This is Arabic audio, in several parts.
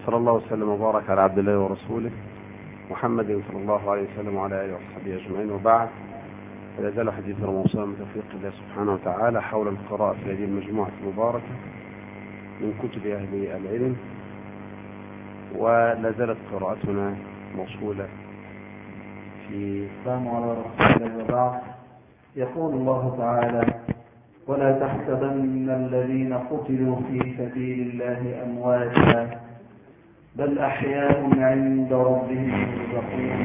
وصلى الله وسلم وبارك على عبد الله ورسوله محمد صلى الله عليه وسلم وعلى آله وصحبه أجمعين، وبعد. لا زال حديثنا موصولا بتوفيق الله سبحانه وتعالى حول القراءة في هذه المجموعة المباركة من كتب أهل العلم، ولا زالت قراءتنا موصولة في السلام على رسول الله وبعد. يقول الله تعالى: ولا تحسبن الذين قتلوا في سبيل الله أمواتا بل أحياء عند ربهم يرزقون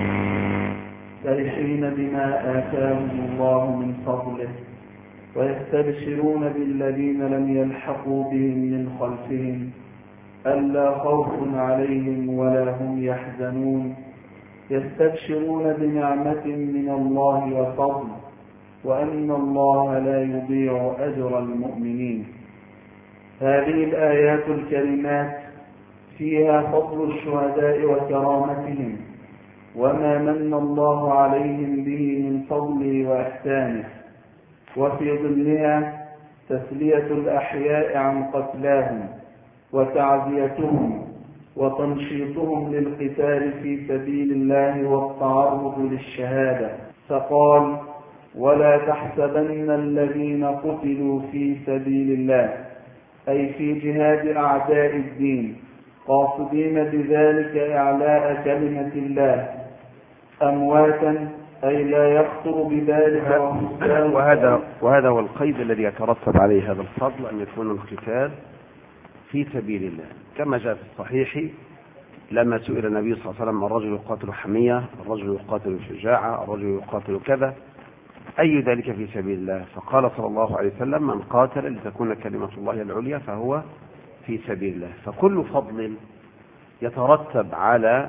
فرحين بما آتاهم الله من فضله ويستبشرون بالذين لم يلحقوا بهم من خلفهم ألا خوف عليهم ولا هم يحزنون يستبشرون بنعمة من الله وفضل وأن الله لا يضيع أجر المؤمنين. هذه الآيات الكريمات فيها فضل الشهداء وكرامتهم وما من الله عليهم به من فضله وإحسانه، وفي ضمنها تسلية الأحياء عن قتلاهم وتعزيتهم وتنشيطهم للقتال في سبيل الله والتعرض للشهادة، فقال: ولا تحسبن الذين قتلوا في سبيل الله، أي في جهاد أعداء الدين، قاصدين بذلك إعلاء كلمة الله، أمواتا أي لا يخطر بذلك. وهذا هو القيد الذي يترتب عليه هذا الفضل، أن يكون القتال في سبيل الله، كما جاء في الصحيح لما سئل النبي صلى الله عليه وسلم: الرجل يقاتل حمية، الرجل يقاتل شجاعة، الرجل يقاتل كذا، أي ذلك في سبيل الله؟ فقال صلى الله عليه وسلم: من قاتل لتكون كلمة الله العليا فهو في سبيل الله. فكل فضل يترتب على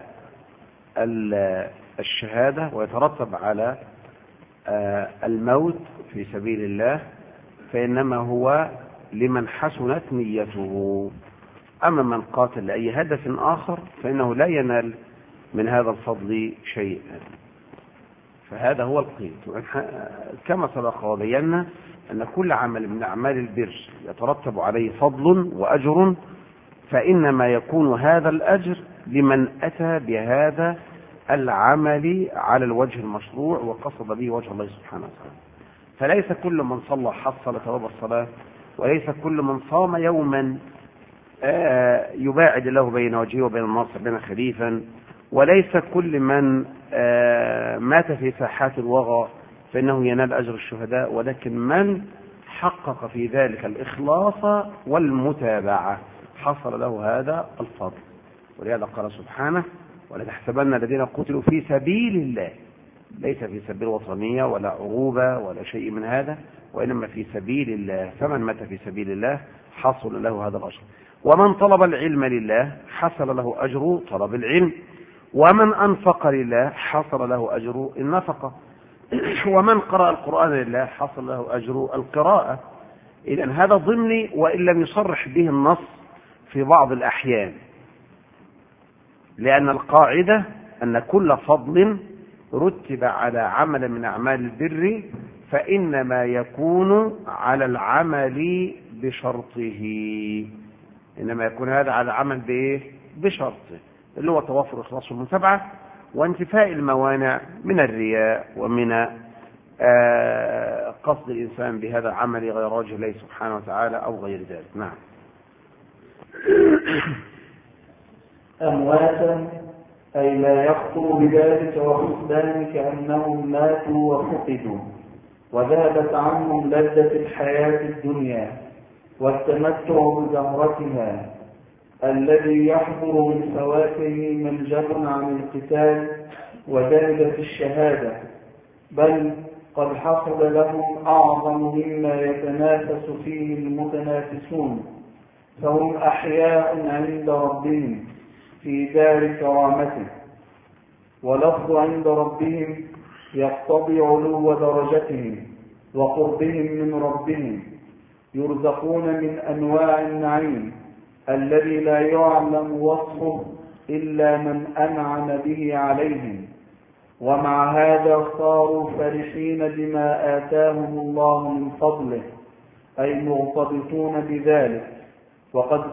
الشهادة ويترتب على الموت في سبيل الله فإنما هو لمن حسنت نيته. أما من قاتل لأي هدف آخر فإنه لا ينال من هذا الفضل شيء. فهذا هو القيد. كما سبق وبينا أن كل عمل من أعمال البر يترتب عليه فضل وأجر، فإنما يكون هذا الأجر لمن أتى بهذا العمل على الوجه المشروع وقصد به وجه الله سبحانه وتعالى. فليس كل من صلى حصل ثواب الصلاة، وليس كل من صام يوما يباعد له بين وجهه وبين الناس بين خليفا، وليس كل من مات في ساحات الوغى فإنه ينال أجر الشهداء، ولكن من حقق في ذلك الإخلاص والمتابعة حصل له هذا الفضل. ولهذا قال سبحانه: ولا تحسبن الذين قتلوا في سبيل الله، ليس في سبيل وطنية ولا عروبة ولا شيء من هذا، وإنما في سبيل الله. فمن مات في سبيل الله حصل له هذا الأجر. ومن طلب العلم لله حصل له أجر طلب العلم، ومن أنفق لله حصل له أجر النفقة، ومن قرأ القرآن لله حصل له أجر القراءة. إذن هذا ضمني وإن لم يصرح به النص في بعض الأحيان، لأن القاعدة أن كل فضل رتب على عمل من أعمال البر فإنما يكون على العمل بشرطه، إنما يكون هذا على العمل بإيه؟ بشرطه، اللي هو توفر إخلاص المتابعة وانتفاء الموانع من الرياء ومن قصد الإنسان بهذا العمل غير وجه الله سبحانه وتعالى أو غير ذلك. نعم. أمواتا أي لا يخطر بذلك وحسبان كأنهم ماتوا وفقدوا، وذهبت عنهم لذة الحياة الدنيا والتمتع بزهرتها الذي يحضر من فواته ملجأ عن القتال وجانب الشهادة، بل قد حصل لهم أعظم مما يتنافس فيه المتنافسون، فهم أحياء عند ربهم في دار كرامته. ولفظ عند ربهم يقتضي علو درجتهم وقربهم من ربهم، يرزقون من أنواع النعيم الذي لا يعلم وصفه إلا من أنعم به عليهم، ومع هذا صاروا فرحين بما آتاهم الله من فضله، أي مرتبطون بذلك، وقد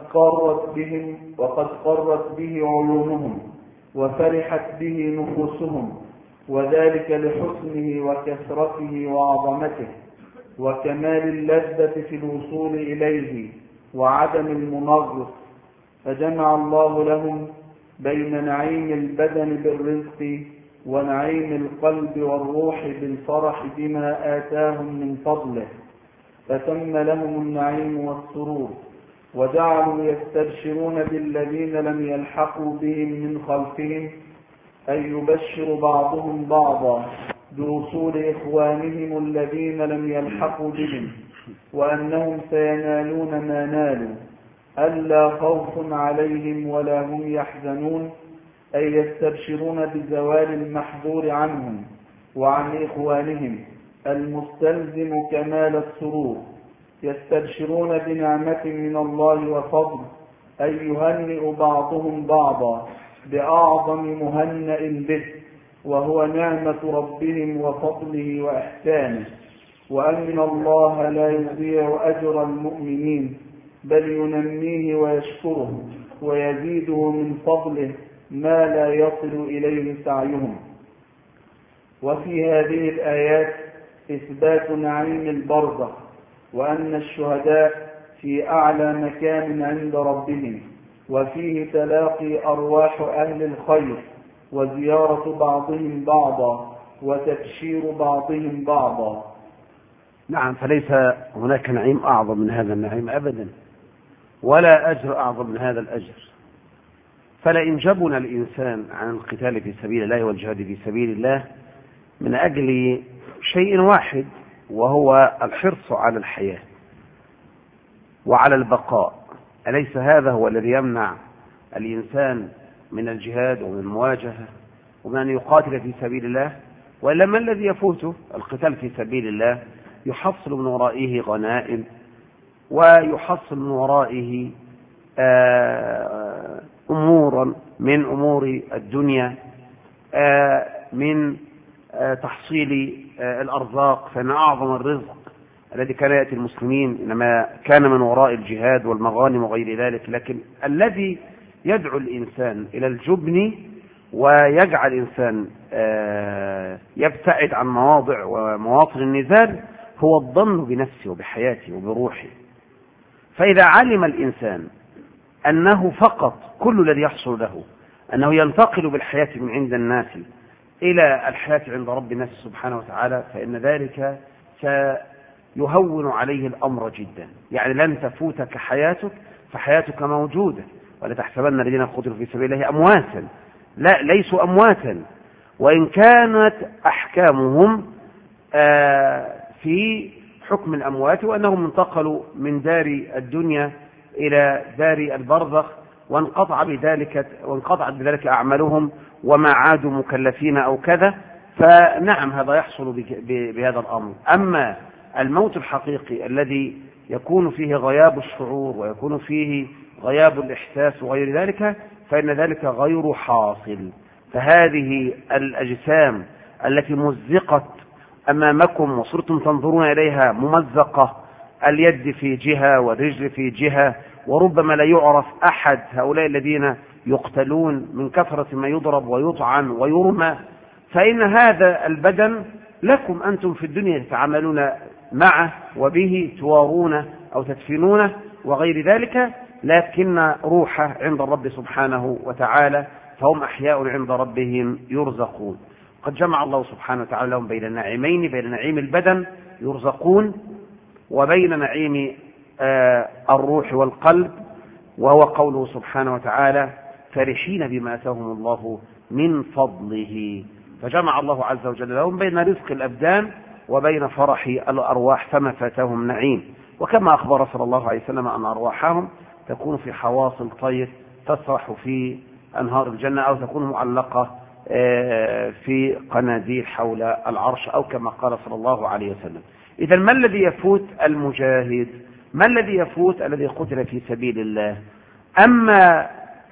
قرت به عيونهم وفرحت به نفوسهم، وذلك لحسنه وكثرته وعظمته وكمال اللذة في الوصول إليه وعدم المنغص. فجمع الله لهم بين نعيم البدن بالرزق ونعيم القلب والروح بالفرح بما آتاهم من فضله، فتم لهم النعيم والسرور، وجعلوا يستبشرون بالذين لم يلحقوا بهم من خلفهم، أي يبشر بعضهم بعضا بوصول إخوانهم الذين لم يلحقوا بهم، وأنهم سينالون ما نالوا، ألا خوف عليهم ولا هم يحزنون، أي يستبشرون بزوال المحظور عنهم وعن إخوانهم المستلزم كمال السرور، يستبشرون بنعمة من الله وفضل، أي يهنئ بعضهم بعضا بأعظم مهنئ به، وهو نعمة ربهم وفضله وإحسانه، وأن الله لا يضيع أجر المؤمنين بل ينميه ويشكره ويزيده من فضله ما لا يصل إليه سعيهم. وفي هذه الآيات إثبات نعيم البرزخ، وأن الشهداء في أعلى مكان عند ربهم، وفيه تلاقي أرواح أهل الخير وزيارة بعضهم بعضا وتبشير بعضهم بعضا. نعم، فليس هناك نعيم أعظم من هذا النعيم أبدا، ولا أجر أعظم من هذا الأجر. فلئن جبن الإنسان عن القتال في سبيل الله والجهاد في سبيل الله من أجل شيء واحد، وهو الحرص على الحياة وعلى البقاء، أليس هذا هو الذي يمنع الإنسان من الجهاد ومن المواجهة ومن أن يقاتل في سبيل الله؟ وإلا ما الذي يفوته؟ القتال في سبيل الله يحصل من ورائه غنائم، ويحصل من ورائه أمورا من أمور الدنيا، من تحصيل الأرزاق، فإن أعظم الرزق الذي كان يأتي المسلمين إنما كان من وراء الجهاد والمغانم وغير ذلك. لكن الذي يدعو الإنسان إلى الجبن ويجعل الإنسان يبتعد عن مواضع ومواطن النزال هو الظن بنفسه وبحياته وبروحه. فإذا علم الإنسان أنه فقط كل الذي يحصل له أنه ينتقل بالحياة من عند الناس إلى الحياة عند ربنا سبحانه وتعالى، فإن ذلك سيهون عليه الأمر جدا. يعني لن تفوتك حياتك، فحياتك موجودة. ولا تحسبن الذين قتلوا في سبيل الله أمواتا، لا، ليسوا أمواتا، وإن كانت أحكامهم في حكم الأموات، وأنهم انتقلوا من دار الدنيا إلى دار البرزخ، وانقطعت بذلك أعمالهم وما عادوا مكلفين أو كذا. فنعم، هذا يحصل بهذا الأمر. أما الموت الحقيقي الذي يكون فيه غياب الشعور ويكون فيه غياب الإحساس وغير ذلك، فإن ذلك غير حاصل. فهذه الأجسام التي مزقت أمامكم وصرتم تنظرون إليها ممزقة، اليد في جهة والرجل في جهة، وربما لا يعرف أحد هؤلاء الذين يقتلون من كثرة ما يضرب ويطعن ويرمى، فإن هذا البدن لكم أنتم في الدنيا تتعاملون معه وبه توارون أو تدفنونه وغير ذلك، لكن روحه عند الرب سبحانه وتعالى، فهم أحياء عند ربهم يرزقون. قد جمع الله سبحانه وتعالى لهم بين النعيمين، بين نعيم البدن يرزقون وبين نعيم الروح والقلب، وهو قوله سبحانه وتعالى فرحين بما آتاهم الله من فضله. فجمع الله عز وجل لهم بين رزق الأبدان وبين فرح الأرواح، فما فاتهم نعيم. وكما أخبر صلى الله عليه وسلم أن أرواحهم تكون في حواصل طير تسرح في أنهار الجنة، أو تكون معلقة في قناديل حول العرش، أو كما قال صلى الله عليه وسلم. إذا ما الذي يفوت المجاهد؟ ما الذي يفوت الذي قتل في سبيل الله؟ أما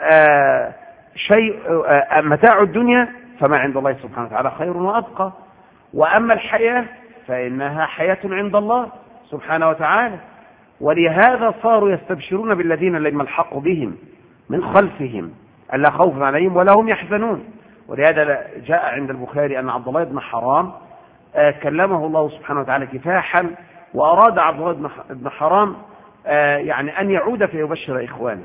متاع الدنيا فما عند الله سبحانه وتعالى خير وأبقى، وأما الحياة فإنها حياة عند الله سبحانه وتعالى. ولهذا صاروا يستبشرون بالذين لم يلحقوا بهم من خلفهم ألا خوف عليهم ولا هم يحزنون. ولهذا جاء عند البخاري أن عبد الله بن حرام كلمه الله سبحانه وتعالى كفاحا، وأراد عبد الله بن حرام يعني أن يعود فيبشر إخوانه،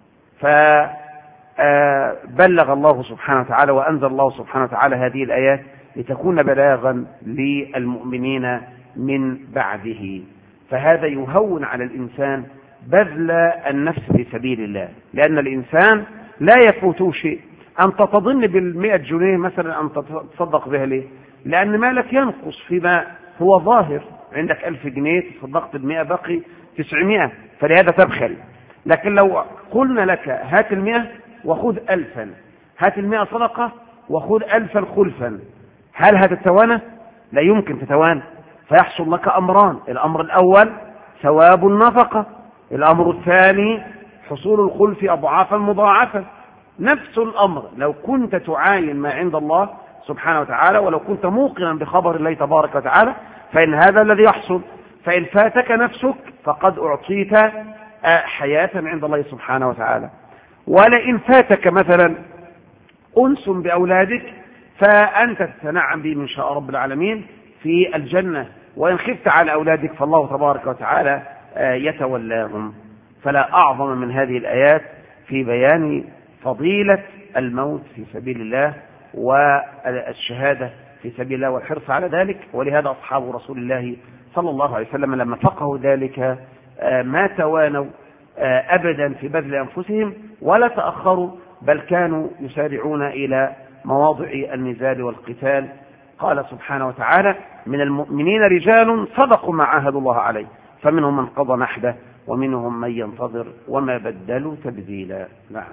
فبلغ الله سبحانه وتعالى وأنزل الله سبحانه وتعالى هذه الآيات لتكون بلاغا للمؤمنين من بعده. فهذا يهون على الإنسان بذل النفس في سبيل الله، لأن الإنسان لا يفوته شيء. أنت تظن بال100 جنيه مثلا أن تتصدق بها ليه؟ لأن مالك ينقص فيما هو ظاهر، عندك 1000 جنيه تصدقت ب100 بقي 900، فلهذا تبخل. لكن لو قلنا لك هات 100 وخذ 1000، هات 100 صدقة وخذ 1000 خلفا، هل هتتوانى؟ لا يمكن تتوانى. فيحصل لك أمران: الأمر الأول ثواب النفقة، الأمر الثاني حصول الخلف أضعافا مضاعفة. نفس الأمر لو كنت تعاين ما عند الله سبحانه وتعالى، ولو كنت موقنا بخبر الله تبارك وتعالى، فإن هذا الذي يحصل. فإن فاتك نفسك فقد أعطيت حياة عند الله سبحانه وتعالى. ولئن فاتك مثلا أنس بأولادك فأنت تتنعم به من شاء رب العالمين في الجنة، وإن خفت على أولادك فالله تبارك وتعالى يتولاهم. فلا أعظم من هذه الآيات في بيان فضيلة الموت في سبيل الله والشهادة في سبيل الله والحرص على ذلك. ولهذا أصحاب رسول الله صلى الله عليه وسلم لما فقهوا ذلك ما توانوا أبدا في بذل أنفسهم ولا تأخروا، بل كانوا يسارعون إلى مواضع النزال والقتال. قال سبحانه وتعالى: من المؤمنين رجال صدقوا ما عاهدوا الله عليه فمنهم من قضى نحبه ومنهم من ينتظر وما بدلوا تبديلا. نعم.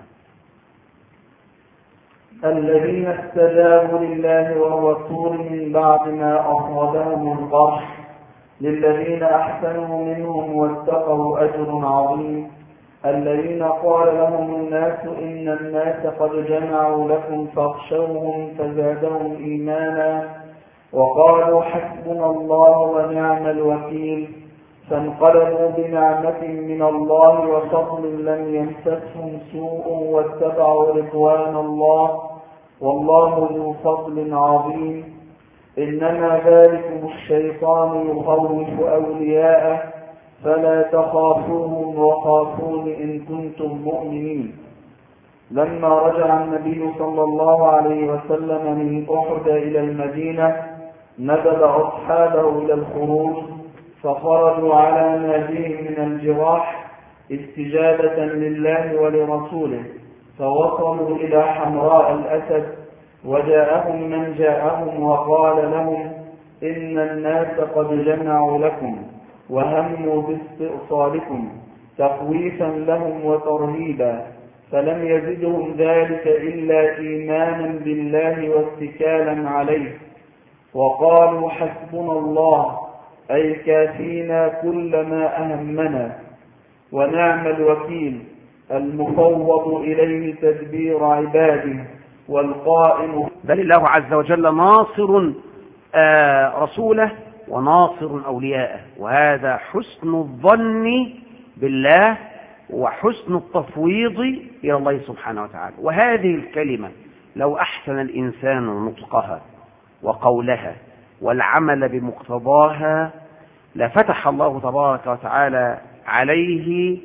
الذين استجابوا لله والرسول من بعد ما أصابهم القرح للذين أحسنوا منهم واتقوا أجر عظيم. الذين قال لهم الناس إن الناس قد جمعوا لكم فاخشوهم فزادهم إيمانا وقالوا حسبنا الله ونعم الوكيل. فانقلبوا بنعمة من الله وفضل لم يمسسهم سوء واتبعوا رضوان الله والله ذو فضل عظيم. إنما ذلكم الشيطان يخوف أولياءه فلا تخافوهم وخافون إن كنتم مؤمنين. لما رجع النبي صلى الله عليه وسلم من أحد إلى المدينة ندب أصحابه إلى الخروج، فخرجوا على ما فيه من الجراح استجابة لله ولرسوله، فوصلوا إلى حمراء الأسد وجاءهم من جاءهم وقال لهم إن الناس قد جمعوا لكم وهموا باستئصالكم تخويفا لهم وترهيبا، فلم يزدهم ذلك إلا إيمانا بالله واتكالا عليه، وقالوا حسبنا الله أي كافينا كل ما أهمنا ونعم الوكيل المفوض إليه تدبير عباده والقائم. بل الله عز وجل ناصر رسوله وناصر أولياءه، وهذا حسن الظن بالله وحسن التفويض إلى الله سبحانه وتعالى. وهذه الكلمة لو أحسن الإنسان نطقها وقولها والعمل بمقتضاها لفتح الله تبارك وتعالى عليه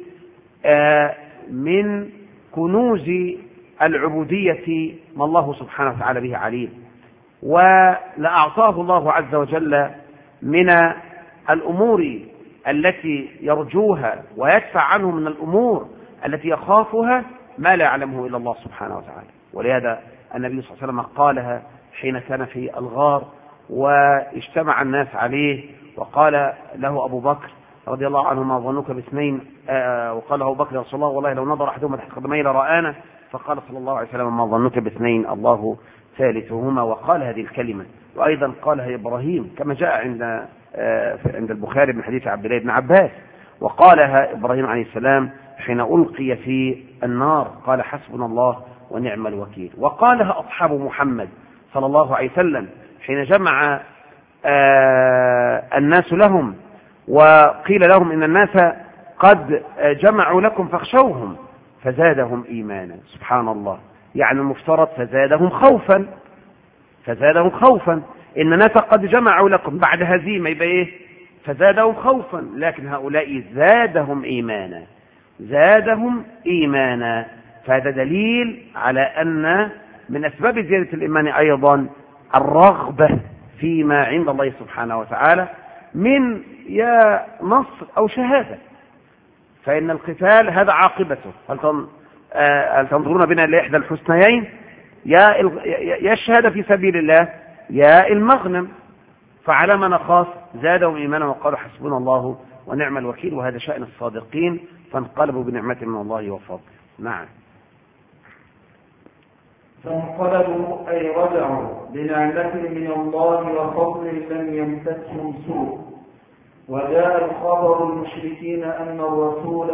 من كنوز العبودية ما الله سبحانه وتعالى به عليم، ولأعطاه الله عز وجل من الأمور التي يرجوها ويدفع عنه من الأمور التي يخافها ما لا يعلمه إلا الله سبحانه وتعالى. ولهذا النبي صلى الله عليه وسلم قالها حين كان في الغار واجتمع الناس عليه، وقال له أبو بكر رضي الله عنه: ما ظنك باثنين؟ وقال أبو بكر: يا رسول الله والله لو نظر أحدهما تحت قدمي لرآنا. فقال صلى الله عليه وسلم: ما ظنك باثنين؟ الله ثالثهما. وقال هذه الكلمة. وأيضا قالها إبراهيم كما جاء عند البخاري من حديث عبد الله بن عباس، وقالها إبراهيم عليه السلام حين ألقي في النار قال: حسبنا الله ونعم الوكيل. وقالها أصحاب محمد صلى الله عليه وسلم حين جمع الناس لهم وقيل لهم إن الناس قد جمعوا لكم فاخشوهم فزادهم إيمانا. سبحان الله، يعني المفترض فزادهم خوفا. إن ناس قد جمعوا لكم بعد هزيمة يبقى إيه؟ فزادهم خوفا، لكن هؤلاء زادهم إيمانا. فهذا دليل على أن من أسباب زيادة الإيمان أيضا الرغبة فيما عند الله سبحانه وتعالى من يا نصر أو شهادة. فإن القتال هذا عاقبته، هل تنظرون بنا لإحدى الحسنيين؟ يا الشهادة في سبيل الله يا المغنم. فعلى ما نخاف زادهم إيمانا وقالوا حسبنا الله ونعم الوكيل. وهذا شأن الصادقين، فانقلبوا بنعمة من الله وفضل. نعم. فانقلبوا أي رجعوا بنعمة من الله وفضل لم يمسسهم سوء. وجاء الخبر المشركين أن الرسول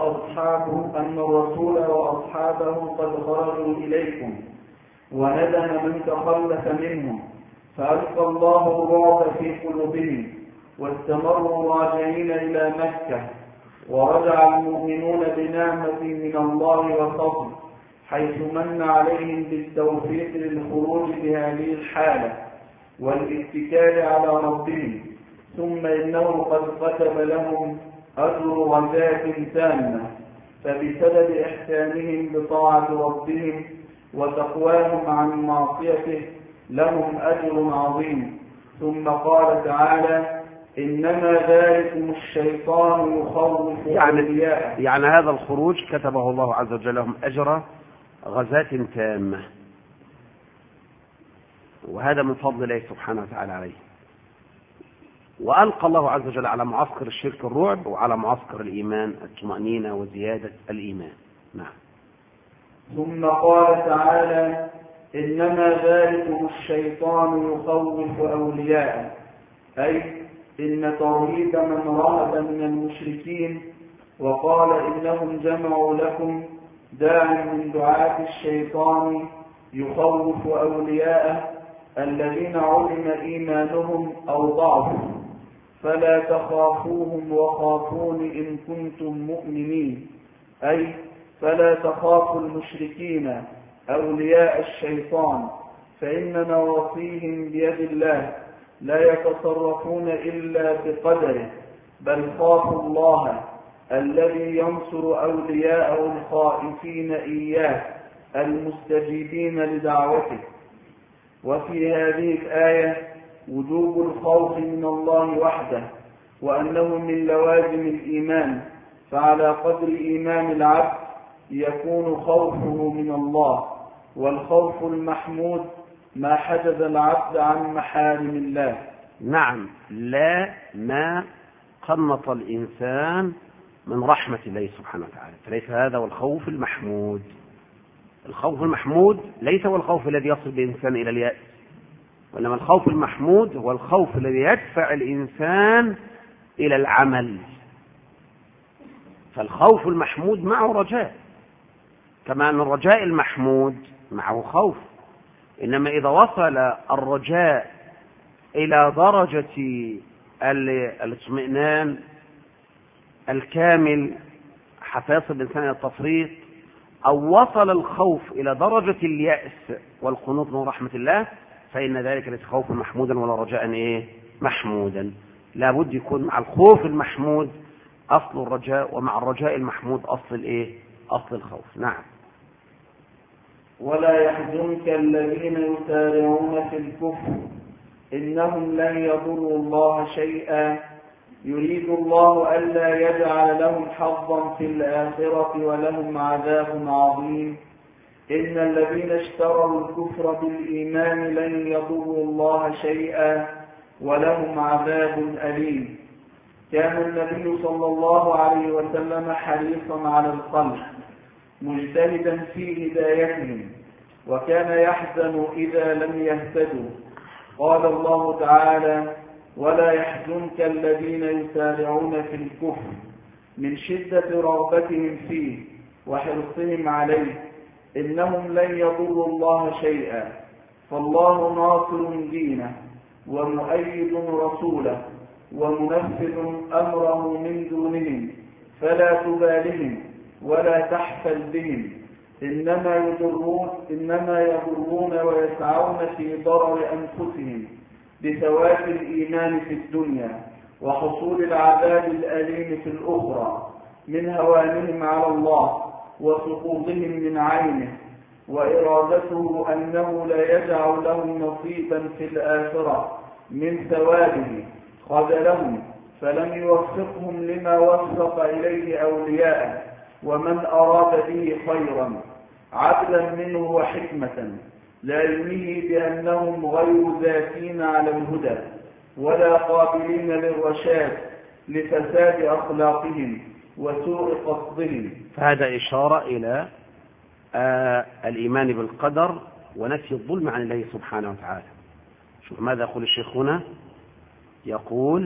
وأصحابه قد خرجوا إليكم وندم من تخلف منهم، فألقى الله الرعب في قلوبهم واستمروا راجعين إلى مكة. ورجع المؤمنون بنعمة من الله وفضل، حيث من عليهم بالتوفيق للخروج بهذه الحالة والاتكال على ربهم. ثم إنه قد كتب لهم أجر غزاة تامة، فبسبب إحسانهم بطاعة ربهم وتقواهم عن معصيته لهم أجر عظيم. ثم قال تعالى: إنما ذلكم الشيطان يخوف أولياءه. يعني هذا الخروج كتبه الله عز وجل لهم أجر غزاة تامة، وهذا من فضل الله سبحانه وتعالى عليه. وألقى الله عز وجل على معسكر الشرك الرعب، وعلى معسكر الإيمان الطمأنينة وزيادة الإيمان. نعم. ثم قال تعالى: إنما ذلكم الشيطان يخوف أولياءه، أي إن ترهيب من رهب من المشركين وقال إنهم جمعوا لكم داع من دعاة الشيطان يخوف أولياءه الذين علم إيمانهم أو ضعفهم، فلا تخافوهم وخافون إن كنتم مؤمنين، أي فلا تخافوا المشركين أولياء الشيطان، فإن نواصيهم بيد الله لا يتصرفون إلا بقدره، بل خافوا الله الذي ينصر أولياءه الخائفين إياه المستجيبين لدعوته. وفي هذه الآية وجوب الخوف من الله وحده، وأنه من لوازم الإيمان، فعلى قدر إيمان العبد يكون خوفه من الله. والخوف المحمود ما حجز العبد عن محارم الله. نعم، لا ما قنط الإنسان من رحمة الله سبحانه وتعالى، فليس هذا هو الخوف المحمود. الخوف المحمود ليس هو الخوف الذي يصل بالإنسان إلى اليأس، وإنما الخوف المحمود هو الخوف الذي يدفع الإنسان إلى العمل. فالخوف المحمود معه رجاء، كما أن الرجاء المحمود معه خوف. إنما إذا وصل الرجاء إلى درجة الاطمئنان الكامل حتى يصل الإنسان إلى التفريط، أو وصل الخوف إلى درجة اليأس والقنوط من رحمة الله، فإن ذلك ليس خوفا محمودا ولا رجاء محمودا. لا بد يكون مع الخوف المحمود أصل الرجاء، ومع الرجاء المحمود أصل الخوف. نعم. ولا يحزنك الذين يسارعون في الكفر إنهم لن يضروا الله شيئا يريد الله ألا يجعل لهم حظا في الآخرة ولهم عذاب عظيم. إن الذين اشتروا الكفر بالإيمان لن يضروا الله شيئا ولهم عذاب أليم. كان النبي صلى الله عليه وسلم حريصا على الخلق مجتهدا في هدايتهم، وكان يحزن إذا لم يهتدوا. قال الله تعالى: ولا يحزنك الذين يسارعون في الكفر، من شدة رغبتهم فيه وحرصهم عليه. إنهم لن يضروا الله شيئا، فالله ناصر دينه ومؤيد رسوله ومنفذ أمره من دونهم، فلا تبالهم ولا تحفل بهم، إنما يضرون ويسعون في ضرر أنفسهم بثواب الإيمان في الدنيا وحصول العذاب الأليم في الأخرى من هوانهم على الله وسقوطهم من عينه، وإرادته أنه لا يجعل لهم نصيبا في الآخرة من ثوابه، خذلهم فلم يوفقهم لما وفق إليه أولياءه ومن أراد به خيرا عدلا منه وحكمة، لعلمه بأنهم غير ذاكين على الهدى ولا قابلين للرشاد لفساد أخلاقهم وسوء قصدهم. فهذا إشارة إلى الإيمان بالقدر ونفي الظلم عن الله سبحانه وتعالى. شوف ماذا يقول الشيخ هنا، يقول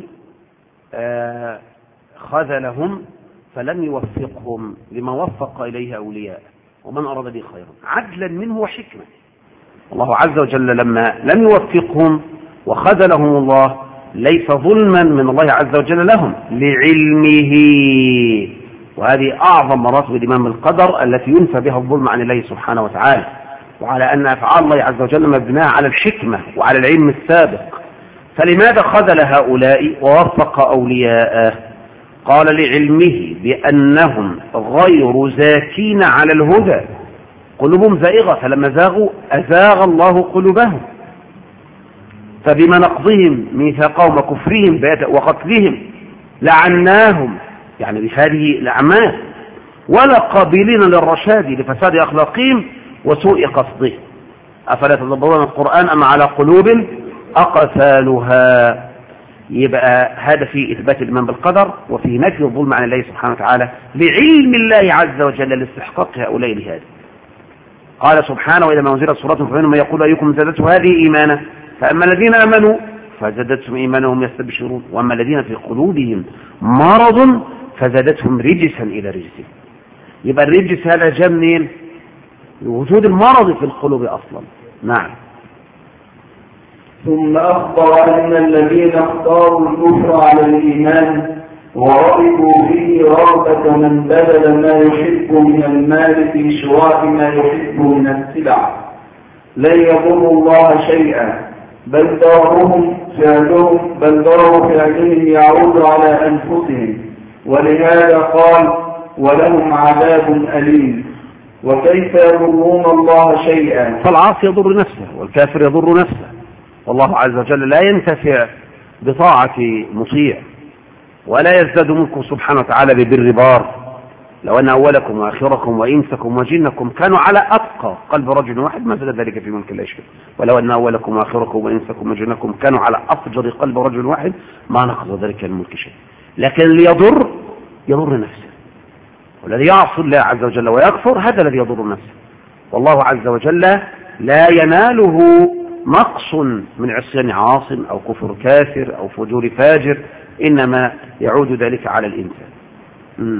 خذلهم فلم يوفقهم لما وفق إليه أولياء ومن أراد به خيرا عدلا منه وحكمة. الله عز وجل لما لم يوفقهم وخذلهم الله ليس ظلما من الله عز وجل لهم لعلمه، وهذه أعظم مراتب الإيمان بالقدر التي ينفى بها الظلم عن الله سبحانه وتعالى، وعلى أن أفعال الله عز وجل مبناة على الحكمة وعلى العلم السابق. فلماذا خذل هؤلاء ووفق أولياءه؟ قال لعلمه بأنهم غير زاكين على الهدى، قلوبهم زائغة، فلما زاغوا أزاغ الله قلوبهم، فبما نقضهم ميثاقهم وكفرهم وقتلهم لعناهم، يعني بهذه الأعمال، ولا قابلين للرشاد لفساد أخلاقهم وسوء قصدهم. أفلا يتدبرون القرآن أم على قلوب أقفالها؟ يبقى هذا في إثبات الإيمان بالقدر وفي نفي الظلم عن الله سبحانه وتعالى لعلم الله عز وجل لاستحقاق هؤلاء لهذا. قال سبحانه: وإذا ما أنزلت سورة فمنهم من يقول أيكم زادته هذه إيمانا فأما الذين آمنوا فزادتهم إيمانا وهم يستبشرون وأما الذين في قلوبهم مرض فزادتهم رجسا إلى رجسهم. يبقى الرجس هذا جاء منين؟ وجود المرض في القلوب أصلا. نعم. ثم أخبر أن الذين اختاروا الكفر على الإيمان ورغبوا فيه رغبة من بذل ما يحب من المال في شراء ما يحب من السلع لن يضروا الله شيئا، بل ضررهم فعلهم يعود على أنفسهم، ولهذا قال: ولهم عذاب أليم. وكيف يضرون الله شيئا؟ فالعاصي يضر نفسه والكافر يضر نفسه، والله عز وجل لا ينتفع بطاعة مطيع ولا يزداد ملكه سبحانه وتعالى ببر بار. لو أن أولكم وآخركم وإنسكم وجنكم كانوا على أتقى قلب رجل واحد ما زاد ذلك في ملك الله شيئا، ولو أن أولكم وآخركم وإنسكم وجنكم كانوا على أفجر قلب رجل واحد ما نقض ذلك الملك شيئا. لكن اللي يضر نفسه، والذي يعصي الله عز وجل ويكفر هذا الذي يضر نفسه، والله عز وجل لا يناله نقص من عصيان عاص أو كفر كافر أو فجور فاجر، إنما يعود ذلك على الإنسان.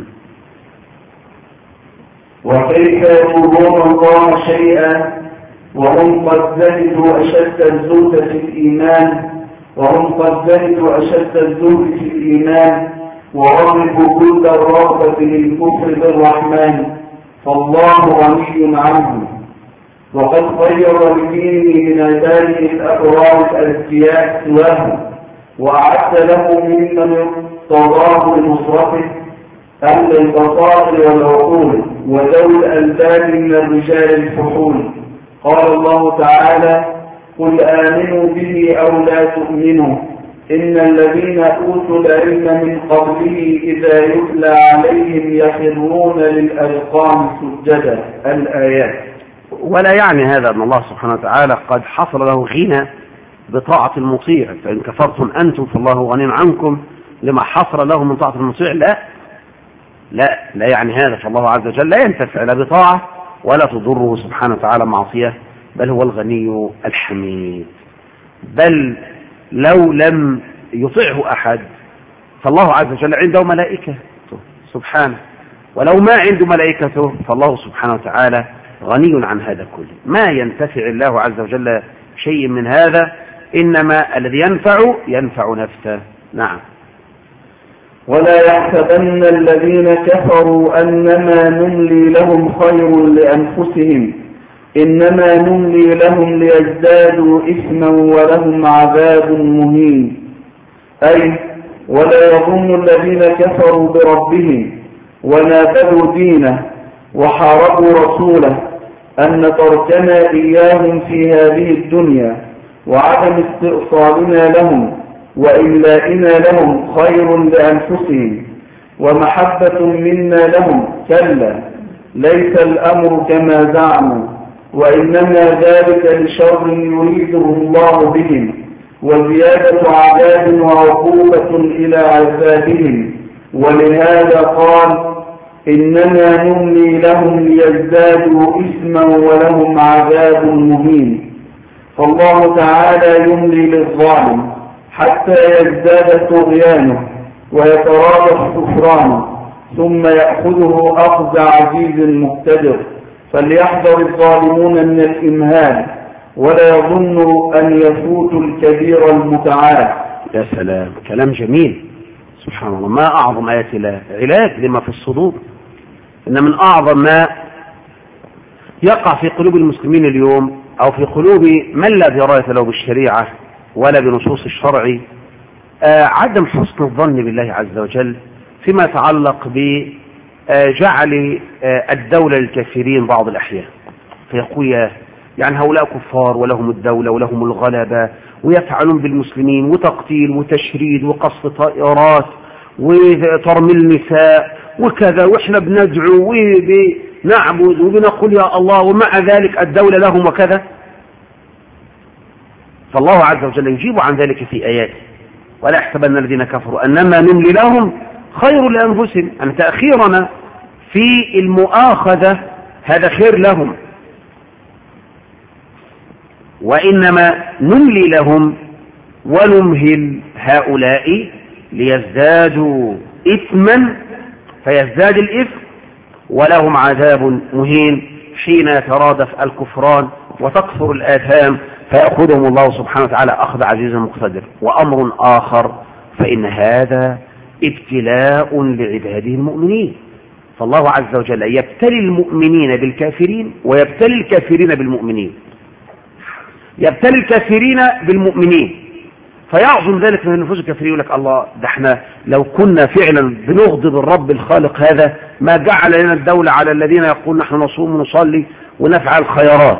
وكيف يضرون الله شيئا وهم قد زهدوا أشد الزهد في الإيمان ورغبوا كل الرغبة للكفر بالرحمن، فالله غني عنهم، وقد خير لدينه من عباده الأبرار الأذكياء سواه، وأعد له ممن اقتضاه لنصرته أهل البصائر والعقول وذوي الألباب من الرجال الفحول. قال الله تعالى: قل آمنوا به أو لا تؤمنوا إن الذين أوتوا العلم من قبله إذا يتلى عليهم يخرون للأذقان سجدا. الآيات. ولا يعني هذا أن الله سبحانه وتعالى قد حصل له غنى بطاعة المطيع، فإن كفرتم أنتم فالله غني عنكم لما حصل له من طاعة المطيع. لا يعني هذا، فالله عز وجل لا ينتفع لا بطاعة ولا تضره سبحانه وتعالى معصية، بل هو الغني الحميد. بل لو لم يطيعه أحد فالله عز وجل عنده ملائكة سبحانه، ولو ما عنده ملائكته فالله سبحانه وتعالى غني عن هذا كله. ما ينتفع الله عز وجل شيء من هذا، إنما الذي ينفع نفسه. نعم. ولا يحسبن الذين كفروا أنما نملي لهم خير لأنفسهم إنما نملي لهم ليزدادوا إثما ولهم عذاب مهين. أي ولا يظن الذين كفروا بربهم ونابذوا دينه وحاربوا رسوله أن تركنا إياهم في هذه الدنيا وعدم استئصالنا لهم وإملائنا لهم خير لأنفسهم ومحبة منا لهم كلا ليس الأمر كما زعموا وإنما ذلك لشر يريده الله بهم وزيادة عذاب وعقوبة إلى عذابهم ولهذا قال إنما نملي لهم ليزدادوا إثما ولهم عذاب مهين. فالله تعالى يملي للظالم حتى يزداد طغيانه ويترادف كفرانه ثم يأخذه أخذ عزيز مقتدر. فليحذر الظالمون من الإمهال ولا يظنوا أن يفوتوا الكبير المتعال. يا سلام، كلام جميل سبحان الله. ما أعظم آيات الله، علاج لما في الصدور. إن من أعظم ما يقع في قلوب المسلمين اليوم أو في قلوب من لا دراية له بالشريعة ولا بنصوص الشرع عدم حسن الظن بالله عز وجل فيما يتعلق بجعل الدولة للكافرين بعض الأحيان. فيقول يعني هؤلاء كفار ولهم الدولة ولهم الغلبة ويفعلون بالمسلمين وتقتيل وتشريد وقصف طائرات وترميل النساء وكذا، وإحنا بندعو وبنعبد وبنقول يا الله ومع ذلك الدولة لهم وكذا. فالله عز وجل يجيب عن ذلك في آياته ولا يحسبن الذين كفروا أنما نملي لهم خير لأنفسهم، أن تأخيرنا في المؤاخذة هذا خير لهم، وإنما نملي لهم ونمهل هؤلاء ليزدادوا إثما فيزداد الإثم ولهم عذاب مهين حين يترادف الكفران وتكثر الآثام فيأخذهم الله سبحانه وتعالى أخذ عزيز مقتدر. وأمر آخر فإن هذا ابتلاء لعباده المؤمنين. فالله عز وجل يبتلي المؤمنين بالكافرين ويبتلي الكافرين بالمؤمنين. يبتلي الكافرين بالمؤمنين فيعظم ذلك من نفوس الكافرين، يقول لك الله ده احنا لو كنا فعلا بنغضب الرب الخالق هذا ما جعل لنا الدولة على الذين يقول نحن نصوم ونصلي ونفعل خيرات.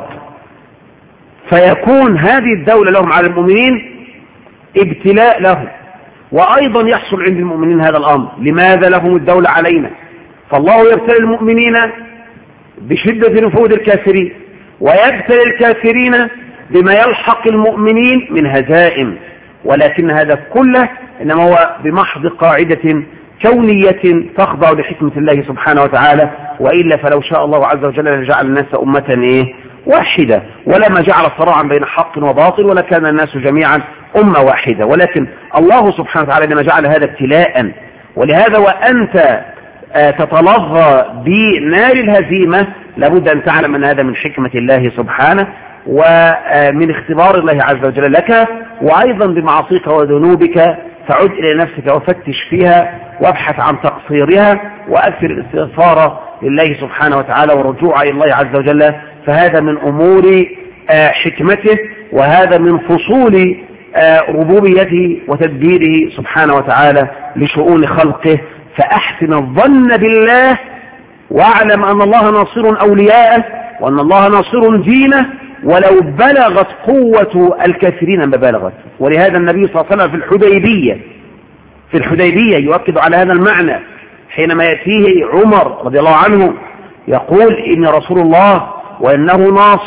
فيكون هذه الدولة لهم على المؤمنين ابتلاء لهم، وأيضا يحصل عند المؤمنين هذا الأمر. لماذا لهم الدولة علينا؟ فالله يبتلي المؤمنين بشدة نفوذ الكافرين ويبتلي الكافرين بما يلحق المؤمنين من هزائم، ولكن هذا كله إنما هو بمحض قاعدة كونية تخضع لحكمة الله سبحانه وتعالى، وإلا فلو شاء الله عز وجل لجعل الناس أمة واحدة ولما جعل صراعا بين حق وباطل ولكان الناس جميعا أمة واحدة. ولكن الله سبحانه وتعالى لما جعل هذا ابتلاء، ولهذا وأنت تتلظى بنار الهزيمة لابد أن تعلم أن هذا من حكمة الله سبحانه ومن اختبار الله عز وجل لك، وأيضا بمعاصيك وذنوبك فعد إلى نفسك وفتش فيها وابحث عن تقصيرها وأكثر الاستغفار لله سبحانه وتعالى والرجوع إلى الله عز وجل. فهذا من أمور حكمته وهذا من فصول ربوبيته وتدبيره سبحانه وتعالى لشؤون خلقه. فأحسن الظن بالله واعلم أن الله ناصر أولياءه وأن الله ناصر دينه ولو بلغت قوة الكافرين ما بلغت. ولهذا النبي صلى الله عليه وسلم في الحديبية يؤكد على هذا المعنى حينما يأتيه عمر رضي الله عنه يقول إن رسول الله وإنه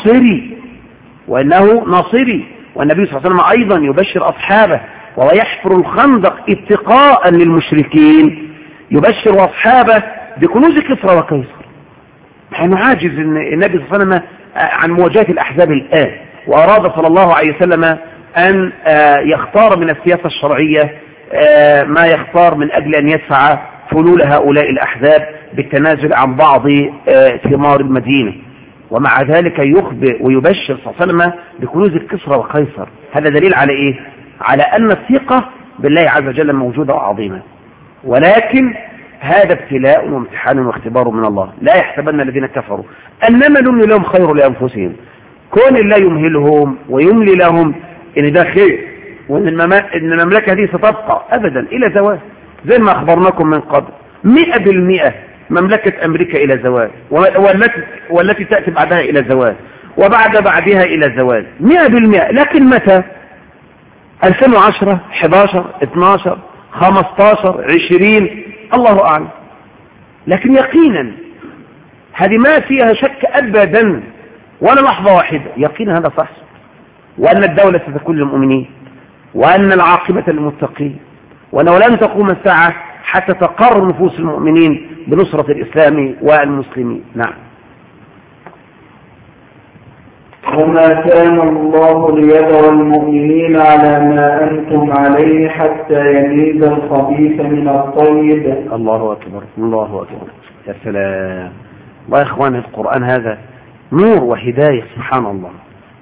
ناصري، والنبي صلى الله عليه وسلم أيضا يبشر أصحابه وهو يحفر الخندق اتقاء للمشركين، يبشر أصحابه بكنوز كسرى وقيصر. نحن عاجز النبي صلى الله عليه وسلم عن مواجهة الأحزاب الآن، وأراد صلى الله عليه وسلم أن يختار من السياسة الشرعية ما يختار من أجل أن يدفع فلول هؤلاء الأحزاب بالتنازل عن بعض ثمار المدينة، ومع ذلك يخبر ويبشر صلى الله عليه وسلم بكنوز الكسرى وقيصر. هذا دليل على إيه؟ على أن الثقة بالله عز وجل موجودة وعظيمة. ولكن هذا ابتلاء وامتحان واختبار من الله. لا يحسبن الذين كفروا أنما نملي لهم خير لأنفسهم. كون الله يمهلهم ويملي لهم إن ده خير وإن المملكة دي ستبقى أبدا إلى زوال، زي ما أخبرناكم من قبل 100% مملكة أمريكا إلى زوال، والتي تأتي بعدها إلى زوال، بعدها إلى زوال 100%. لكن متى؟ 2010 11 12 15 20 الله أعلم. لكن يقينا هذه ما فيها شك أبدا ولا لحظة واحدة، يقينا هذا صح، وأن الدولة ستكون للمؤمنين، وأن العاقبة للمتقين، وأنه لن تقوم الساعة حتى تقر نفوس المؤمنين بنصرة الإسلام والمسلمين. نعم. وما كان الله ليذر المؤمنين على ما أنتم عليه حتى يميز الخبيث من الطيب. الله أكبر الله أكبر. يا سلام. الله يا إخوان، القرآن هذا نور وهداية سبحان الله،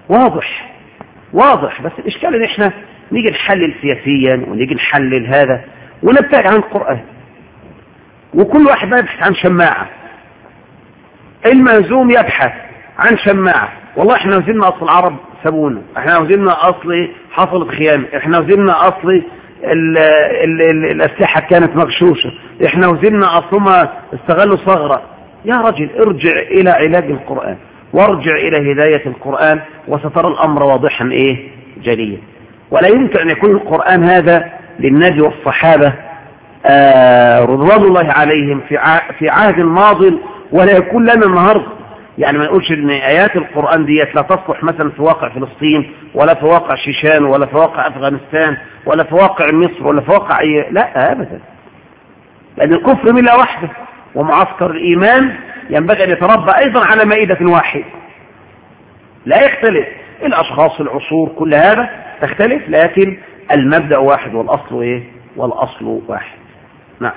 واضح. بس الإشكال إن إحنا نيجي نحلل سياسيا ونيجي نحلل هذا ونبتعد عن القرآن، وكل واحد يبحث عن شماعة. المهزوم يبحث عن شماعة. والله احنا وزلنا اصل العرب سابونا، احنا وزلنا اصل حصلت خيانة، احنا وزلنا اصل الاسلحة كانت مغشوشة، احنا وزلنا اصل ما استغلوا ثغرة. يا رجل ارجع الى علاج القرآن وارجع الى هداية القرآن وسترى الامر واضحا جليا. ولا يمكن ان يكون القرآن هذا للنبي والصحابة رضوان الله عليهم في عهد ماض، ولا يكون لنا النهارده. يعني ما نقولش ان ايات القرآن ديت لا تصلح مثلا في واقع فلسطين، ولا في واقع شيشان، ولا في واقع افغانستان، ولا في واقع مصر، ولا في واقع لا ابدا. لان الكفر ملة واحدة، ومعسكر الايمان ينبغي ان يتربى ايضا على مائدة واحدة. لا يختلف الاشخاص، العصور، كل هذا تختلف، لكن المبدأ واحد والاصل والاصل واحد. نعم.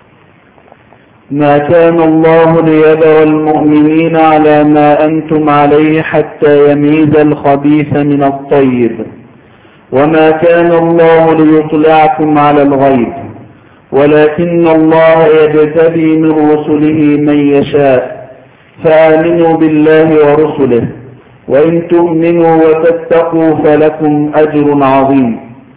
ما كان الله ليذر المؤمنين على ما أنتم عليه حتى يميز الخبيث من الطيب، وما كان الله ليطلعكم على الغيب، ولكن الله يجتبي من رسله من يشاء، فآمنوا بالله ورسله، وإن تؤمنوا وتتقوا فلكم أجر عظيم.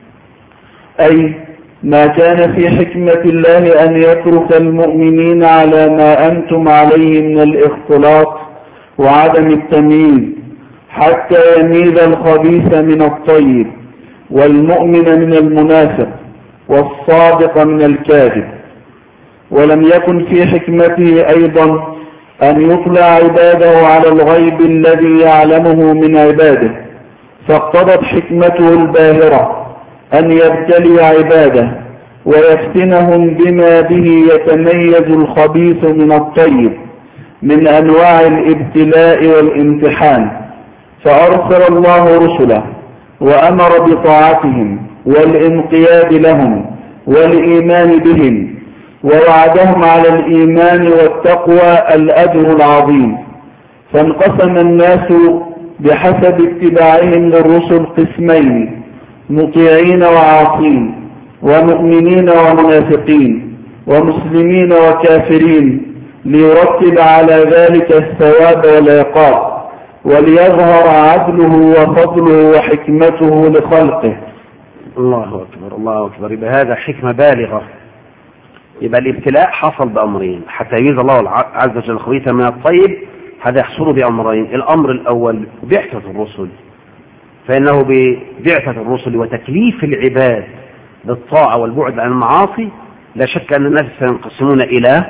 أي ما كان في حكمة الله أن يترك المؤمنين على ما أنتم عليه من الاختلاط وعدم التمييز حتى يميز الخبيث من الطيب، والمؤمن من المنافق، والصادق من الكاذب. ولم يكن في حكمته أيضا أن يطلع عباده على الغيب الذي يعلمه من عباده، فاقتضت حكمته الباهرة أن يبتلي عباده ويفتنهم بما به يتميز الخبيث من الطيب من أنواع الابتلاء والامتحان. فأرسل الله رسله وأمر بطاعتهم والانقياد لهم والإيمان بهم، ووعدهم على الإيمان والتقوى الأجر العظيم. فانقسم الناس بحسب اتباعهم للرسل قسمين: مطيعين وعاصين، ومؤمنين ومنافقين، ومسلمين وكافرين، ليرتب على ذلك الثواب والعقاب، وليظهر عدله وفضله وحكمته لخلقه. الله أكبر الله أكبر. يبقى هذا حكمة بالغة. يبقى الابتلاء حصل بأمرين حتى يميز الله عز وجل الخبيث من الطيب. هذا يحصل بأمرين: الأمر الأول بعثة الرسل، فإنه ببعثة الرسل وتكليف العباد بالطاعة والبعد عن المعاصي لا شك أن الناس سينقسمون إلى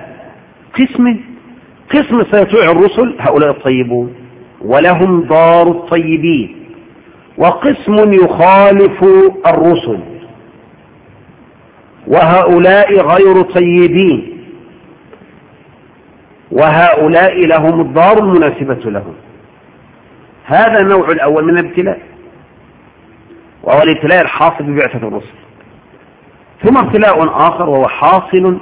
قسم سيطيع الرسل، هؤلاء الطيبون ولهم دار الطيبين، وقسم يخالف الرسل وهؤلاء غير طيبين، وهؤلاء لهم الدار المناسبة لهم. هذا النوع الأول من الابتلاء، وهو الابتلاء الحاصل ببعثة الرسل. ثم ابتلاء آخر وهو حاصل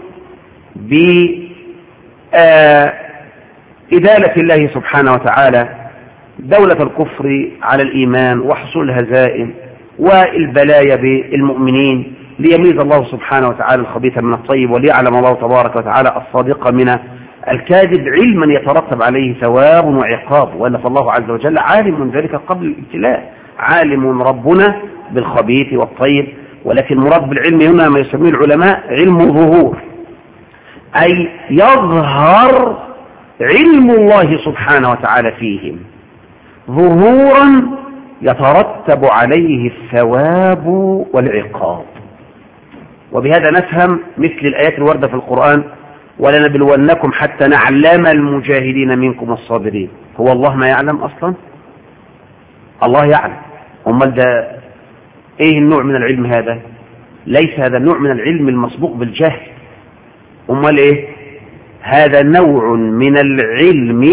بإدالة الله سبحانه وتعالى دولة الكفر على الإيمان، وحصول الهزائم والبلايا بالمؤمنين ليميز الله سبحانه وتعالى الخبيث من الطيب، وليعلم الله تبارك وتعالى الصادق من الكاذب، علما يترتب عليه ثواب وعقاب. وإلا فالله عز وجل عالم من ذلك قبل الابتلاء، عالم ربنا بالخبيث والطيب. ولكن مراد بالعلم هنا ما يسميه العلماء علم ظهور، أي يظهر علم الله سبحانه وتعالى فيهم ظهورا يترتب عليه الثواب والعقاب. وبهذا نفهم مثل الآيات الواردة في القرآن: ولنبلونكم حتى نعلم المجاهدين منكم الصابرين. هو الله ما يعلم أصلا؟ الله يعلم. أمال ده إيه النوع من العلم هذا؟ ليس هذا النوع من العلم المسبوق بالجهل. أمال إيه؟ هذا نوع من العلم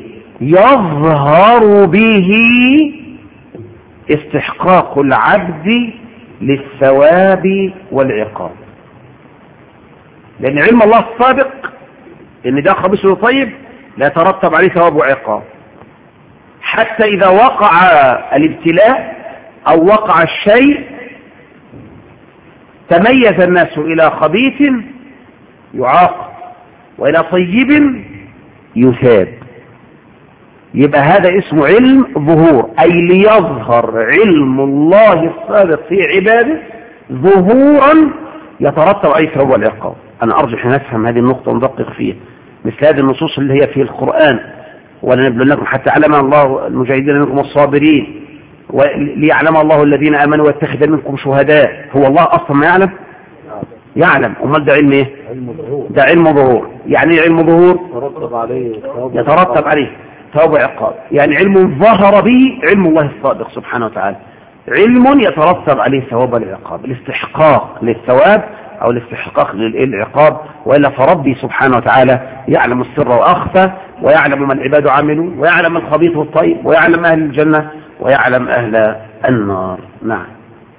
يظهر به استحقاق العبد للثواب والعقاب. لأن علم الله السابق إن ده خبيث وطيب لا يترتب عليه ثواب وعقاب، حتى إذا وقع الابتلاء أو وقع الشيء تميز الناس إلى خبيث يعاقب وإلى طيب يثاب. يبقى هذا اسمه علم ظهور، أي ليظهر علم الله السابق في عباده ظهورا يترتب عليه ثواب والعقاب. أنا أرجح نفهم هذه النقطة وندقق فيها، مثل هذه النصوص اللي هي في القرآن: ولنبلونكم حتى علم الله المجاهدين منكم الصابرين وليعلم الله الذين آمنوا ويتخذ منكم شهداء. هو الله أصلا ما يعلم؟ يعلم. أمال ده علم إيه؟ ده علم ظهور. يعني إيه علم ظهور؟ يترتب عليه ثواب وعقاب. يعني علم ظهر به علم الله الصادق سبحانه وتعالى، علم يترتب عليه ثواب والعقاب، الاستحقاق للثواب أو الاستحقاق للعقاب. وإلا فربي سبحانه وتعالى يعلم السر وأخفى، ويعلم ما العباد عملوا، ويعلم الخبيث والطيب، ويعلم أهل الجنة، ويعلم أهل النار. نعم.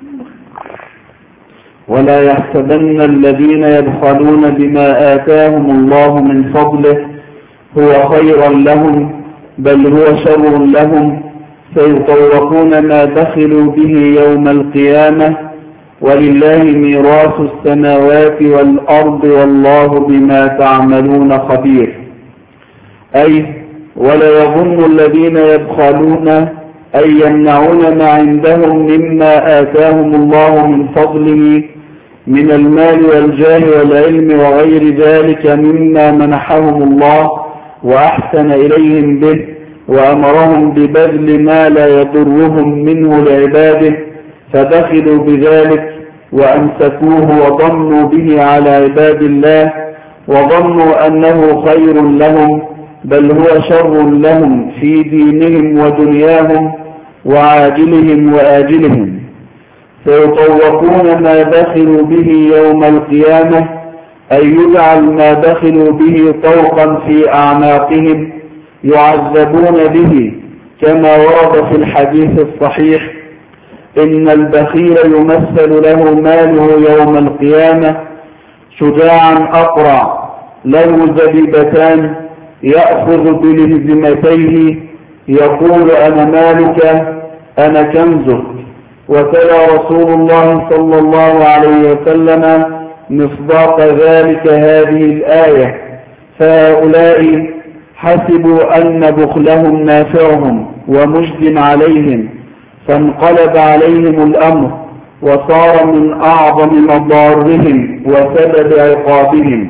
ولا يحسبن الذين يبخلون بما آتاهم الله من فضله هو خيرا لهم، بل هو شر لهم، سيطوقون ما بخلوا به يوم القيامة، ولله ميراث السماوات والأرض والله بما تعملون خبير. أي ولا يظن الذين يبخلون أن يمنعون ما عندهم مما آتاهم الله من فضله من المال والجاه والعلم وغير ذلك مما منحهم الله وأحسن إليهم به، وأمرهم ببذل ما لا يضرهم منه لعباده، فبخلوا بذلك وأمسكوه وظنوا به على عباد الله، وظنوا أنه خير لهم، بل هو شر لهم في دينهم ودنياهم وعاجلهم وآجلهم. سيطوقون ما بخلوا به يوم القيامة، أي يجعل ما بخلوا به طوقا في أعناقهم يعذبون به، كما ورد في الحديث الصحيح: إن البخيل يمثل له ماله يوم القيامة شجاعا أقرع له زبيبتان يأخذ بلهزمتيه يقول: أنا مالك أنا كنزك. وتلا رسول الله صلى الله عليه وسلم مصداق ذلك هذه الآية: فهؤلاء حسبوا أن بخلهم نافعهم ومجد عليهم، فانقلب عليهم الأمر وصار من أعظم مضارهم وسبب عقابهم.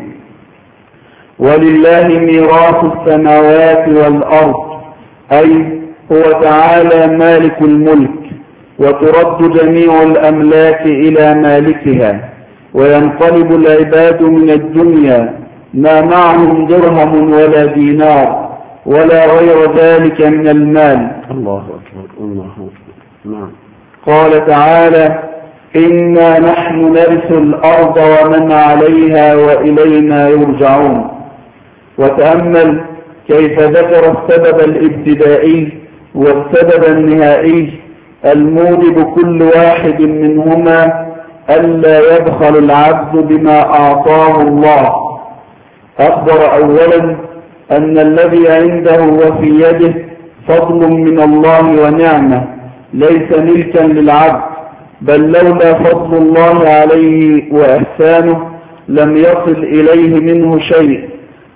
ولله ميراث السماوات والأرض، أي هو تعالى مالك الملك، وترد جميع الأملاك إلى مالكها، وينقلب العباد من الدنيا ما معهم درهم ولا دينار ولا غير ذلك من المال. الله أكبر الله أكبر. نعم. قال تعالى: إنا نحن نرث الأرض ومن عليها وإلينا يرجعون. وتأمل كيف ذكر السبب الابتدائي والسبب النهائي الموجب كل واحد منهما ألا يبخل العبد بما أعطاه الله. أخبر أولا أن الذي عنده وفي يده فضل من الله ونعمة ليس ملكا للعبد، بل لولا فضل الله عليه وإحسانه لم يصل إليه منه شيء،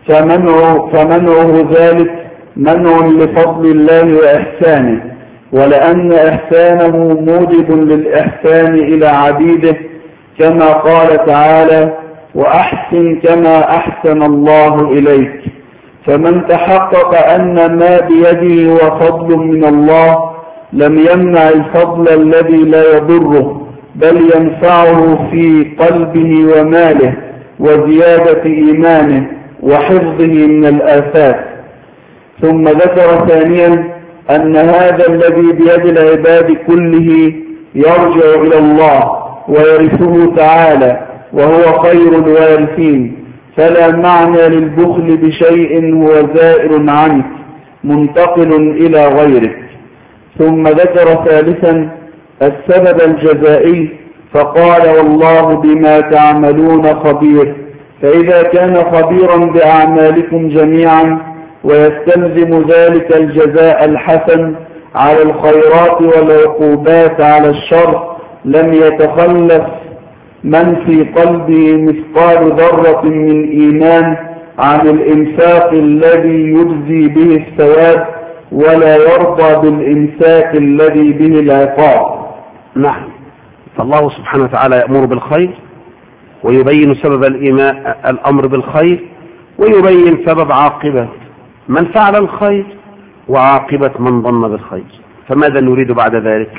فمنعه ذلك منع لفضل الله وإحسانه، ولأن إحسانه موجب للإحسان إلى عبيده، كما قال تعالى: وأحسن كما أحسن الله إليك. فمن تحقق أن ما بيده هو فضل من الله لم يمنع الفضل الذي لا يضره، بل ينفعه في قلبه وماله وزيادة إيمانه وحفظه من الآفات. ثم ذكر ثانيا أن هذا الذي بيد العباد كله يرجع إلى الله ويرثه تعالى، وهو خير الوارثين، فلا معنى للبخل بشيء هو زائر عنك منتقل إلى غيرك. ثم ذكر ثالثا السبب الجزائي، فقال: والله بما تعملون خبير. فإذا كان خبيرا بأعمالكم جميعا ويستلزم ذلك الجزاء الحسن على الخيرات والعقوبات على الشر، لم يتخلف من في قلبه مثقال ذرة من إيمان عن الإنفاق الذي يجزي به الثواب، ولا يرضى بالإمساك الذي به العقاب. نعم. فالله سبحانه وتعالى يأمر بالخير ويبين سبب الأمر بالخير، ويبين سبب عاقبة من فعل الخير وعاقبة من ظن بالخير. فماذا نريد بعد ذلك؟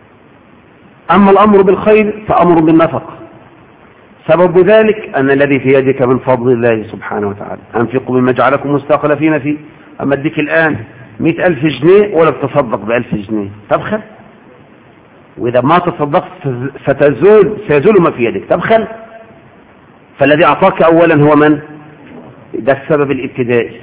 أما الأمر بالخير فأمر بالنفقة، سبب ذلك أن الذي في يدك من فضل الله سبحانه وتعالى. أنفقوا مما جعلكم مستخلفين فيه. أما اديك الآن 100,000 جنيه ولا بتصدق ب1000 جنيه، تبخل. وإذا ما تصدقت سيزول ما في يدك، تبخل. فالذي أعطاك أولا هو من؟ ده السبب الابتدائي.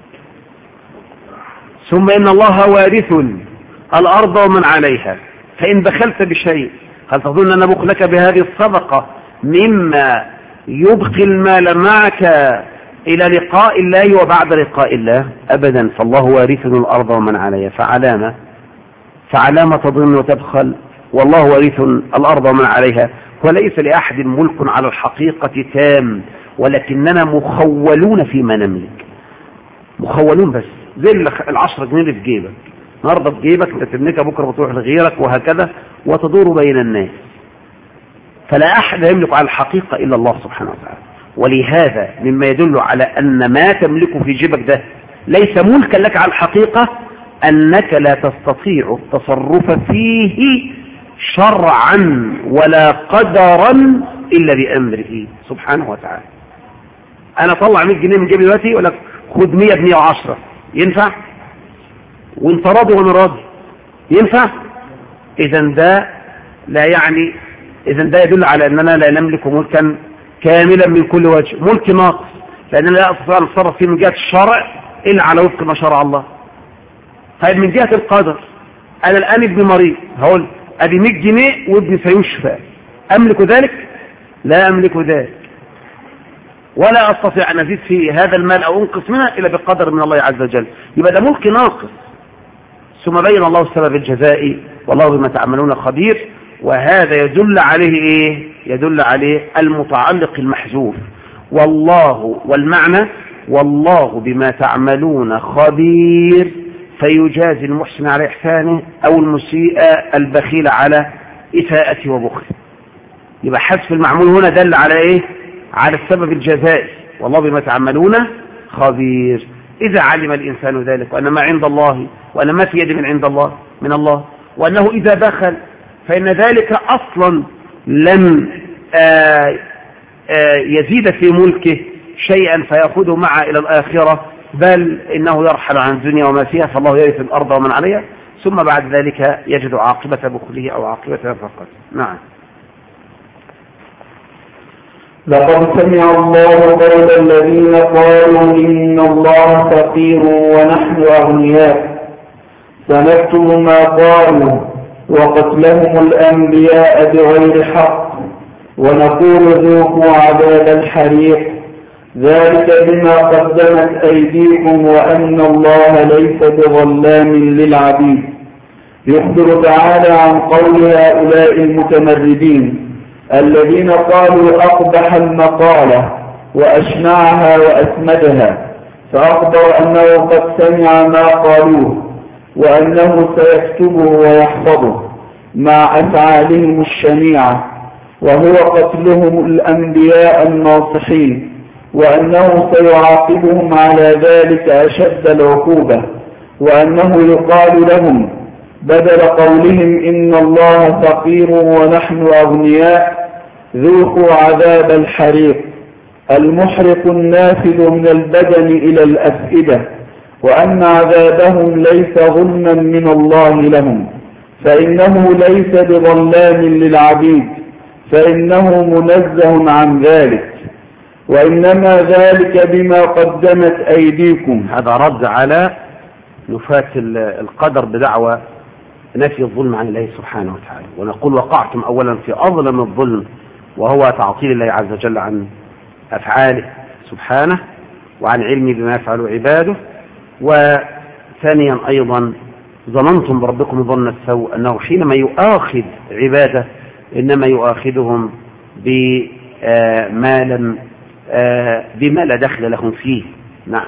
ثم إن الله وارث الأرض ومن عليها، فإن بخلت بشيء هل تظن أن بخلك بهذه الصدقة مما يبقي المال معك إلى لقاء الله وبعد لقاء الله؟ أبدا. فالله وارث الأرض ومن عليها، فعلامة تظن وتبخل؟ والله وارث الأرض ومن عليها، وليس لأحد ملك على الحقيقة تام، ولكننا مخولون فيما نملك. مخولون بس، زي 10 جنيه اللي في جيبك النهارده في جيبك، انت تملكها بكره بتروح لغيرك، وهكذا وتدور بين الناس. فلا أحد يملك على الحقيقة إلا الله سبحانه وتعالى. ولهذا مما يدل على أن ما تملكه في جيبك ده ليس ملكا لك على الحقيقة، أنك لا تستطيع التصرف فيه شرعا ولا قدرا إلا بأمره سبحانه وتعالى. أنا طلع 100 جنيه من جيبي دلوقتي يقول لك خد 100 ب110، ينفع؟ وانت راضي وانا راضي، ينفع؟ إذا ده لا يعني، إذا ده يدل على أننا لا نملك ملكا كاملا من كل وجه، ملك ناقص، لأننا لا أستطيع أن نتصرف فيه من جهة الشرع إلا على وفق ما شرع الله. طيب من جهة القدر، أنا الآن ابني مريض، هقول أدي 100 جنيه وابني سيشفى، أملك ذلك؟ لا أملك ذلك، ولا أستطيع أن أزيد في هذا المال أو أنقص منه إلا بقدر من الله عز وجل. يبقى ده ملك ناقص. ثم بين الله السبب الجزائي، والله بما تعملون خبير. وهذا يدل عليه إيه؟ يدل عليه المتعلق المحذوف، والله، والمعنى والله بما تعملون خبير، فيجازي المحسن على إحسانه أو المسيء البخيل على إساءته وبخله. يبقى حذف المعمول هنا دل على إيه؟ على السبب الجزائي، والله بما تعملون خبير. إذا علم الإنسان ذلك، وأن ما عند الله، وأن ما في يد من عند الله من الله، وأنه إذا بخل فإن ذلك أصلا لن يزيد في ملكه شيئا فيأخذه معه إلى الآخرة، بل إنه يرحل عن الدنيا وما فيها، فالله يرث الأرض ومن عليها، ثم بعد ذلك يجد عاقبة بخله أو عاقبة نفقته. نعم. لقد سمع الله قول الذين قالوا إن الله فقير ونحن أغنياء، سنكتب ما قالوا وقتلهم الأنبياء بغير حق، ونقول ذوقوا عذاب الحريق، ذلك بما قدمت أيديكم وأن الله ليس بظلام للعبيد. يخبر تعالى عن قول هؤلاء المتمردين الذين قالوا أقبح المقالة وأشنعها وأسمدها، فأخبر أنه قد سمع ما قالوه وأنه سيكتبه ويحفظه مع أفعالهم الشنيعة، وهو قتلهم الأنبياء الناصحين، وأنه سيعاقبهم على ذلك أشد العقوبة، وأنه يقال لهم بدل قولهم إن الله فقير ونحن أغنياء ذوقوا عذاب الحريق المحرق النافذ من البدن إلى الأفئدة، وأن عذابهم ليس ظلما من الله لهم، فإنه ليس بظلام للعبيد، فإنه منزه عن ذلك، وإنما ذلك بما قدمت أيديكم. هذا رد على نفاة القدر بدعوى نفي الظلم عن الله سبحانه وتعالى، ونقول وقعتم أولا في أظلم الظلم، وهو تعطيل الله عز وجل عن أفعاله سبحانه وعن علمه بما يفعل عباده. وثانيا أيضا ظننتم بربكم ظن السوء أنه حينما يؤاخذ عباده إنما يؤاخذهم بما لا دخل لهم فيه. نعم.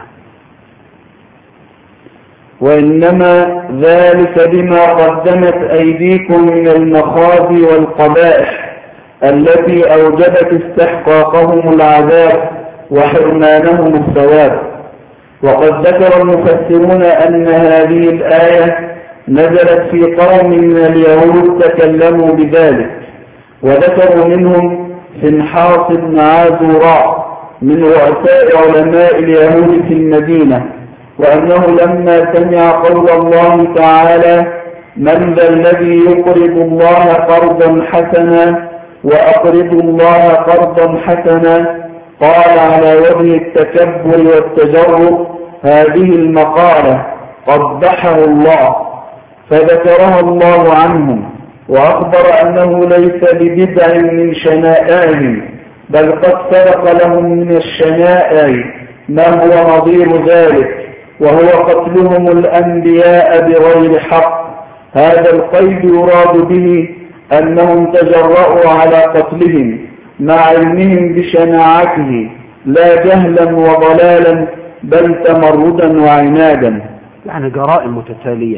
وإنما ذلك بما قدمت أيديكم من المخازي والقبائح التي أوجبت استحقاقهم العذاب وحرمانهم الثواب. وقد ذكر المفسرون أن هذه الآية نزلت في قوم من اليهود تكلموا بذلك، وذكروا منهم فنحاس بن عازوراء من رؤساء علماء اليهود في المدينة، وأنه لما سمع قول الله تعالى من ذا الذي يقرض الله قرضا حسنا وأقرض الله قرضا حسنا، قال على وجه التكبر والتجرؤ هذه المقالة قبحه الله، فذكرها الله عنهم، وأخبر أنه ليس ببدع من شنائعهم، بل قد سبق لهم من الشنائع ما هو نظير ذلك، وهو قتلهم الأنبياء بغير حق. هذا القيد يراد به أنهم تجرؤوا على قتلهم مع علمهم بشناعته لا جهلا وضلالا بل تمردا وعنادا. يعني جرائم متتالية.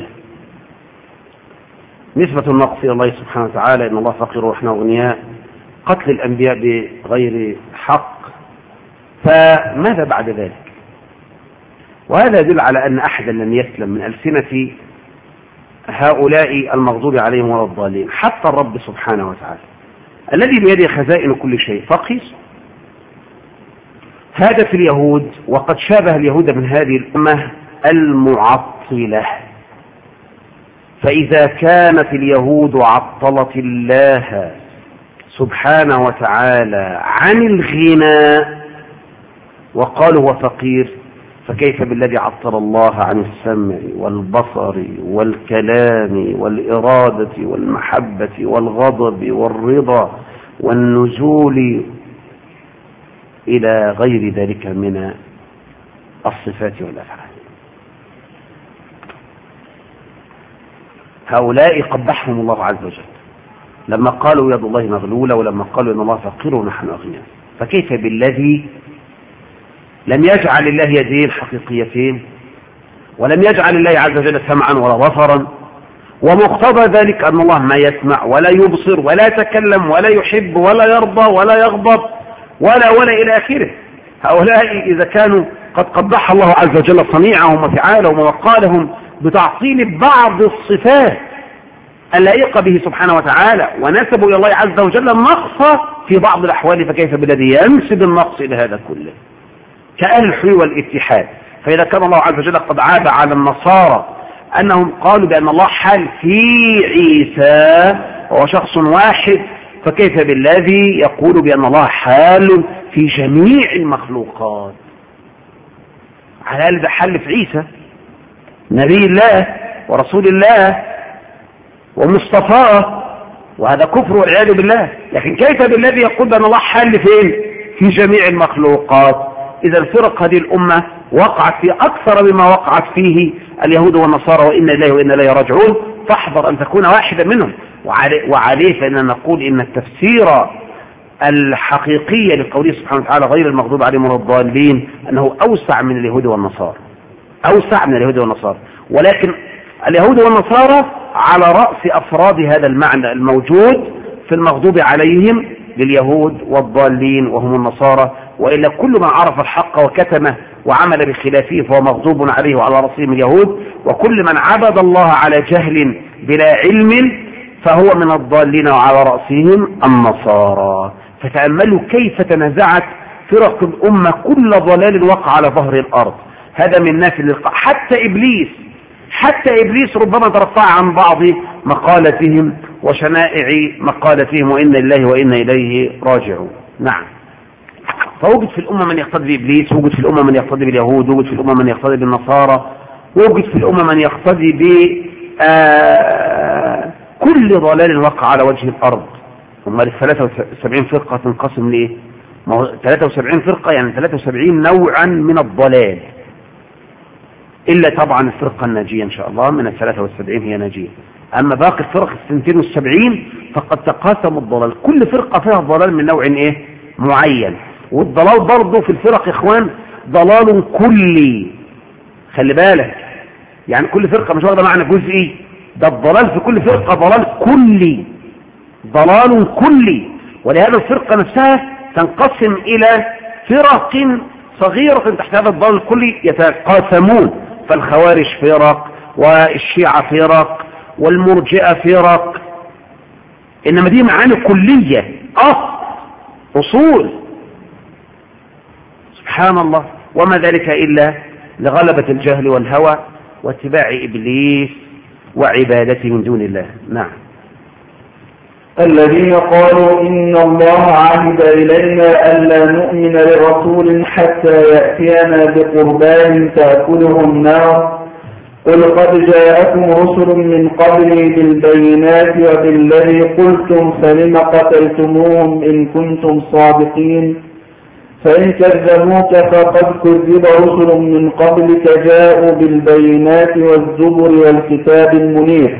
نسبة النقص إلى الله سبحانه وتعالى إن الله فقير ونحن أغنياء، قتل الأنبياء بغير حق، فماذا بعد ذلك؟ وهذا يدل على أن أحدا لم يسلم من ألسنة هؤلاء المغضوب عليهم ولا الضالين، حتى الرب سبحانه وتعالى الذي بيده خزائن كل شيء فقير. هذا في اليهود، وقد شابه اليهود من هذه الأمة المعطلة. فإذا كانت اليهود عطلت الله سبحانه وتعالى عن الغنى وقالوا هو فقير، فكيف بالذي عطل الله عن السمع والبصر والكلام والإرادة والمحبة والغضب والرضا والنزول إلى غير ذلك من الصفات والأفعال. هؤلاء قبحهم الله عز وجل لما قالوا يد الله مغلولة، ولما قالوا إن الله فقير ونحن أغنياء، فكيف بالذي لم يجعل الله يدين حقيقيتين، ولم يجعل الله عز وجل سمعا ولا بصرا، ومقتضى ذلك أن الله ما يسمع ولا يبصر ولا يتكلم ولا يحب ولا يرضى ولا يغضب ولا إلى آخره. هؤلاء إذا كانوا قد قبح الله عز وجل صنيعهم وفعالهم ومقالهم بتعطيل بعض الصفات اللائقة به سبحانه وتعالى، ونسبوا إلى الله عز وجل النقص في بعض الأحوال، فكيف بالذي ينسب النقص إلى هذا كله كأهل الحلول والاتحاد؟ فإذا كان الله عز وجل قد عاب على النصارى أنهم قالوا بأن الله حال في عيسى وهو شخص واحد، فكيف بالذي يقول بأن الله حال في جميع المخلوقات؟ على الأقل ده حل في عيسى نبي الله ورسول الله ومصطفاه، وهذا كفر والعياذ بالله. لكن كيف بالذي يقول بأن الله حل فين؟ في جميع المخلوقات. إذا الفرق هذه الأمة وقعت في أكثر مما وقعت فيه اليهود والنصارى، وإنا إليه وإنا إليه راجعون، فاحذر أن تكون واحدا منهم. وعليه فإننا نقول إن التفسير الحقيقي لقوله سبحانه وتعالى غير المغضوب عليهم ولا الضالين أنه أوسع من اليهود والنصارى، أوسع من اليهود والنصارى. ولكن اليهود والنصارى على رأس أفراد هذا المعنى الموجود في المغضوب عليهم لليهود والضالين وهم النصارى. وإلا كل من عرف الحق وكتمه وعمل بخلافه فهو مغضوب عليه وعلى رأسهم اليهود، وكل من عبد الله على جهل بلا علم فهو من الضالين وعلى رأسهم النصارى. فتأملوا كيف تنازعت فرق الأمة كل ضلال وقع على ظهر الأرض. هذا من نافل اللقاء. حتى إبليس ربما ترفع عن بعض مقالتهم وشنائع مقالتهم وإنا لله وإنا إليه راجعون. نعم. فوجد في الأمة من يقتدي بإبليس، وجد في الأمة من يقتدي باليهود، وجد في الأمة من يقتدي بالنصارى، وجد في الأمة من يقتدي كل ضلال وقع على وجه الأرض. ثم 73 فرقة تنقسم ليه؟ 73 فرقة يعني 73 نوعا من الضلال، إلا طبعا الفرقة الناجية إن شاء الله من 73 هي ناجية. أما باقي الفرق 72 فقد تقاسم الضلال، كل فرقة فيها ضلال من نوع إيه؟ معين. والضلال برضه في الفرق إخوان ضلال كلي، خلي بالك، يعني كل فرقة مش واخدة معنى جزئي، ده الضلال في كل فرقة ضلال كلي، ضلال كلي. ولهذا الفرقة نفسها تنقسم إلى فرق صغيرة تحت هذا الضلال الكلي يتقاسمون. فالخوارج فرق، والشيعة فرق، والمرجئة فرق، إنما دي معاني كلية أصول. سبحان الله. وما ذلك إلا لغلبة الجهل والهوى واتباع إبليس وعبادته من دون الله. نعم. الذين قالوا إن الله عهد إلينا ألا نؤمن لرسول حتى يأتينا بقربان تأكله النار قل قد جاءكم رسل من قبلي بالبينات وبالذي قلتم فلم قتلتموهم إن كنتم صادقين فإن كذبوك فقد كذب رسل من قبلك جاءوا بالبينات والزبر والكتاب المنير.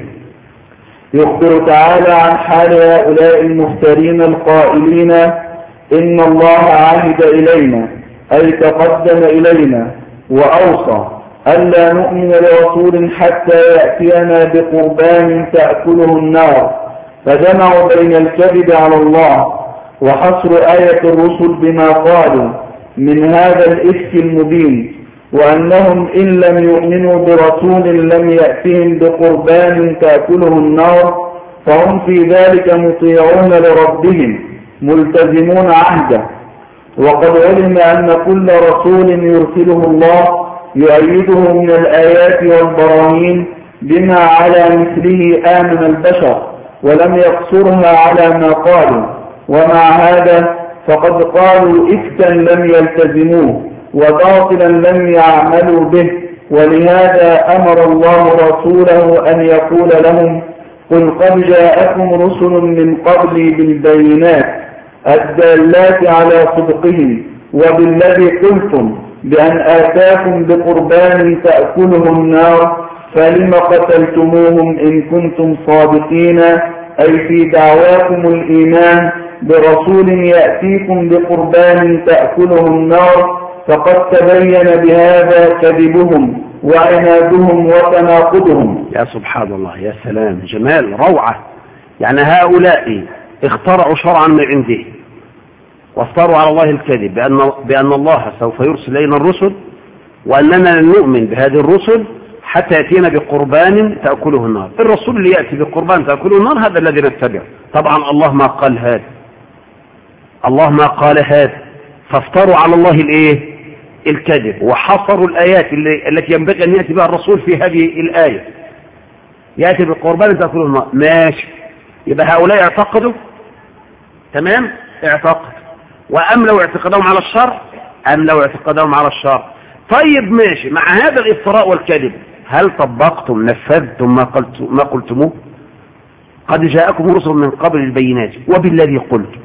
يخبر تعالى عن حال هؤلاء المفترين القائلين إن الله عهد إلينا أي تقدم إلينا وأوصى ألا نؤمن لرسول حتى يأتينا بقربان تأكله النار، فجمعوا بين الكذب على الله وحصر آية الرسل بما قالوا من هذا الإفك المبين، وأنهم إن لم يؤمنوا برسول لم يأتهم بقربان تأكله النار فهم في ذلك مطيعون لربهم ملتزمون عهده. وقد علم أن كل رسول يرسله الله يؤيده من الآيات والبراهين بما على مثله آمن البشر ولم يقصرها على ما قالوا، ومع هذا فقد قالوا إفكا لم يلتزموه وباطلا لم يعملوا به. ولهذا أمر الله رسوله أن يقول لهم قل قد جاءكم رسل من قبلي بالبينات الدالات على صدقهم وبالذي قلتم بأن آتاكم بقربان تأكله النار فلم قتلتموهم إن كنتم صادقين أي في دعواكم الإيمان برسول يأتيكم بقربان تأكله النار فقد تبين بهذا كذبهم وعنادهم وتناقضهم. يا سبحان الله، يا سلام، جمال، روعة. يعني هؤلاء اخترعوا شرعا من عنده وافتروا على الله الكذب بأن الله سوف يرسل إلينا الرسل وأننا لن نؤمن بهذه الرسل حتى يأتينا بقربان تأكله النار. الرسول اللي يأتي بقربان تأكله النار هذا الذي نتبعه. طبعا الله ما قال هذا، الله ما قال هذا، فافتروا على الله الايه؟ الكذب، وحصروا الآيات التي ينبغي أن يأتي بها الرسول في هذه الآية. يأتي بالقربان تأكله النار، ماشي، يبقى هؤلاء اعتقدوا، تمام، اعتقد، وأملوا اعتقادهم على الشر، أملوا اعتقادهم على الشر. طيب ماشي، مع هذا الافتراء والكذب هل طبقتم نفذتم ما قلتموه؟ قد جاءكم رسل من قبل البينات وبالذي قلتم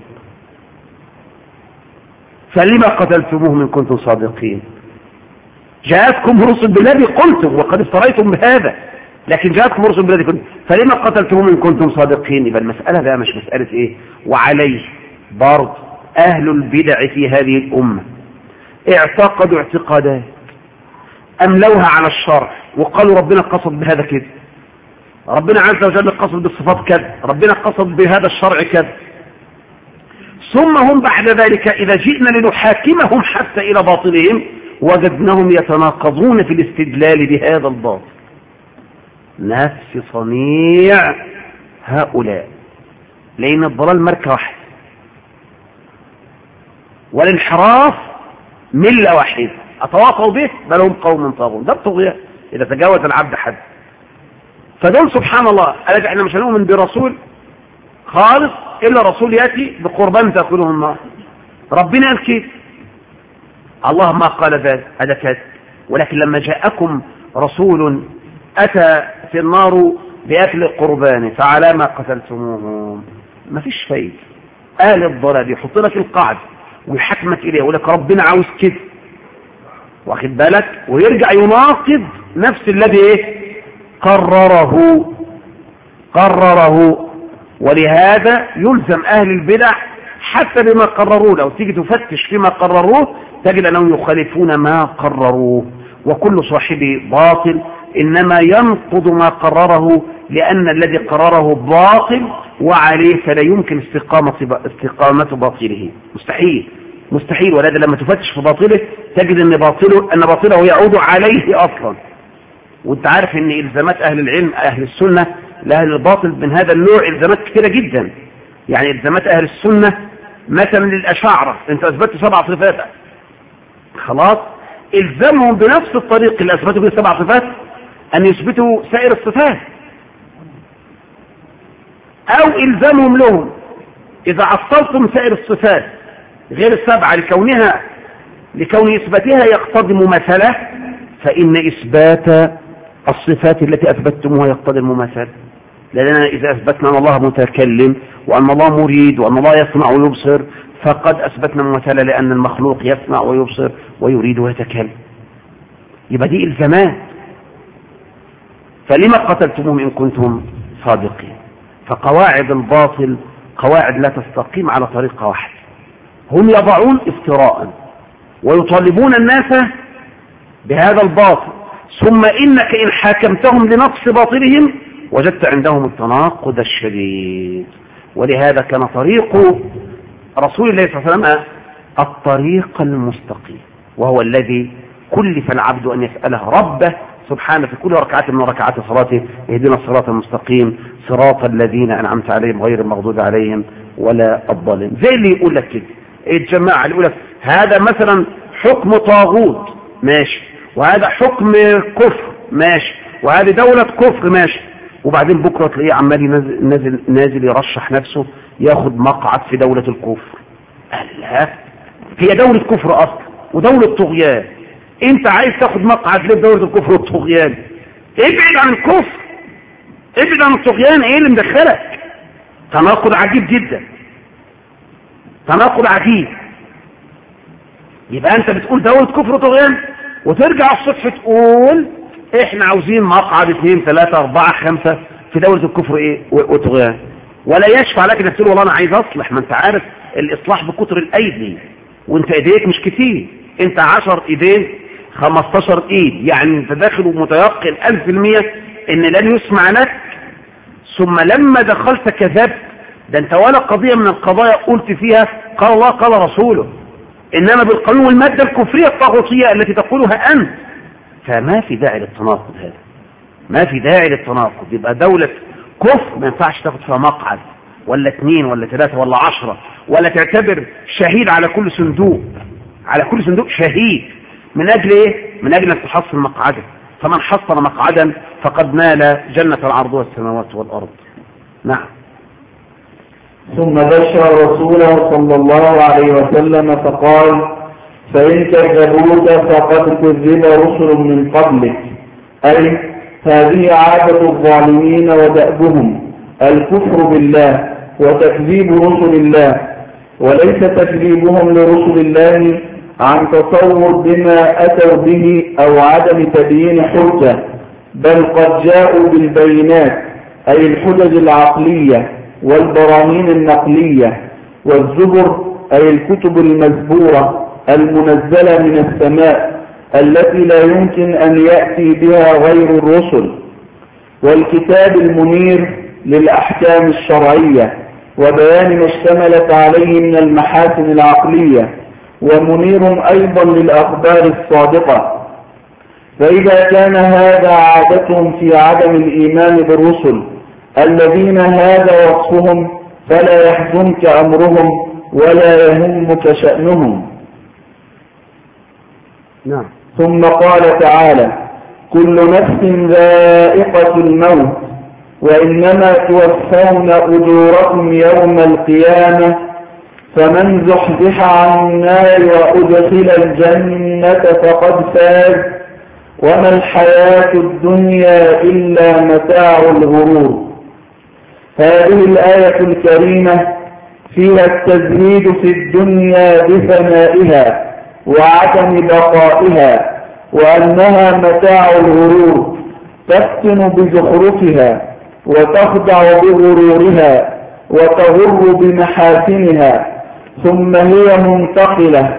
فلما قتلتموهم إن كنتم صادقين. جاءتكم رسل بالذي قلتم وقد افتريتم بهذا، لكن جاءتكم رسل بالذي قلتم فلما قتلتهم إن كنتم صادقين؟ يبقى المسألة بقى مش مسألة إيه. وعليه برضه أهل البدع في هذه الأمة اعتقدوا اعتقادات أملوها على الشرع وقالوا ربنا قصد بهذا كده، ربنا عز وجل قصد بالصفات كذا، ربنا قصد بهذا الشرع كذا، ثم هم بعد ذلك إذا جئنا لنحاكمهم حتى إلى باطلهم وجدناهم يتناقضون في الاستدلال بهذا الباطل. نفس صنيع هؤلاء، لأن الضلال ماركة واحدة والانحراف ملة واحدة أتواصوا به بل هم قوم طاغون. ده الطغيان إذا تجاوز العبد حد. فدول سبحان الله قال احنا مش هنؤمن برسول خالص إلا رسول يأتي بقربان تأكله النار. ربنا قال كده، الله ما قال ذلك، هذا كذب. ولكن لما جاءكم رسول أتى في النار بأكل قربانه فعلى ما قتلتموهم، ما فيش فايدة. أهل الضلال يحط لك القاعدة ويحكمك إليه يقول لك ربنا عاوز كده، واخد بالك، ويرجع يناقض نفس الذي ايه قرره. ولهذا يلزم أهل البدع حتى بما قرروه، لو تيجي تفتش فيما قرروه تجد أنهم يخالفون ما قرروه. وكل صاحب باطل إنما ينقض ما قرره لأن الذي قرره باطل وعليه فلا يمكن استقامة باطله. مستحيل. ولذا لما تفتش في باطله تجد أن باطله يعود عليه أصلا. وانت عارف أن إلزامات أهل العلم أهل السنة لأهل الباطل من هذا النوع إلزامات كثيرة جدا. يعني إلزامات أهل السنة مثلا للأشاعرة أنت أثبتت 7 صفات، خلاص إلزامهم بنفس الطريق اللي أثبتوا به 7 صفات أن يثبتوا سائر الصفات، أو إلزامهم لهم إذا عطلتم سائر الصفات غير ال7 لكون إثباتها يقتضي مماثلة فإن إثبات الصفات التي أثبتتموها يقتضي المماثلة. لأننا إذا أثبتنا أن الله متكلم وأن الله مريد وأن الله يسمع ويبصر فقد أثبتنا مماثلة، لأن المخلوق يسمع ويبصر ويريد ويتكلم. يبقى دي إلزامات. فلما قتلتموهم إن كنتم صادقين؟ فقواعد الباطل قواعد لا تستقيم على طريقة واحدة. هم يضعون افتراء ويطالبون الناس بهذا الباطل، ثم إنك إن حاكمتهم لنقص باطلهم وجدت عندهم التناقض الشديد. ولهذا كان طريق رسول الله صلى الله عليه وسلم الطريق المستقيم، وهو الذي كلف العبد أن يسأله ربه سبحانه في كل ركعة من ركعات صلاته اهدنا الصراط المستقيم صراط الذين أنعمت عليهم غير المغضوب عليهم ولا الضالين. زي اللي يقول لك كده الجماعة اللي يقول لك هذا مثلا حكم طاغوت ماشي، وهذا حكم كفر ماشي، وهذه دولة كفر ماشي، وبعدين بكرة تلاقيه عمال نازل يرشح نفسه ياخد مقعد في دولة الكفر. لا، هي دولة كفر أصلا ودولة طغيان، انت عايز تاخد مقعد ليه في دولة الكفر والطغيان؟ ابعد عن الكفر، ابعد عن الطغيان. ايه اللي مدخلك؟ تناقض عجيب جدا، تناقض عجيب. يبقى انت بتقول دولة كفر وطغيان وترجع الصبح تقول احنا عاوزين مقعد 2 3 4 5 في دولة الكفر ايه وطغيان، ولا يشفع لك انك تقول والله انا عايز اصلح. ما انت عارف الاصلاح بكتر الايدي وانت ايديك مش كتير، انت 10 ايدين 15 ايد، يعني انت داخل ومتيقن 1000% ان لن يسمع لك. ثم لما دخلت كذبت. ده انت ولا قضية من القضايا قلت فيها قال الله قال رسوله، انما بالقانون والمادة الكفرية الطاغوتية التي تقولها انت. فما في داعي للتناقض هذا، ما في داعي للتناقض. يبقى دولة كفر ما ينفعش تاخد فيها مقعد ولا 2 ولا 3 ولا 10، ولا تعتبر شهيد على كل صندوق، على كل صندوق شهيد. من اجل ايه؟ من اجل ان تحصل مقعدا. فمن حصل مقعدا فقد نال جنة العرض والسماوات والارض. نعم. ثم بشر رسوله صلى الله عليه وسلم فقال فإن كذبوك فقد كذب رسل من قبلك، أي هذه عادة الظالمين ودأبهم الكفر بالله وتكذيب رسل الله، وليس تكذيبهم لرسل الله عن تصور بما أتوا به أو عدم تبيين حجة، بل قد جاءوا بالبينات أي الحجج العقلية والبراهين النقلية، والزبر أي الكتب المزبورة المنزلة من السماء التي لا يمكن أن يأتي بها غير الرسل، والكتاب المنير للأحكام الشرعية وبيان ما اشتملت عليه من المحاسن العقلية، ومنير أيضا للأخبار الصادقة. فإذا كان هذا عادتهم في عدم الإيمان بالرسل الذين هذا وصفهم، فلا يحزنك أمرهم ولا يهمك شأنهم. نعم. ثم قال تعالى: كل نفس ذائقة الموت وإنما توفون أجوركم يوم القيامة فمن زحزح عن النار وأدخل الجنة فقد فاز وما الحياة الدنيا إلا متاع الغرور. هذه الآية الكريمة فيها التزهيد في الدنيا بفنائها وعدم بقائها، وأنها متاع الغرور تفتن بزخرفها وتخدع بغرورها وتغر بمحاسنها، ثم هي منتقلة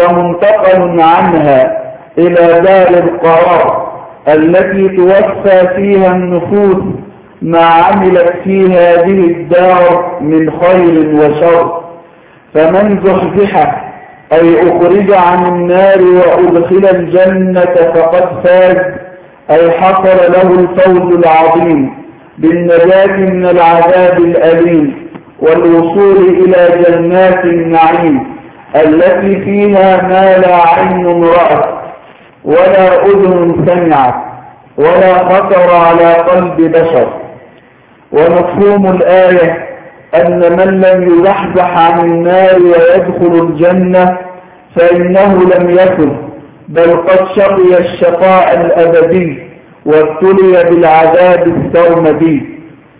ومنتقل عنها إلى دار القرار التي توفى فيها النفوس ما عملت في هذه الدار من خير وشر. فمن زحزح أي أخرج عن النار وأدخل الجنة فقد فاز، أي حصل له الفوز العظيم بالنجاة من العذاب الأليم والوصول إلى جنات النعيم التي فيها ما لا عين رأت ولا أذن سمعت ولا خطر على قلب بشر. ومفهوم الآية أن من لم يزحزح عن النار ويدخل الجنة فإنه لم يفز، بل قد شقي الشقاء الأبدي وابتلي بالعذاب السرمدي.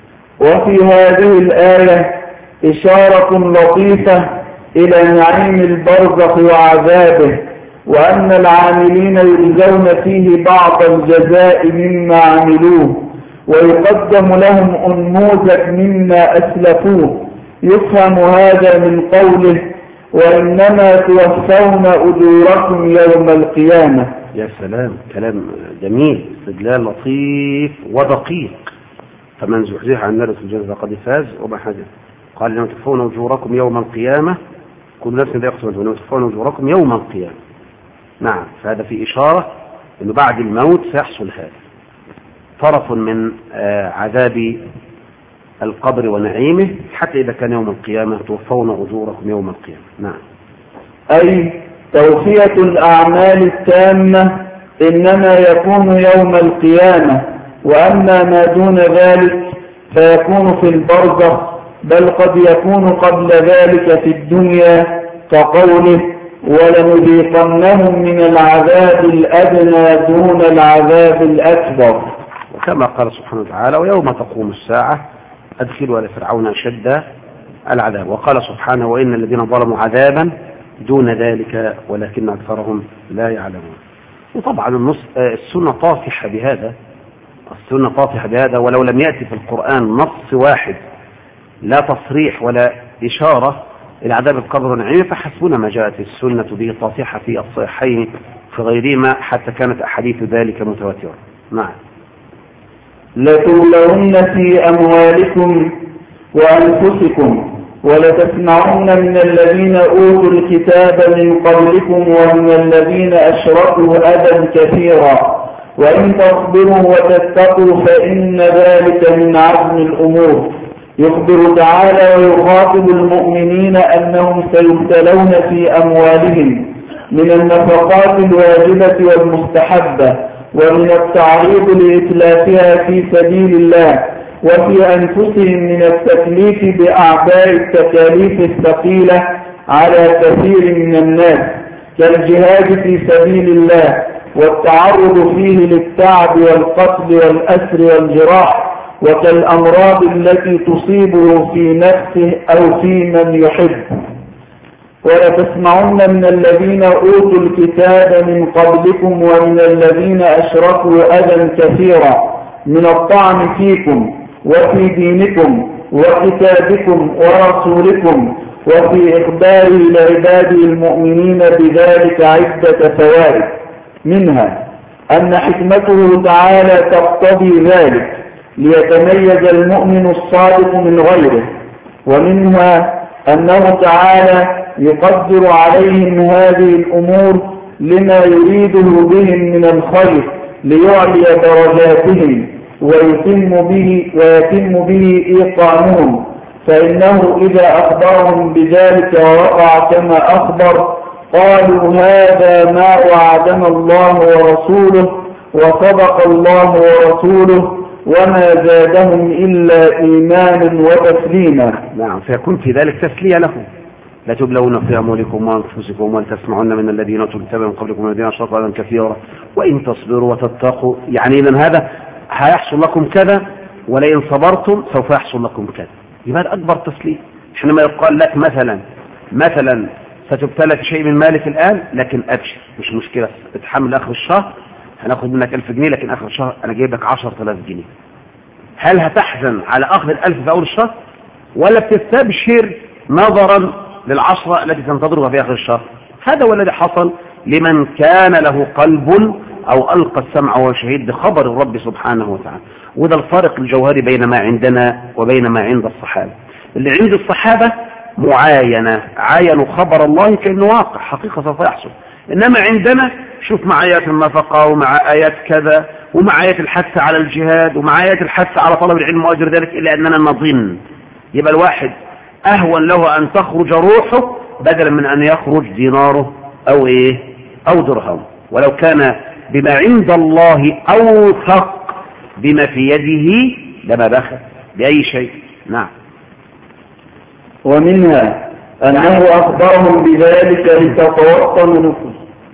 وفي هذه الآية إشارة لطيفة إلى نعيم البرزخ وعذابه، وأن العاملين يجزون فيه بعض الجزاء مما عملوه، ويقدم لهم أنموذج مما أسلفوه. يفهم هذا من قوله: وإنما توفون أجوركم يوم القيامة. يا سلام، كلام جميل، استدلال لطيف ودقيق. فمن زحزح عن النار الجنة فقد فاز وما حاجة. قال: لما توفون أجوركم يوم القيامة، كل نفس ذائقة الموت، لما توفون أجوركم يوم القيامة. نعم، فهذا في إشارة أنه بعد الموت سيحصل هذا طرف من عذاب القبر ونعيمه، حتى إذا كان يوم القيامة توفون أجوركم يوم القيامة. نعم، أي توفية الأعمال التامة إنما يكون يوم القيامة، وأما ما دون ذلك فيكون في البرزخ، بل قد يكون قبل ذلك في الدنيا، كقوله: ولنذيقنهم من العذاب الأدنى دون العذاب الأكبر. وكما قال سبحانه وتعالى: ويوم تقوم الساعة أدخلوا آل فرعون أشد العذاب. وقال سبحانه: وإن الذين ظلموا عذابا دون ذلك ولكن أكثرهم لا يعلمون. وطبعا السنة طافحة بهذا، السنة طافحة بهذا، ولو لم يأتي في القرآن نص واحد لا تصريح ولا إشارة إلى عذاب القبر ونعيمه، فحسبنا ما جاءت السنة به طافحة في الصحيحين في غيرهما، حتى كانت أحاديث ذلك متواترة. نعم. لتبلون في أموالكم وأنفسكم ولتسمعن من الذين أوتوا الكتاب من قبلكم ومن الذين أشركوا أذى كثيرا وإن تصبروا وتتقوا فإن ذلك من عزم الأمور. يخبر تعالى ويخاطب المؤمنين أنهم سيبتلون في أموالهم من النفقات الواجبة والمستحبة، ومن التعريض لإتلافها في سبيل الله، وفي أنفسهم من التكليف بأعباء التكاليف الثقيلة على كثير من الناس، كالجهاد في سبيل الله والتعرض فيه للتعب والقتل والأسر والجراح، وكالأمراض التي تصيبه في نفسه أو في من يحب. ولتسمعن من الذين أوتوا الكتاب من قبلكم ومن الذين أشركوا أذى كثيرا من الطعن فيكم، وفي دينكم وكتابكم ورسولكم، وفي إخباره لعباده المؤمنين بذلك عدة فوائد، منها أن حكمته تعالى تقتضي ذلك ليتميز المؤمن الصادق من غيره، ومنها أنه تعالى يقدر عليهم هذه الأمور لما يريده بهم من الخير ليعلي درجاتهم ويتم به إيقانهم، فإنه إذا أخبرهم بذلك ووقع كما أخبر قالوا هذا ما وعدنا الله ورسوله وصدق الله ورسوله وما زادهم إلا إيمانا وتسليما. نعم، فيكون في ذلك تسلية لهم. لا تبلون في أموالكم وأنفسكم ولتسمعن من الذين أوتوا الكتاب من قبلكم والذين أشركوا أذًا كثيرا وإن تصبروا وتتقوا، يعني إذن هذا هيحصل لكم كذا ولئن صبرتم سوف يحصل لكم كذا. يبقى أكبر تسلية. حينما يقال لك مثلا ستبتلى في شيء من مالك الآن، لكن أبشر مش مشكلة، اتحمل آخر الشهر هناخد منك 1000 جنيه، لكن آخر الشهر أنا جايب لك 10,000 جنيه. هل هتحزن على أخذ 1000 في أول الشهر، ولا بتستبشر نظرا للعشرة التي تنتظرها في آخر الشهر؟ هذا هو الذي حصل لمن كان له قلب أو ألقى السمع وهو شهيد بخبر الرب سبحانه وتعالى. وده الفارق الجوهري بين ما عندنا وبين ما عند الصحابة. اللي عند الصحابة معاينة، عاينوا خبر الله كأنه واقع حقيقة سوف يحصل، إنما عندنا شوف مع آيات النفقة ومع آيات كذا ومع آيات الحث على الجهاد ومع آيات الحث على طلب العلم وأجر ذلك، إلا أننا نظن. يبقى الواحد أهون له أن تخرج روحه بدلا من أن يخرج ديناره أو درهم، ولو كان بما عند الله أوثق بما في يده لما بخل بأي شيء. نعم. ومنها أنه أخبرهم بذلك لتتوطن نفوسهم.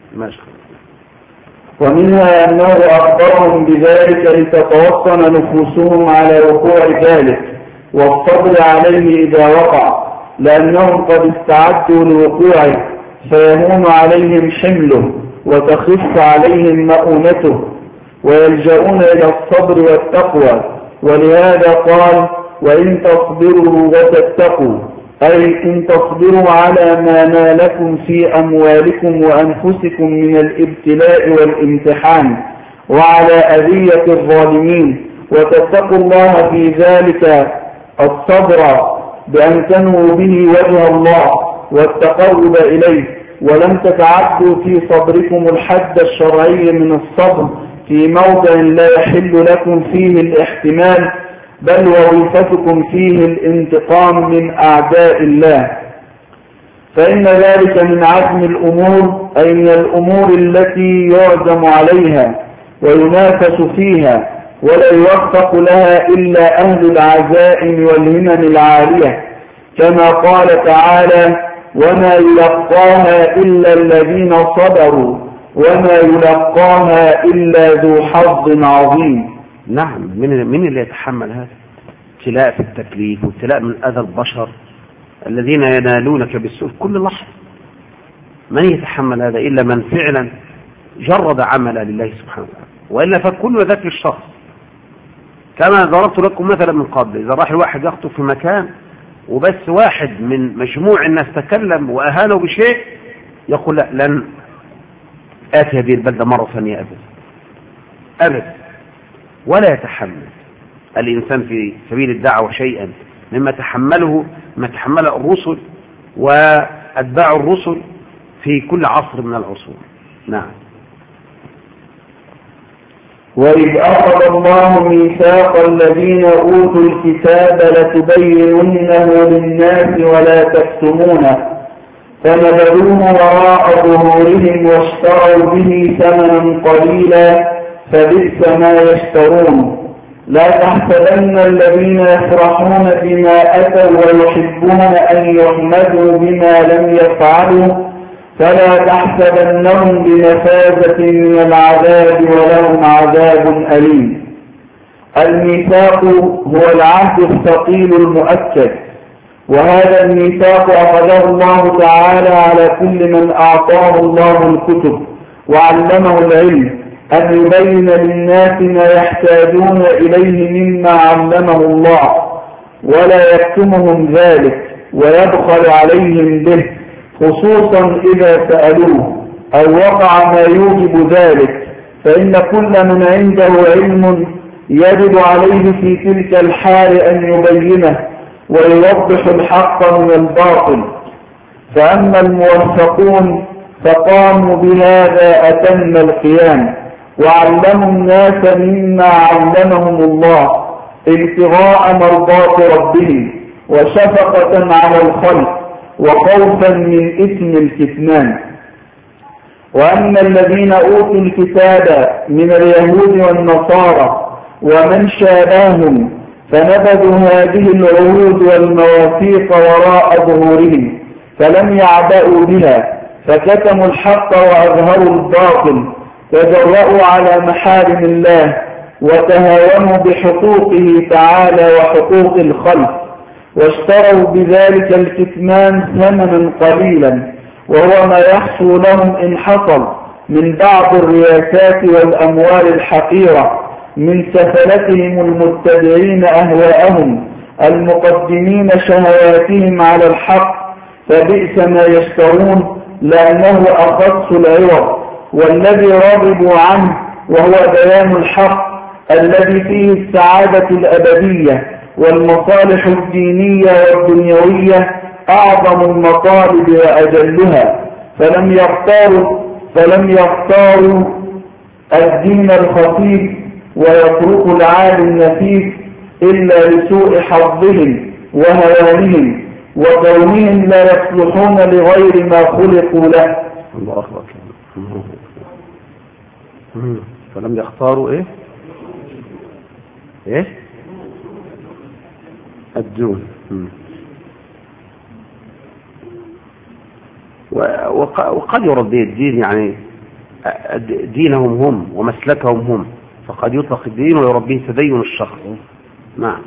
ومنها أنه أخبرهم بذلك لتتوطن نفوسهم على وقوع ذلك والصبر عليه إذا وقع، لأنهم قد استعدوا لوقوعه فيهون عليهم حمله وتخف عليهم مؤونته ويلجؤون إلى الصبر والتقوى. ولهذا قال وإن تصبروا وتتقوا، أي إن تصبروا على ما نالكم في أموالكم وأنفسكم من الابتلاء والامتحان وعلى أذية الظالمين، وتتقوا الله في ذلك الصبر بأن تنووا به وجه الله والتقرب إليه، ولم تتعدوا في صبركم الحد الشرعي من الصبر في موضع لا يحل لكم فيه الاحتمال، بل وظيفتكم فيه الانتقام من أعداء الله. فإن ذلك من عزم الأمور، أي من الأمور التي يعزم عليها وينافس فيها ولا يوفق لها إلا أهل العزائم والهمم العالية، كما قال تعالى وما يلقاها إلا الذين صبروا وما يلقاها إلا ذو حظ عظيم. نعم. من اللي يتحمل هذا؟ ابتلاء في التكليف وابتلاء من أذى البشر الذين ينالونك بالسوء كل لحظة. من يتحمل هذا إلا من فعلا جرد عمله لله سبحانه وتعالى، وإلا فكل ذاك الشخص كما ضربت لكم مثلا من قبل، إذا راح الواحد يخطب في مكان وبس واحد من مجموع الناس تكلم وأهانوا بشيء يقول لا لن آتي هذه البلدة مرة ثانية أبدا، ولا يتحمل الإنسان في سبيل الدعوة شيئا مما تحمله الرسل وأتباع الرسل في كل عصر من العصور. نعم. وإذ أخذ الله ميثاق الذين أوتوا الكتاب لتبيننه للناس ولا تكتمونه فنبذوه وراء ظهورهم واشتروا به ثمنا قليلا فبئس ما يشترون. لا تحسبن الذين يفرحون بما أتوا ويحبون أن يحمدوا بما لم يفعلوا فلا تحسبنهم بمفازة من العذاب ولهم عذاب أليم. الميثاق هو العهد الثقيل المؤكد، وهذا الميثاق أخذه الله تعالى على كل من أعطاه الله الكتب وعلمه العلم أن يبين للناس ما يحتاجون إليه مما علمه الله، ولا يكتمهم ذلك ويبخل عليهم به، خصوصا إذا سألوه أو وقع ما يوجب ذلك، فإن كل من عنده علم يجب عليه في تلك الحال أن يبينه ويوضح الحق من الباطل. فأما الموفقون فقاموا بهذا أتم القيام، وعلموا الناس مما علمهم الله ابتغاء مرضات ربهم وشفقة على الخلق وخوفا من إثم الكتمان. وأما الذين أوتوا الكتاب من اليهود والنصارى ومن شابههم فنبذوا هذه العهود والمواثيق وراء ظهورهم، فلم يعبأوا بها، فكتموا الحق وأظهروا الباطل، تجرؤوا على محارم الله وتهاونوا بحقوقه تعالى وحقوق الخلق، واشتروا بذلك الكتمان ثمنا قليلا، وهو ما يحصل لهم إن حصل من بعض الرياسات والأموال الحقيرة من سفلتهم المتبعين أهواءهم المقدمين شهواتهم على الحق، فبئس ما يشترون لأنه أخص العوض، والذي رغبوا عنه وهو بيان الحق الذي فيه السعادة الأبدية والمصالح الدينية والدنيوية أعظم المطالب وأجلها، فلم يختاروا الدين الخفيف ويتركوا العالي النفيس إلا لسوء حظهم وهوانهم وكونهم لا يصلحون لغير ما خلقوا له. الله أكبر. فلم يختاروا إيه الدون، وقد يرد الدين يعني دينهم هم ومسلكهم هم، فقد يطلق الدين ويربيه تدين الشخص. نعم.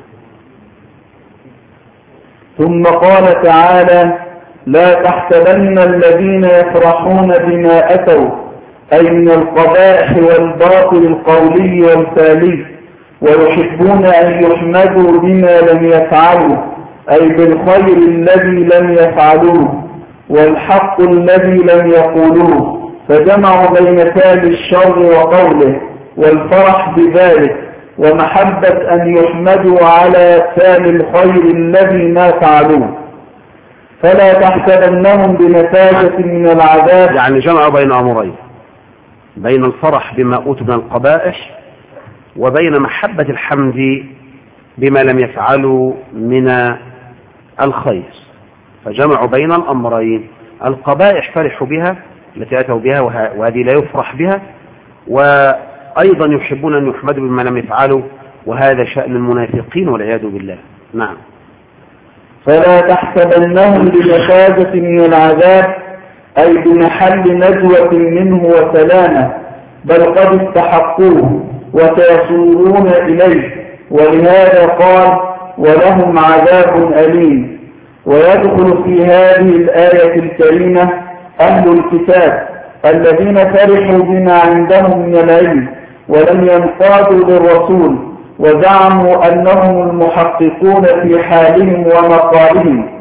ثم قال تعالى: لا تحسبن الذين يفرحون بما أتوا، أي من القبائح والباطل القولي والفعلي، ويحبون أن يحمدوا بما لم يفعلوا، أي بالخير الذي لم يفعلوه والحق الذي لم يقولوه، فجمعوا بين فعل الشر وقوله والفرح بذلك ومحبة أن يحمدوا على فعل الخير الذي ما فعلوه. فلا تحسبنهم بنتاجة من العذاب، يعني جمعوا بين أمرين، بين الفرح بما أوتوا من القبائح وبين محبة الحمد بما لم يفعلوا من الخير، فجمعوا بين الأمرين. القبائح فرحوا بها التي أتوا بها وهذه لا يفرح بها، وأيضا يحبون أن يحمدوا بما لم يفعلوا، وهذا شأن المنافقين والعياذ بالله. نعم. فلا تحسبنهم بنتاجة من العذاب، أي بمحل نجوة منه وسلامة، بل قد استحقوه وسيصورون إليه، ولهذا قال: ولهم عذاب أليم. ويدخل في هذه الآية الكريمة أهل الكتاب الذين فرحوا بما عندهم من العلم ولم ينقادوا للرسول، وزعموا أنهم المحققون في حالهم ومقالهم،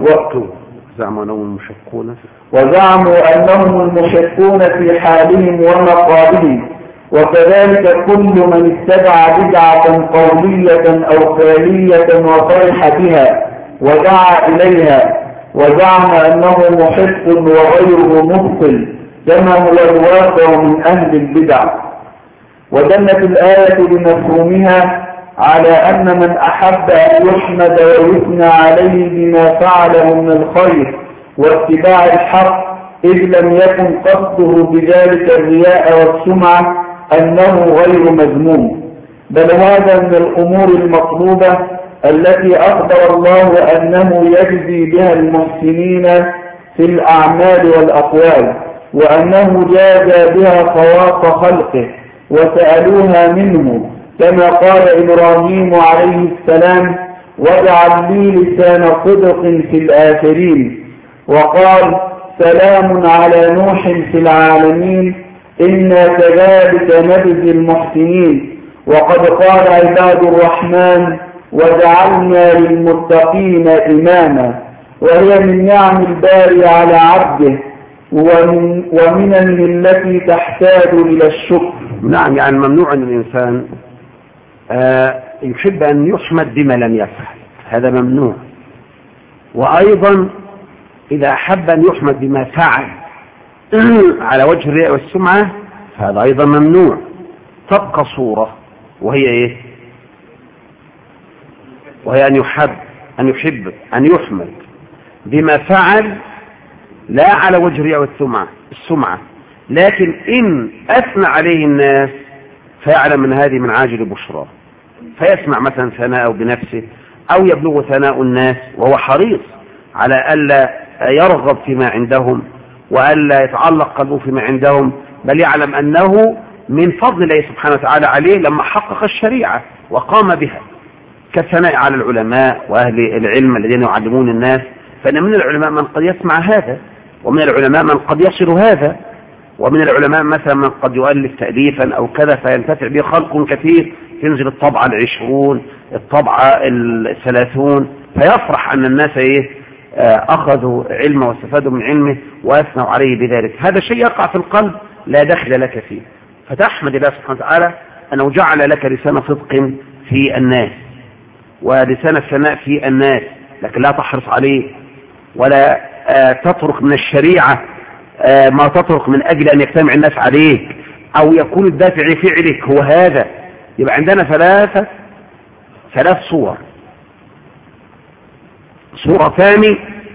وزعموا أنهم المشكون في حالهم ومقالهم. وكذلك كل من اتبع بدعة قولية أو فعلية وفرح بها ودعا إليها وزعم أنه محق وغيره مبطل، كما هو الواقع من أهل البدع. ودلت الآية بمفهومها على أن من أحب أن يحمد ويثنى عليه بما فعله من الخير واتباع الحق، إذ لم يكن قصده بذلك الرياء والسمعة، أنه غير مذموم، بل هذا من الأمور المطلوبة التي أخبر الله أنه يجزي بها المحسنين في الأعمال والأقوال، وأنه جازى بها خواص خلقه وسألوها منه، كما قال إبراهيم عليه السلام: واجعل لي لسان صدق في الآخرين. وقال: سلام على نوح في العالمين إنا كذلك نجزي المحسنين. وقد قال عباد الرحمن وجعلنا للمتقين إماما، وهي من نعم الباري على عبده ومنه التي تحتاج إلى الشكر. نعم، يعني ممنوع أن الإنسان يحب أن يحمد بما لم يفعل، هذا ممنوع. وأيضا إذا أحب أن يحمد بما فعل على وجه الرياء والسمعة فهذا أيضا ممنوع. تبقى صورة وهي إيه؟ وهي أن يحب أن يحمد بما فعل لا على وجه الرياء والسمعة، لكن إن أثنى عليه الناس فيعلم من هذه من عاجل بشرى، فيسمع مثلا ثناءه بنفسه أو يبلغ ثناء الناس وهو حريص على ألا يرغب فيما عندهم وألا يتعلق قلبه فيما عندهم، بل يعلم أنه من فضل الله سبحانه وتعالى عليه لما حقق الشريعة وقام بها، كالثناء على العلماء وأهل العلم الذين يعلمون الناس. فإن من العلماء من قد يسمع هذا، ومن العلماء من قد يصل هذا، ومن العلماء مثلا من قد يؤلف تأليفا أو كذا فينتفع به خلق كثير، تنزل الطبعة 20 الطبعة 30 فيفرح أن الناس أخذوا علمه واستفادوا من علمه وأثنوا عليه بذلك. هذا شيء يقع في القلب لا دخل لك فيه، فتحمد الله سبحانه وتعالى أنه جعل لك لسان صدق في الناس ولسان الثناء في الناس، لكن لا تحرص عليه ولا تترك من الشريعة ما تترك من أجل أن يجتمع الناس عليك أو يكون الدافع فعلك هو هذا. يبقى عندنا ثلاث صور. صورتان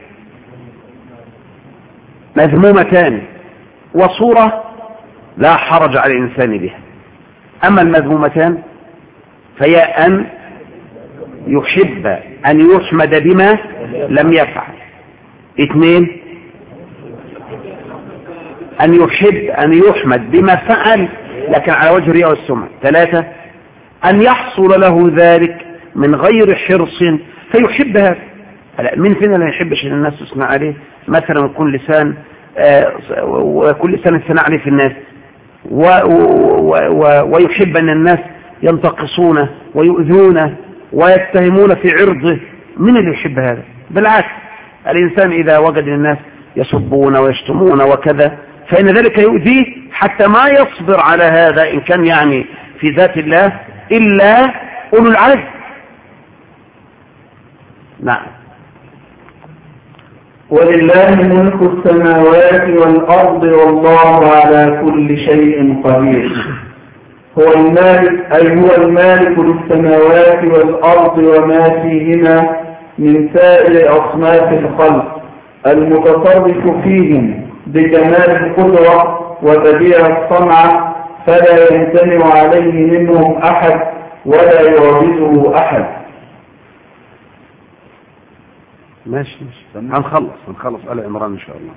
مذمومتان وصورة لا حرج على الإنسان بها. أما المذمومتان فهي أن يحب أن يحمد بما لم يفعل. 2 أن يحب أن يحمد بما فعل لكن على وجه الرياء والسمعة. 3 أن يحصل له ذلك من غير حرص فيحب هذا. من فينا لا يحبش أن الناس تثنى عليه مثلا كل لسان الثناء عليه في الناس ويحب أن الناس ينتقصونه ويؤذونه ويتهمون في عرضه؟ من اللي يحب هذا؟ بالعكس، الإنسان إذا وجد الناس يسبون ويشتمون وكذا فإن ذلك يؤذيه حتى ما يصبر على هذا إن كان يعني في ذات الله إلا أولو العزم. نعم. ولله ملك السماوات والأرض والله على كل شيء قدير. هو المالك للسماوات والأرض وما فيهما من سائر أصناف الخلق، المتصرف فيهم بجمال القدرة وبديع الصنعة، فلا يمتنع عليه منهم أحد ولا يعجزه أحد. ماشي هنخلص آل عمران إن شاء الله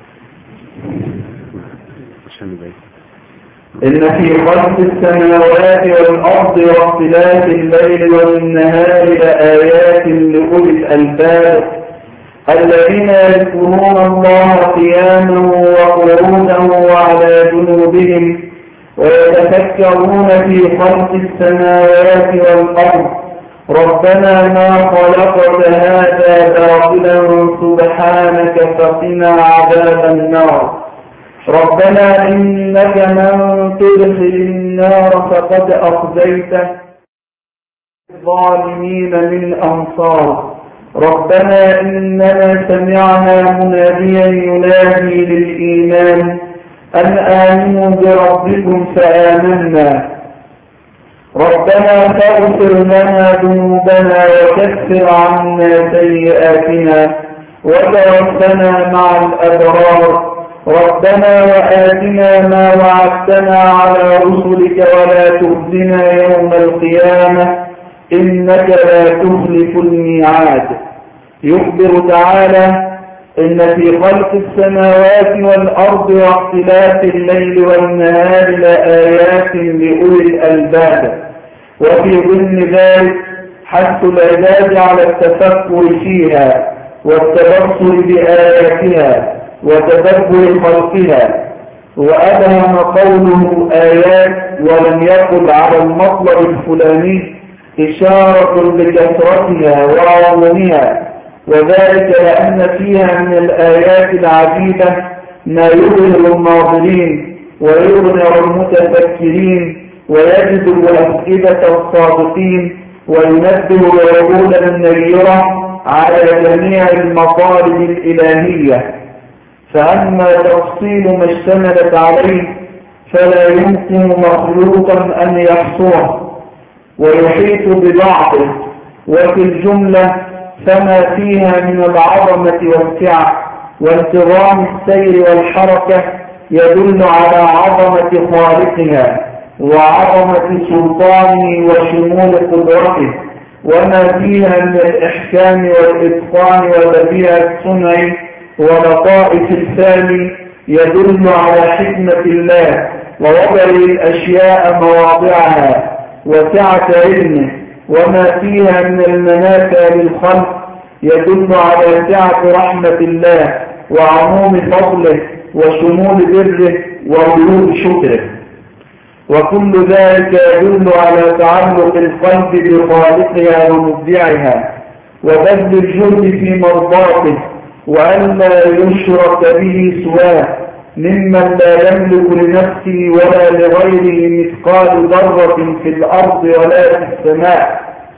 عشان نبين. إن في خلق السماوات والأرض واختلاف الليل والنهار لآيات لأولي الألباب الذين يذكرون الله قياما وقعودا وعلى جنوبهم ويتفكرون في خلق السماوات والأرض ربنا ما خلقت هذا باطلا سبحانك فقنا عذاب النار ربنا إنك من تدخل النار فقد أخزيته الظالمين من أنصار ربنا إننا سمعنا مناديا ينادي للإيمان أن آمنوا بربكم فآمنا ربنا فاغفر لنا ذنوبنا وكفر عنا سيئاتنا وتوفنا مع الأبرار ربنا وآتنا ما وعدتنا على رسلك ولا تخزنا يوم القيامة إنك لا تخلف الميعاد. يخبر تعالى إن في خلق السماوات والأرض واختلاف الليل والنهار لآيات لأولي الألباب، وفي ضمن ذلك حث العباد على التفكر فيها والتبصر بآياتها وتدبر خلقها وأبهم قوله آيات ولم يقل على المطلب الفلاني إشارة لكثرتها وعظمها، وذلك لأن فيها من الآيات العجيبة ما يبهر الناظرين ويغنر المتفكرين ويجذب أفئدة الصادقين وينبه العقول النيرة على جميع المطالب الإلهية. فأما تفصيل ما اشتملت عليه فلا يمكن مخلوقا أن يحصره ويحيط ببعضه، وفي الجملة فما فيها من العظمة والسعة وانتظام السير والحركة يدل على عظمة خالقها وعظمة سلطانه وشمول قدرته، وما فيها من الإحكام والإتقان وبديع الصنع ولطائف الفهم يدل على حكمة الله ووضع الأشياء مواضعها وسعة علمه، وما فيها من المنافع للخلق يدل على سعة رحمة الله وعموم فضله وشمول بره وغلوب شكره، وكل ذلك يدل على تعلق القلب بخالقها ومبدعها وبذل الجهد في مرضاته وألا يشرك به سواه ممن لا يملك لنفسه ولا لغيره مثقال ذرة في الأرض ولا في السماء.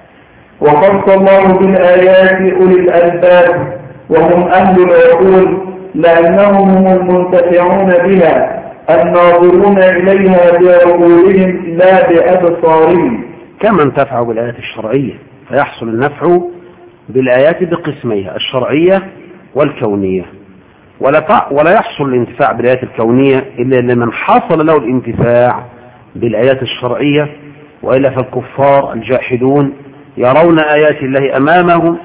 وخص الله بالآيات أولي الألباب وهم أهل العقول لأنهم هم المنتفعون بها الناظرون إليها بعقولهم لا بأبصارهم. كما انتفعوا بالآيات الشرعية، فيحصل النفع بالآيات بقسميها الشرعية والكونية، ولا يحصل الانتفاع بالآيات الكونية إلا لمن حصل له الانتفاع بالآيات الشرعية، وإلا فالكفار الجاحدون يرون آيات الله أمامهم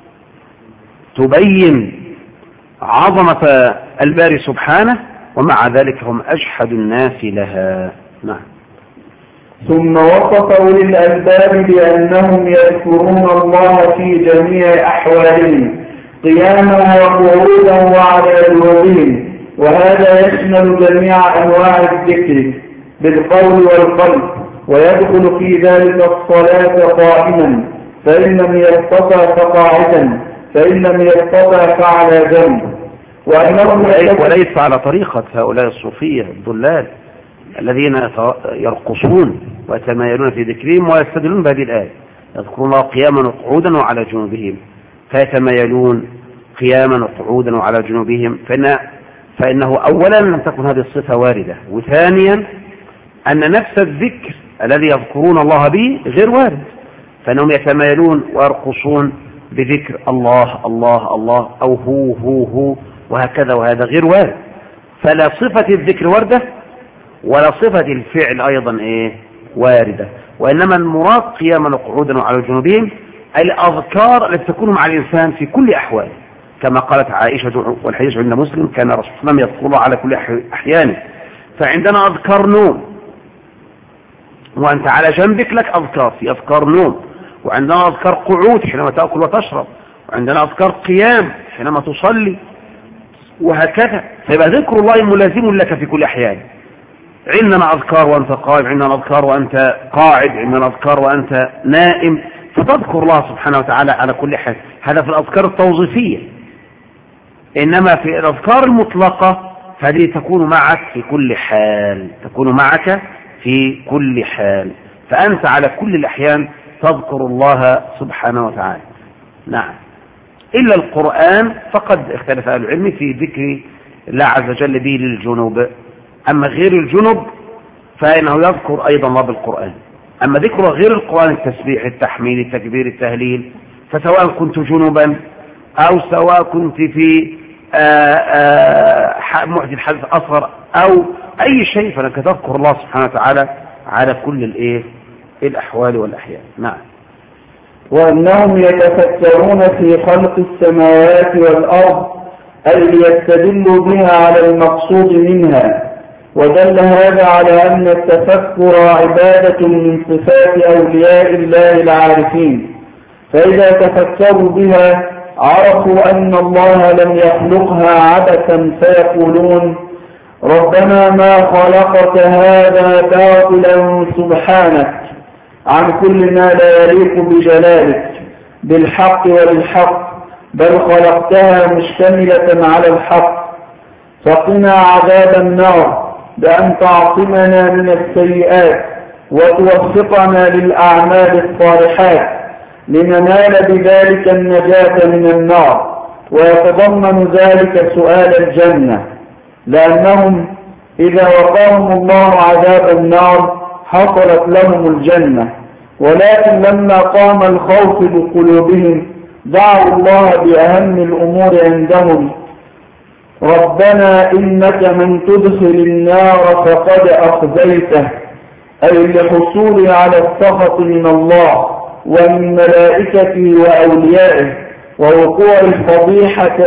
تبين عظمة الباري سبحانه، ومع ذلك هم أجحد الناس لها. نعم. ثم وصف أولي الألباب بأنهم يذكرون الله في جميع أحوالهم قياما وقعودا وعلى جنوبهم، وهذا يشمل جميع أنواع الذكر بالقول والقلب، ويدخل في ذلك الصلاة قائما فإن لم يستطع فقاعدا فإن لم يستطع فعلى جنب. وليس على طريقة هؤلاء الصوفية الضلال الذين يرقصون ويتمايلون في ذكرهم ويستدلون بهذه الآية، يذكرون الله قياما وقعودا وعلى جنوبهم، فيتمايلون قياما وقعودا وعلى جنوبهم، فإنه أولا لم تكن هذه الصفة واردة، وثانيا أن نفس الذكر الذي يذكرون الله به غير وارد، فإنهم يتمايلون ويرقصون بذكر الله الله الله أو هو هو هو وهكذا، وهذا غير وارد. فلا صفة الذكر واردة ولا صفة الفعل أيضا واردة، وإنما المراد قياما وقعودا وعلى جنوبهم الأذكار التي تكون مع الإنسان في كل أحواله، كما قالت عائشة والحديث عند مسلم كان رسول الله يذكر الله على كل أحيانه. فعندنا أذكار نوم وأنت على جنبك لك أذكار، في أذكار نوم، وعندنا أذكار قعود حينما تأكل وتشرب، وعندنا أذكار قيام حينما تصلي، وهكذا. فيبقى ذكر الله ملازم لك في كل أحيان. عندنا أذكار وأنت قائم، عندنا أذكار وأنت قاعد، عندنا أذكار وأنت نائم، فتذكر الله سبحانه وتعالى على كل حال. هذا في الأذكار التوظيفية. إنما في الأذكار المطلقة فهذه تكون معك في كل حال، تكون معك في كل حال، فأنت على كل الأحيان تذكر الله سبحانه وتعالى. نعم. إلا القرآن فقد اختلف أهل العلم في ذكر الله عز وجل به للجنوب، أما غير الجنوب فإنه يذكر أيضا الله بالقرآن. أما ذكر غير القرآن التسبيح التحميد التكبير التهليل، فسواء كنت جنوبا أو سواء كنت في محدث حدث أصغر أو أي شيء، فإنك تذكر الله سبحانه وتعالى على كل الأحوال والأحيان. نعم. وأنهم يتفكرون في خلق السماوات والأرض أي ليستدلوا بها على المقصود منها، ودل هذا على أن التفكر عبادة من صفات أولياء الله العارفين، فإذا تفكروا بها عرفوا أن الله لم يخلقها عبثا فيقولون ربنا ما خلقت هذا باطلا سبحانك عن كل ما لا يليق بجلالك بالحق وبالحق، بل خلقتها مشتملة على الحق، فقنا عذاب النار بأن تعصمنا من السيئات وتوفقنا للأعمال الصالحات لننال بذلك النجاة من النار. ويتضمن ذلك سؤال الجنة، لأنهم إذا وقاهم الله عذاب النار حصلت لهم الجنة، ولكن لما قام الخوف بقلوبهم دعوا الله بأهم الأمور عندهم: ربنا إنك من تدخل النار فقد أخزيته، أي لحصوله على السخط من الله ومن ملائكته وأوليائه ووقوع الفضيحة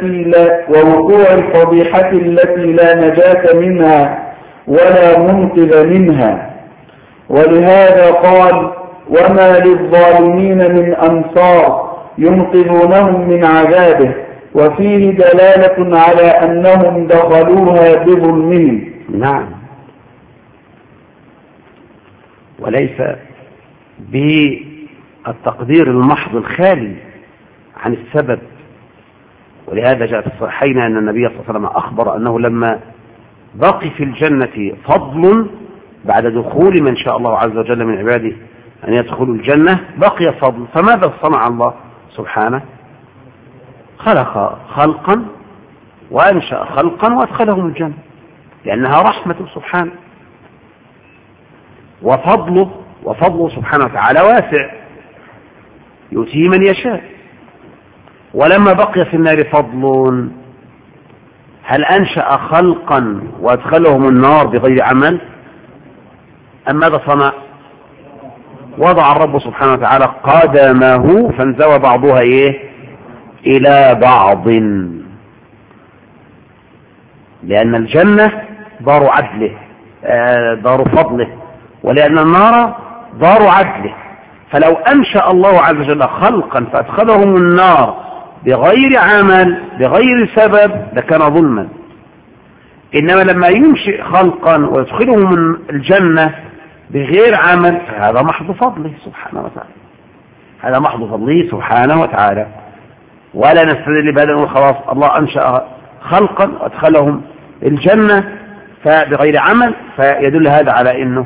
التي لا نجاة منها ولا منقذ منها. ولهذا قال: وما للظالمين من أنصار ينقذونهم من عذابه، وفيه دلالة على أنهم دخلوها بظلمهم. نعم، وليس بالتقدير المحض الخالي عن السبب. ولهذا جاء في الصحيحين أن النبي صلى الله عليه وسلم أخبر أنه لما بقي في الجنة فضل بعد دخول من شاء الله عز وجل من عباده أن يدخلوا الجنة، بقي فضل. فماذا صنع الله سبحانه؟ خلق خلقا وأنشأ خلقا وأدخلهم الجنة، لأنها رحمة سبحانه، وفضله سبحانه وتعالى واسع يؤتيه من يشاء. ولما بقي في النار فضل، هل أنشأ خلقا وأدخلهم النار بغير عمل؟ أم ماذا صنع؟ وضع الرب سبحانه وتعالى قدمه فانزوى بعضها إلى بعض، لأن الجنة دار عدله، دار فضله، ولأن النار دار عدله. فلو أنشأ الله عز وجل خلقا فأدخلهم النار بغير عمل بغير سبب لكان ظلما. إنما لما ينشئ خلقا ويدخلهم الجنة بغير عمل هذا محض فضله سبحانه وتعالى، هذا محض فضله سبحانه وتعالى. ولا نستدل بهذا نقول خلاص الله أنشأ خلقا وأدخلهم الجنة فبغير عمل، فيدل هذا على أنه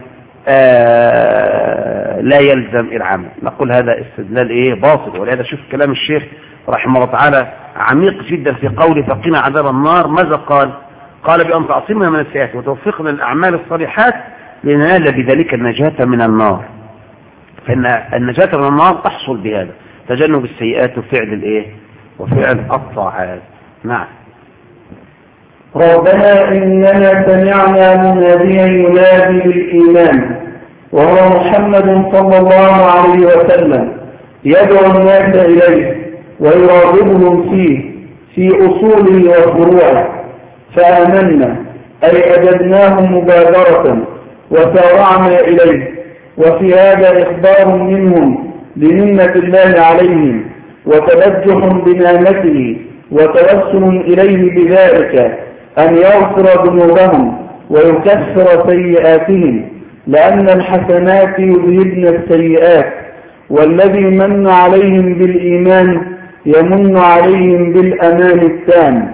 لا يلزم العمل. نقول هذا استدلال باطل. ولهذا شوف كلام الشيخ رحمه الله تعالى عميق جدا في قوله فقنا عذاب النار. ماذا قال؟ قال بأن تعصمنا من السيئات وتوفقنا للأعمال الصالحات لننال بذلك النجاة من النار. فإن النجاة من النار تحصل بهذا تجنب السيئات وفعل الطاعات. نعم. ربنا إننا سمعنا مناديا ينادي بالإيمان وهو محمد صلى الله عليه وسلم يدعو الناس إليه ويراغبهم في أصوله وفروعه، فآمنا أي أجبناه مبادرة وسارعنا إليه. وفي هذا إخبار منهم بمنة الله عليهم وتبجح بنعمته وتوسل إليه بذلك أن يغفر ذنوبهم ويكفر سيئاتهم، لأن الحسنات يذهبن السيئات، والذي من عليهم بالإيمان يمن عليهم بالأمان التام.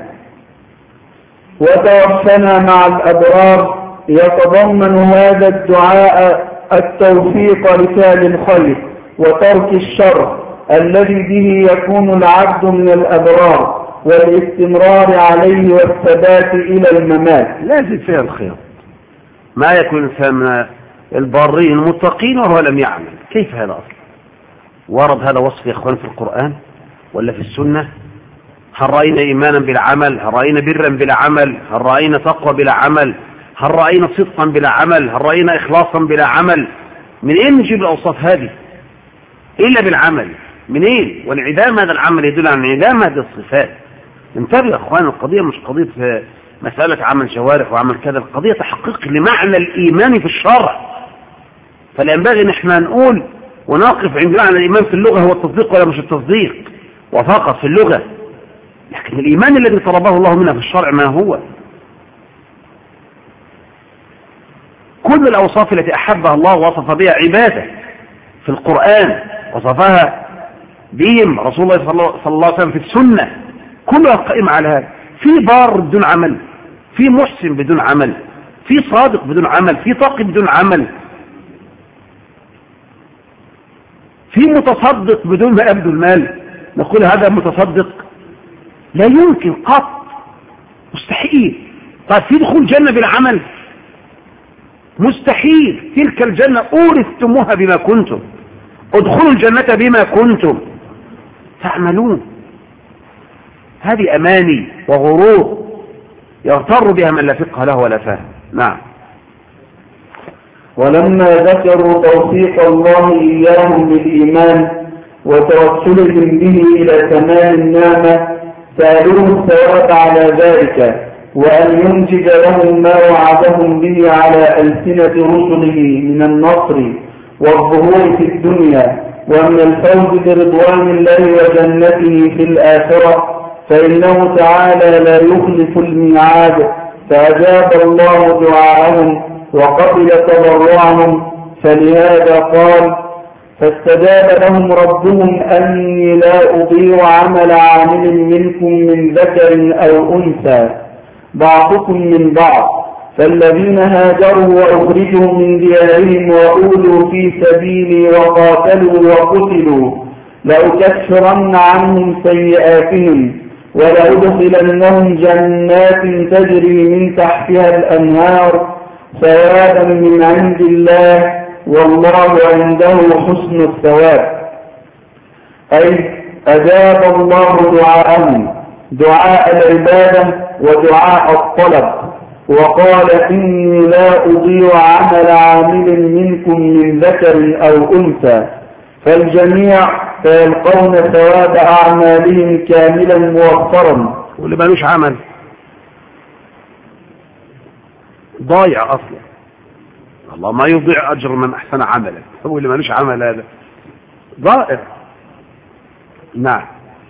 وتوفنا مع الأبرار يتضمن هذا الدعاء التوفيق لفعل الخير وترك الشر الذي به يكون العبد من الأبرار، والاستمرار عليه والثبات إلى الممات. لازم فيها الخير. ما يكون الإنسان من البارين المتقين وهو لم يعمل، كيف هذا أصلا؟ ورد هذا وصف يا إخوان في القرآن ولا في السنة؟ هل رأينا إيمانا بلا عمل؟ هل رأينا برا بلا عمل؟ هل رأينا تقوى بلا عمل؟ هل رأينا صدقا بلا عمل؟ هل رأينا إخلاصا بلا عمل؟ من أين نجيب الأوصاف هذه إلا بالعمل؟ من أين؟ وانعدام هذا العمل يدل على انعدام هذه الصفات. انتبه يا أخوان، القضية مش قضية مسألة عمل جوارح وعمل كذا، القضية تحقيق لمعنى الإيمان في الشرع. فلا ينبغي نحن نقول ونقف عند معنى الإيمان في اللغة هو التصديق ولا مش التصديق وفقط في اللغة، لكن الإيمان الذي طلبه الله منا في الشرع ما هو؟ كل الأوصاف التي أحبها الله وصف بها عباده في القرآن وصفها بهم رسول الله صلى الله عليه وسلم في السنة، كلها قائمة على هذا. في بار بدون عمل، في محسن بدون عمل، في صادق بدون عمل، في تقي بدون عمل، في متصدق بدون ما يبذل المال نقول هذا متصدق؟ لا يمكن قط، مستحيل. طيب في دخول جنة بالعمل؟ مستحيل. تلك الجنة أورثتموها بما كنتم، ادخلوا الجنة بما كنتم تعملون. هذه أماني وغرور يغتر بها من لا فقه له ولا فهم. نعم. ولما ذكروا توفيق الله إياهم بالإيمان وتوسلهم به إلى تمام النعمة سألوه الثواب على ذلك، وأن ينجد لهم ما وعدهم به على ألسنة رسله من النصر والظهور في الدنيا ومن الفوز برضوان الله وجنته في الآخرة، فإنه تعالى لا يخلف الميعاد، فأجاب الله دعاءهم وقبل تضرعهم، فلهذا قال: فاستجاب لهم ربهم أني لا أضيع عمل عامل منكم من ذكر أو أنثى بعضكم من بعض، فالذين هاجروا وأخرجوا من ديارهم وأولوا في سبيلي وقاتلوا وقتلوا لأكفرن عنهم سيئاتهم ولأدخلنهم جنات تجري من تحتها الأنهار ثوابا من عند الله والله عنده حسن الثواب. أي أجاب الله دعاءهم، دعاء العبادة ودعاء الطلب، وقال: إني لا أضيع عمل عامل منكم من ذكر أو أنثى، فالجميع سيلقون ثواب أعمالهم كاملا موفرا. واللي مالوش عمل ضايع أصلا، الله ما يضيع أجر من أحسن عملا، هو اللي مالوش عمل هذا ضائع. نعم.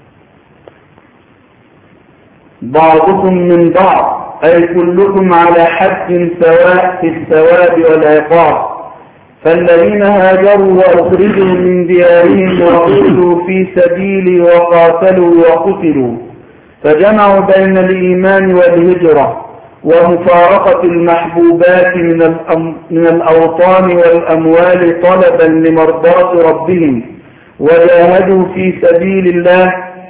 بعضكم من بعض، أي كلكم على حد سواء في الثواب والعقاب، فالذين هاجروا وأخرجوا من ديارهم وأخذوا في سبيلي وقاتلوا وقتلوا، فجمعوا بين الإيمان والهجرة ومفارقة المحبوبات من الأوطان والأموال طلبا لمرضاة ربهم، وجاهدوا في سبيل الله،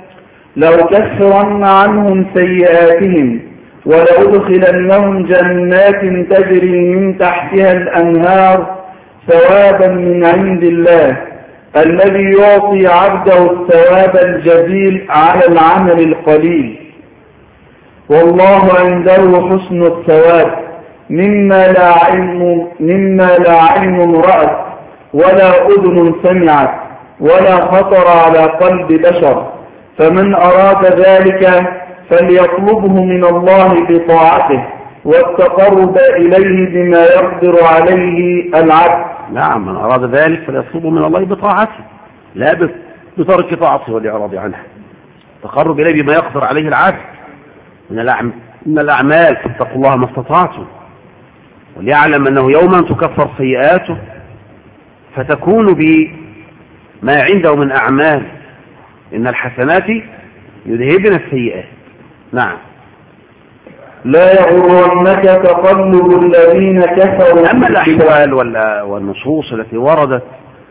لأكفرن عنهم سيئاتهم ولأدخلنهم جنات تجري من تحتها الأنهار ثوابا من عند الله، الذي يعطي عبده الثواب الجزيل على العمل القليل، والله عنده حسن الثواب، مما لا عين رأت ولا أذن سمعت ولا خطر على قلب بشر، فمن أراد ذلك فليطلبه من الله بطاعته والتقرب إليه بما يقدر عليه العبد. نعم، من أراد ذلك فليطلبه من الله بطاعته، لا بترك طاعته والإعراض عنها، التقرب إليه بما يقدر عليه العبد من الأعمال، فاتقوا الله ما استطعتم، وليعلم أنه يوما تكفر سيئاته فتكون بما عنده من أعمال، إن الحسنات يذهبن السيئات. نعم. لا يغرنك تقلب الذين كفروا. أما الأحوال والنصوص التي وردت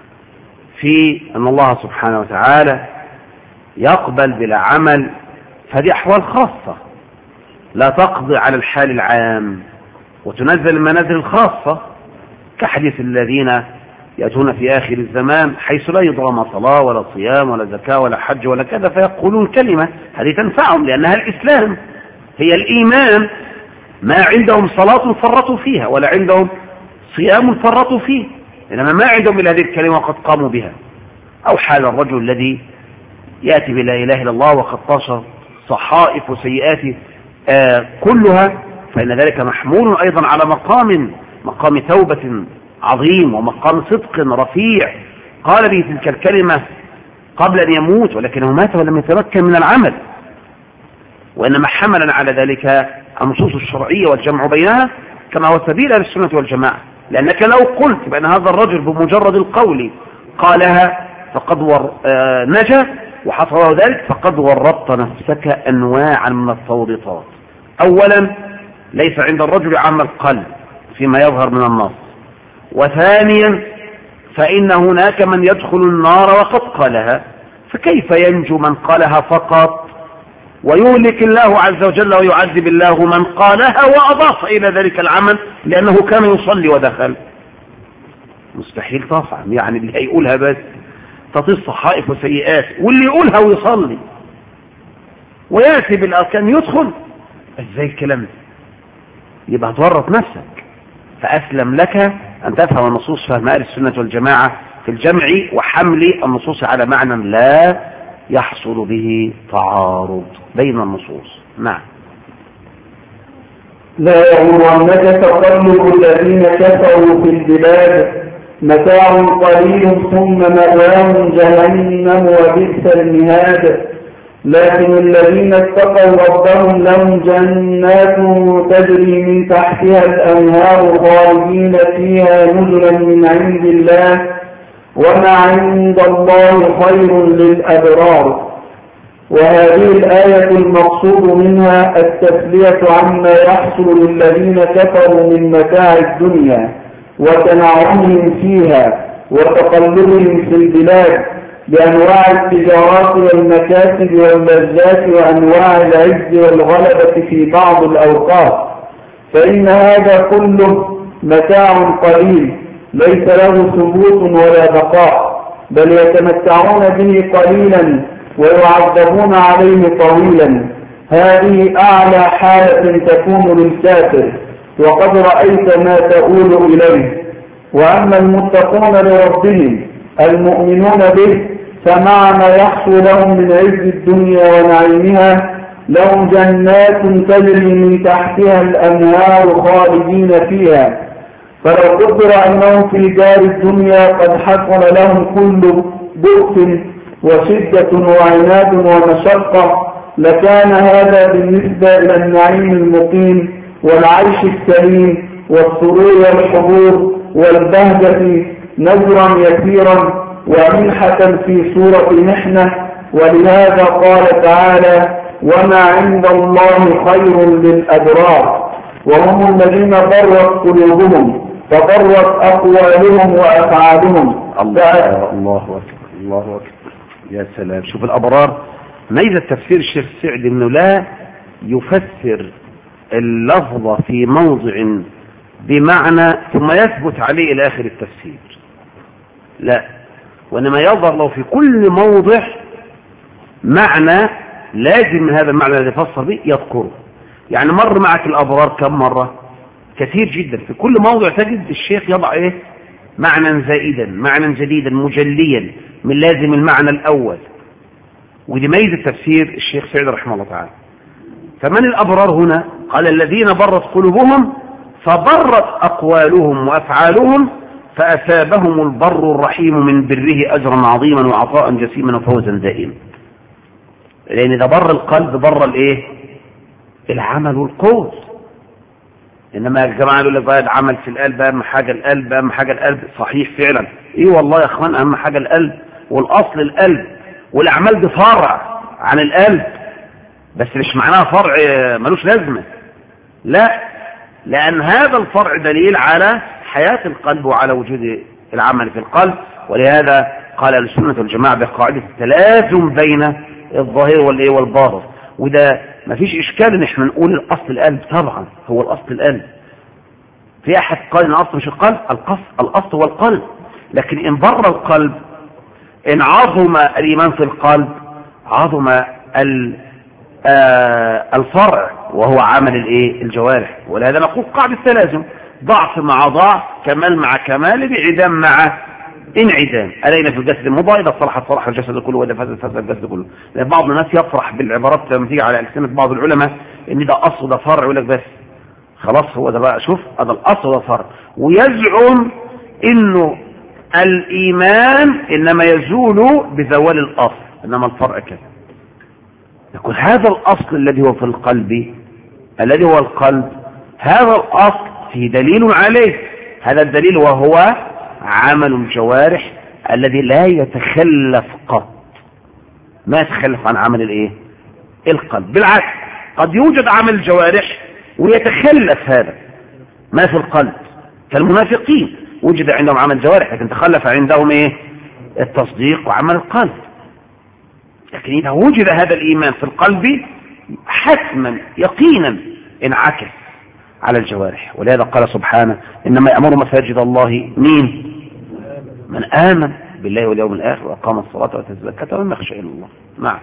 في أن الله سبحانه وتعالى يقبل بلا عمل، فهذه أحوال خاصة لا تقضي على الحال العام، وتنزل المنازل الخاصة كحديث الذين يأتون في آخر الزمان حيث لا يضرم صلاة ولا صيام ولا زكاة ولا حج ولا كذا، فيقولون كلمة هذه تنفعهم لأنها الإسلام، هي الإيمان. ما عندهم صلاة فرطوا فيها ولا عندهم صيام فرطوا فيه، إنما ما عندهم إلا هذه الكلمة وقد قاموا بها. أو حال الرجل الذي يأتي بلا إله إلا الله وقد طاش صحائف وسيئات كلها، فإن ذلك محمول أيضا على مقام توبة عظيم ومقام صدق رفيع قال به تلك الكلمة قبل أن يموت، ولكنه مات ولم يتمكن من العمل، وإنما حملا على ذلك النصوص الشرعية والجمع بينها كما هو سبيل أهل السنة والجماعة. لأنك لو قلت بأن هذا الرجل بمجرد القول قالها فقد نجا وحصل له ذلك، فقد ورطت نفسك أنواعا من التوريطات. أولا ليس عند الرجل عمل قلب فيما يظهر من النص، وثانيا فإن هناك من يدخل النار وقد قالها، فكيف ينجو من قالها فقط ويهلك الله عز وجل ويعذب الله من قالها وأضاف إلى ذلك العمل لأنه كان يصلي ودخل؟ مستحيل طبعا. يعني اللي هيقولها بس تطير صحائف وسيئات، واللي يقولها ويصلي ويأتي بالأركان يدخل، ازاي الكلام ده؟ يبقى تورط نفسك. فأسلم لك أن تفهم النصوص فهم أهل السنة والجماعة في الجمع وحمل النصوص على معنى لا يحصل به تعارض بين النصوص. نعم. لا يغرنك تقلب الذين كفروا في البلاد متاع قليل ثم مأواهم جهنم وبئس المهاد لكن الذين اتقوا ربهم لهم جنات تجري من تحتها الأنهار خالدين فيها نزلا من عند الله وما عند الله خير للأبرار. وهذه الآية المقصود منها التسلية عما يحصل للذين كفروا من متاع الدنيا وتنعمهم فيها وتقلبهم في البلاد بأنواع التجارات والمكاسب واللذات وأنواع العز والغلبة في بعض الأوقات، فإن هذا كله متاع قليل ليس له ثبوت ولا بقاء، بل يتمتعون به قليلا ويعذبون عليه طويلا. هذه أعلى حالة تكون للكافر، وقد رأيت ما تؤول إليه. وأما المتقون لربهم المؤمنون به فمع ما يحصل لهم من عز الدنيا ونعيمها لهم جنات تجري من تحتها الأنهار خالدين فيها. فلو قدر أنهم في دار الدنيا قد حصل لهم كل بؤس وشدة وعناد ومشقة لكان هذا بالنسبة إلى النعيم المقيم والعيش السليم والسرور والحضور والبهجة نزرا يسيرا ومنحة في صورة محنة. ولهذا قال تعالى وما عند الله خير للأبرار. وهم الذين برت قلوبهم فبرت أقوالهم وأفعالهم. الله أكبر الله أكبر. يا سلام. شوف الأبرار ميزة تفسير الشيخ السعدي انه لا يفسر اللفظ في موضع بمعنى ثم يثبت عليه الى اخر التفسير، لا، وانما يظهر له في كل موضع معنى لازم من هذا المعنى الذي فسر به يذكره. يعني مر معك الابرار كم مرة؟ كثير جدا. في كل موضع تجد الشيخ يضع ايه؟ معنى زائدا، معنى جديدا مجليا من لازم المعنى الاول. ودي ميزة تفسير الشيخ سعيد رحمه الله تعالى. فمن الأبرار هنا؟ قال الذين برت قلوبهم فبرت أقوالهم وأفعالهم فأثابهم البر الرحيم من بره أجرا عظيما وعطاء جسيما وفوزا دائما. لأن إذا بر القلب بر الإيه؟ العمل والقول. إنما يا جماعة يقول لك بقى العمل في القلب أهم حاجة القلب، أهم حاجة القلب. صحيح فعلا، إيه والله يا أخوان، أهم حاجة القلب والأصل القلب، والأعمال دي فرع عن القلب، بس مش معناها فرع ملوش لازمة، لا، لأن هذا الفرع دليل على حياة القلب وعلى وجود العمل في القلب. ولهذا قال السنة والجماعة بقاعدة التلازم بين الظاهر والباطن. وده ما فيش إشكال إن احنا نقول الأصل القلب، طبعا هو الأصل القلب. في أحد قال إن الأصل مش القلب، الأصل هو القلب. لكن إن بر القلب، إن عظم الإيمان في القلب عظم الفرع وهو عمل الجوارح. ولهذا نقول قاعدة التلازم، ضعف مع ضعف، كمال مع كمال، انعدام مع انعدام. ألينا في الجسد المضاء إذا صلحت صلح الجسد كله وإذا فسد الجسد كله. لأن بعض الناس يفرح بالعبارات لما تيجي على ألسنة بعض العلماء إن ده أصل ده فرع، يقول لك بس خلاص هو ده بقى، شوف هذا الأصل ده فرع، ويزعم إنه الإيمان إنما يزول بزوال الأصل، إنما الفرع كذا. يقول هذا الأصل الذي هو في القلب، الذي هو القلب، هذا الأصل فيه دليل عليه، هذا الدليل، وهو عمل الجوارح الذي لا يتخلف قط، ما يتخلف عن عمل الايه؟ القلب. بالعكس قد يوجد عمل الجوارح ويتخلف هذا ما في القلب، كالمنافقين وجد عندهم عمل الجوارح لكن تخلف عندهم ايه؟ التصديق وعمل القلب. لكن إذا وجد هذا الإيمان في القلب حتما يقينا انعكس على الجوارح. ولهذا قال سبحانه: إنما يأمر مساجد الله مين؟ من آمن بالله واليوم الآخر وأقام الصلاة وآتى الزكاة ولم يخش إلا الله. نعم.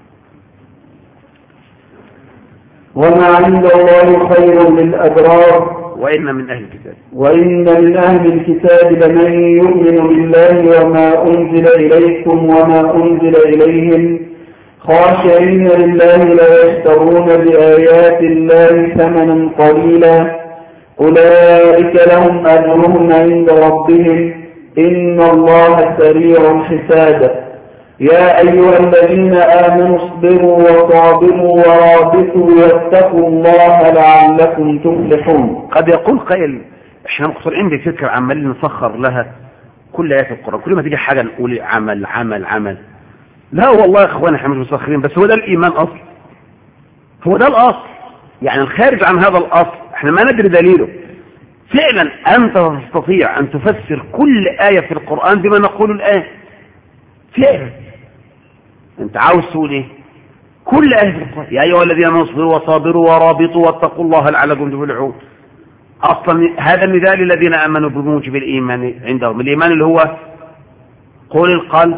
وما عند الله خير للأبرار وإن من أهل الكتاب لمن يؤمن بالله وما أنزل إليكم وما أنزل إليهم خاشعين لله لا يشترون بآيات الله ثمنا قليلا أولئك لهم أجرهم عند ربهم إن الله سريع الحساب. يا أيها الذين آمنوا اصبروا وصابروا ورابطوا واتقوا الله لعلكم تفلحون. قد يقول قائل: احنا مقصرين بفكر عمالين نسخر لها كل آيات القرآن، كل ما تيجي حاجة نقول عمل عمل عمل. لا والله يا اخوان احنا مش مسخرين، بس هو ده الإيمان أصل، هو ده الأصل. يعني الخارج عن هذا الأصل احنا ما ندري دليله. فعلا أنت تستطيع أن تفسر كل آية في القرآن بما نقول الآن فعلا. انت عاوز تقول ايه؟ كل آية في القرآن: يا أيها الذين آمنوا اصبروا وصابروا ورابطوا واتقوا الله لعلكم تفلحون. أصلا هذا النداء للذين آمنوا بموجب الإيمان عندهم. الإيمان اللي هو قول القلب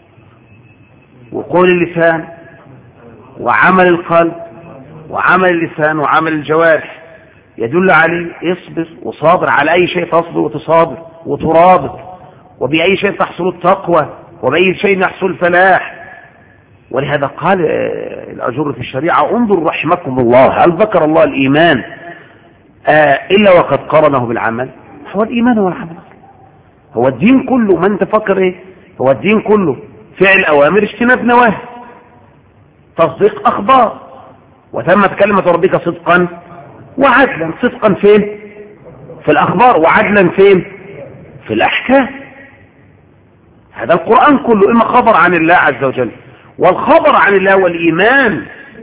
وقول اللسان وعمل القلب وعمل اللسان وعمل الجوارح، يدل عليه اصبر وصابر على أي شيء تصبر وتصابر وترابط، وبأي شيء تحصل التقوى وبأي شيء يحصل الفلاح. ولهذا قال الأجر في الشريعة: انظر رحمكم الله، هل ذكر الله الإيمان إلا وقد قرنه بالعمل؟ هو الإيمان والعمل، هو الدين كله. ما انت فكر ايه؟ هو الدين كله فعل أوامر اجتناب نواهي تصديق أخبار. وتمت كلمة ربك صدقا وعدلا. صدقا فين؟ في الأخبار. وعدلا فين؟ في الأحكام. هذا القرآن كله إما خبر عن الله عز وجل، والخبر عن الله والإيمان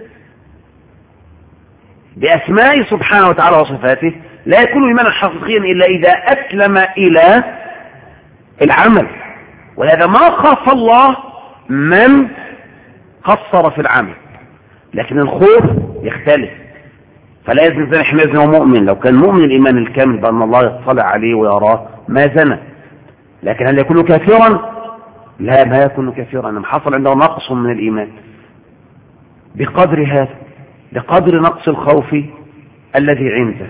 بأسمائه سبحانه وتعالى وصفاته لا يكون إيمانا حقيقيا إلا إذا أسلم إلى العمل. ولهذا ما خاف الله من قصر في العمل، لكن الخوف يختلف. فلا يزني الزاني حين يزني ومؤمن. لو كان مؤمن الإيمان الكامل بأن الله يطلع عليه ويراه ما زنى. لكن هل يكون كافرا؟ لا، ما يكون كافرا، انما حصل عنده نقص من الإيمان بقدر هذا، بقدر نقص الخوف الذي عنده.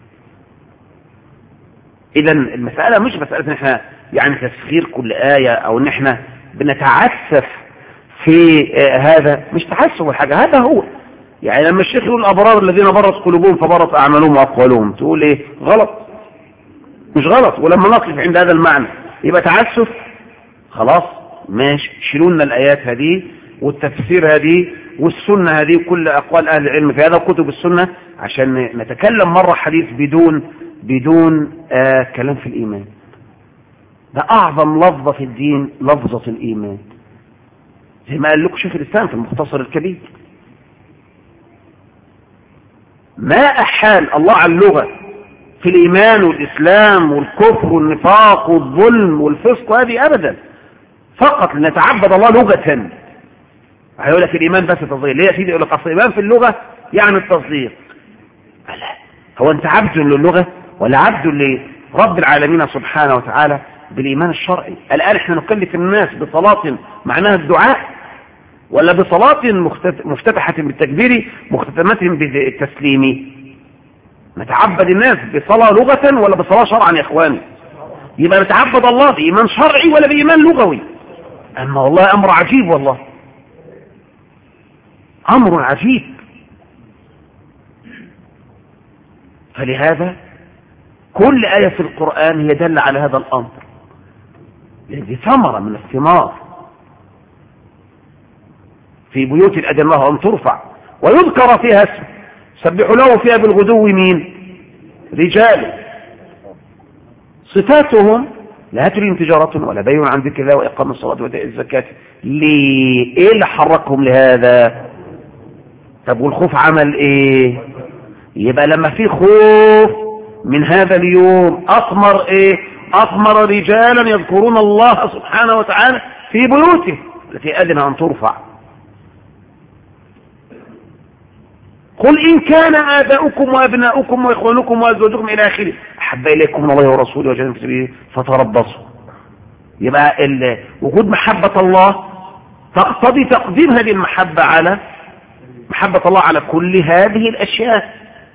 إذا المسألة مش مسألة ان احنا يعني تسخير كل آية او ان احنا بنتعسف في هذا. مش تعسف الحاجة، هذا هو. يعني لما الشيخ يقول الأبرار الذين برت قلوبهم فبرت أعمالهم وأقوالهم، تقول ايه؟ غلط. مش غلط. ولما نقف عند هذا المعنى يبقى تعسف. خلاص ماشي، شيلونا الآيات هذه والتفسير هذه والسنة هذه وكل أقوال أهل العلم في هذا وكتب السنة عشان نتكلم مرة حديث بدون كلام في الإيمان. ده أعظم لفظة في الدين، لفظة الإيمان، زي ما قال لكم شيخ الإسلام في المختصر الكبير. ما أحال الله على اللغة في الإيمان والإسلام والكفر والنفاق والظلم والفسق هذه أبدا، فقط لنتعبد الله لغة. هيقول لك الإيمان بس تصديق. ليه يا سيدي؟ يقول لك أصل الإيمان في اللغة يعني التصديق. لا، هو أنت عبد للغة ولا عبد لرب العالمين سبحانه وتعالى بالإيمان الشرعي؟ الآن احنا نكلف الناس بصلاة معناها الدعاء، ولا بصلاة مفتتحة بالتكبير مختتمة بالتسليم؟ نتعبد الناس بصلاة لغة ولا بصلاة شرعا يا إخواني؟ يبقى نتعبد الله بإيمان شرعي ولا بإيمان لغوي؟ أما والله أمر عجيب، والله أمر عجيب. فلهذا كل آية في القرآن هي دل على هذا الأمر، لأن ثمرة من الثمار. في بيوت الأذن الله أن ترفع ويذكر فيها اسمه سبحوا له فيها بالغدو مين؟ رجال. صفاتهم لا تلهم تجارة ولا بيع عن ذكر الله وإقام الصلاة وإيتاء الزكاة. ليه؟ إيه اللي حركهم لهذا؟ طب والخوف عمل إيه؟ يبقى لما في خوف من هذا اليوم أثمر إيه؟ أثمر رجالا يذكرون الله سبحانه وتعالى في بيوته التي أذن أن ترفع. قل إن كان آباؤكم وأبناؤكم وإخوانكم وأزواجكم إلى آخره أحب إليكم من الله ورسوله وجهاد في سبيله فتربصوا. يبقى وجود محبة الله تقتضي تقديم هذه المحبة على محبة الله على كل هذه الأشياء.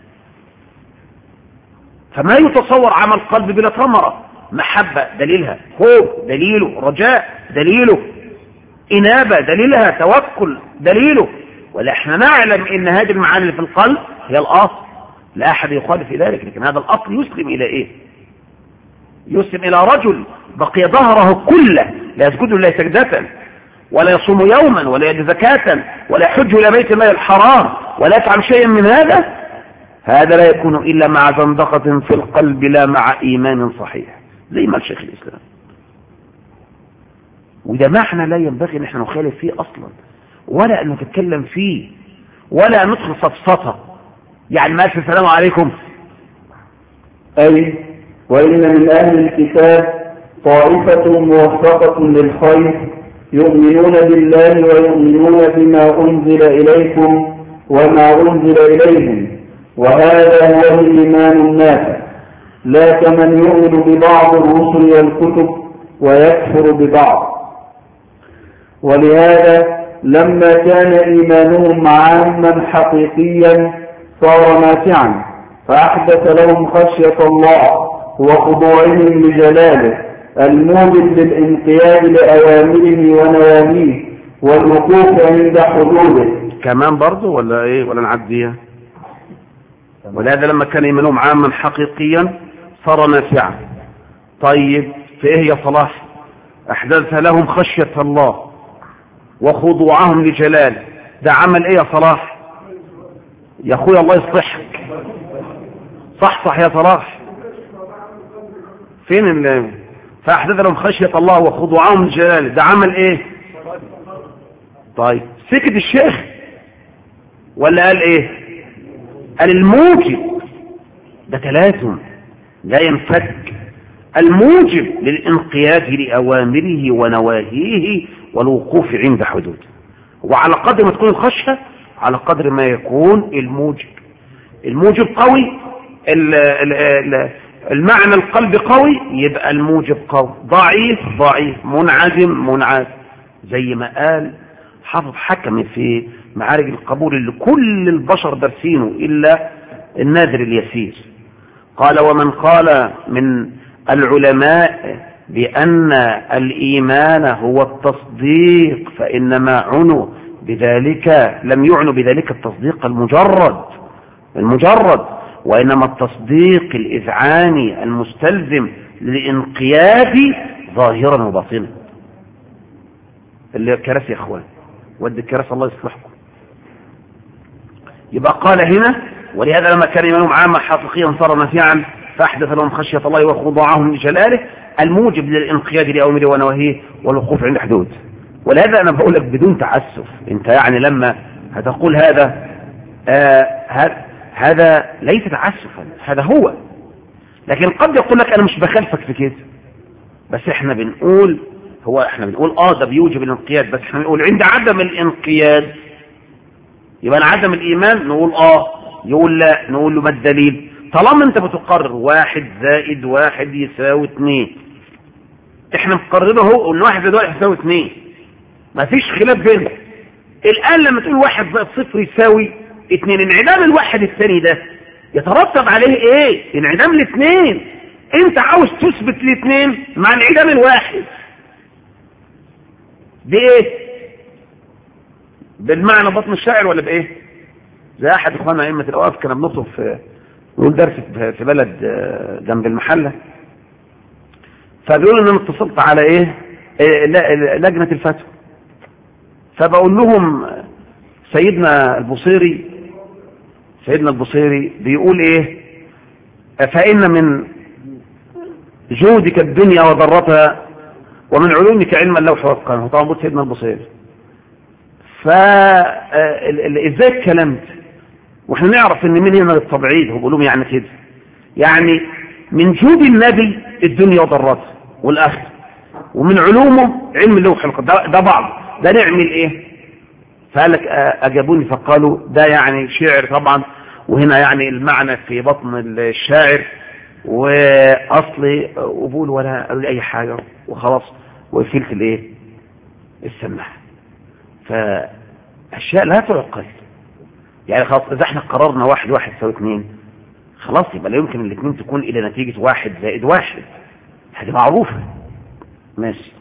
فما يتصور عمل قلب بلا ثمرة. محبة دليلها خوف، دليله رجاء، دليله إنابة، دليلها توكل، دليله. ولا احنا نعلم ان هذه المعاني اللي في القلب هي الاصل، لا احد يخالف في ذلك. لكن هذا الاصل يسلم الى ايه؟ يسلم الى رجل بقي ظهره كله لا يسجد لله سجدة ولا يصوم يوما ولا يد زكاة ولا يحج الى بيت الله الحرام ولا يفعل شيئا من هذا لا يكون الا مع زندقة في القلب لا مع ايمان صحيح، زي ما الشيخ الاسلام. وده معنى لا ينبغي ان احنا نخالف فيه اصلا، ولا أن نتكلم فيه، ولا أن ندخل صفصفة. يعني ما السلام عليكم. أي وإن من أهل الكتاب طائفة موفقة للخير يؤمنون بالله ويؤمنون بما أنزل إليكم وما أنزل إليهم، وهذا هو الإيمان النافع، لا كمن يؤمن ببعض الرسل والكتب ويكفر ببعض. ولهذا لما كان إيمانهم عاما حقيقيا صار نافعا، فأحدث لهم خشية الله وخضوعهم لجلاله الموجب للانقياد لأوامره ونواهيه والوقوف عند حدوده. كمان برضه ولا ايه؟ ولا نعديها؟ ولهذا لما كان إيمانهم عاما حقيقيا صار نافعا. طيب في ايه يا صلاح؟ أحدث لهم خشية الله وخضوعهم لجلاله. ده عمل ايه يا صلاح؟ يا اخويا الله يصلحك، صح يا صلاح. فين فاحدث لهم خشية الله وخضوعهم لجلاله، ده عمل ايه؟ طيب سكت الشيخ ولا قال ايه؟ قال الموجب. ده تلازم لا ينفك، الموجب للانقياد لأوامره ونواهيه والوقوف عند حدوده. وعلى قدر ما تكون الخشية على قدر ما يكون الموجب. الموجب قوي، المعنى القلب قوي، يبقى الموجب قوي. ضعيف منعزم. زي ما قال حافظ حكمي في معارج القبول اللي كل البشر دارسينه إلا النادر اليسير. قال ومن قال من العلماء بأن الإيمان هو التصديق فإنما عنوا بذلك لم يعنوا بذلك التصديق المجرد، وإنما التصديق الإذعاني المستلزم للإنقياد ظاهرا وباطنا. اللي كرس يا اخوان، ود الكرس الله يصلحكم. يبقى قال هنا ولهذا لما كان إيمانهم عاما حقيقيا صار نافعا فأحدث لهم خشية الله وخضوعهم لجلاله الموجب للانقياد لأوامره ونواهيه والوقوف عند حدود. ولهذا أنا بقول لك بدون تعسف، أنت يعني لما هتقول هذا ليس تعسفا، هذا هو. لكن قد يقول لك أنا مش بخالفك في كده، بس احنا بنقول ده بيوجب الانقياد، بس احنا بنقول عند عدم الانقياد يبقى عدم الإيمان نقول يقول لا، نقول له ما الدليل؟ طالما انت بتقرر 1 زائد 1 يساوي 2، احنا مقررين اهو ان 1 زائد 1 يساوي 2، ما فيش خلاف بيننا. الان لما تقول 1 زائد 0 يساوي 2، انعدام الواحد الثاني ده يترتب عليه ايه؟ انعدام الاثنين. انت عاوز تثبت الاثنين مع انعدام الواحد بايه؟ بالمعنى بطن الشاعر ولا بايه؟ زي احد اخواننا ائمه الاوقاف كان بنطلب نقول درس في بلد جنب المحله، فبيقول ان انا اتصلت على لجنه الفتوى، فبقول لهم سيدنا البصيري بيقول ايه؟ فإن من جودك الدنيا وضرتها ومن علومك علم اللوح والقلم. طبعا بص سيدنا البصيري. ازاي اتكلمت واحنا نعرف ان من هنا للتبعيد هو بيقولوا يعني كده، يعني من جود النبي الدنيا وضرتها والاخره، ومن علومه علم اللوح والقلم. ده بعض، ده نعمل ايه؟ فقال لك اجابوني فقالوا ده يعني شعر طبعا، وهنا يعني المعنى في بطن الشاعر واصلي قبول ولا قالوا لي اي حاجه وخلاص وقفلت الايه السماعه. فاشياء لا تعقل يعني. خلاص اذا احنا قررنا 1 1 يساوي 2 خلاص يبقى لا يمكن الاثنين تكون الى نتيجه 1 زائد 1، هذه معروفه. ماشي.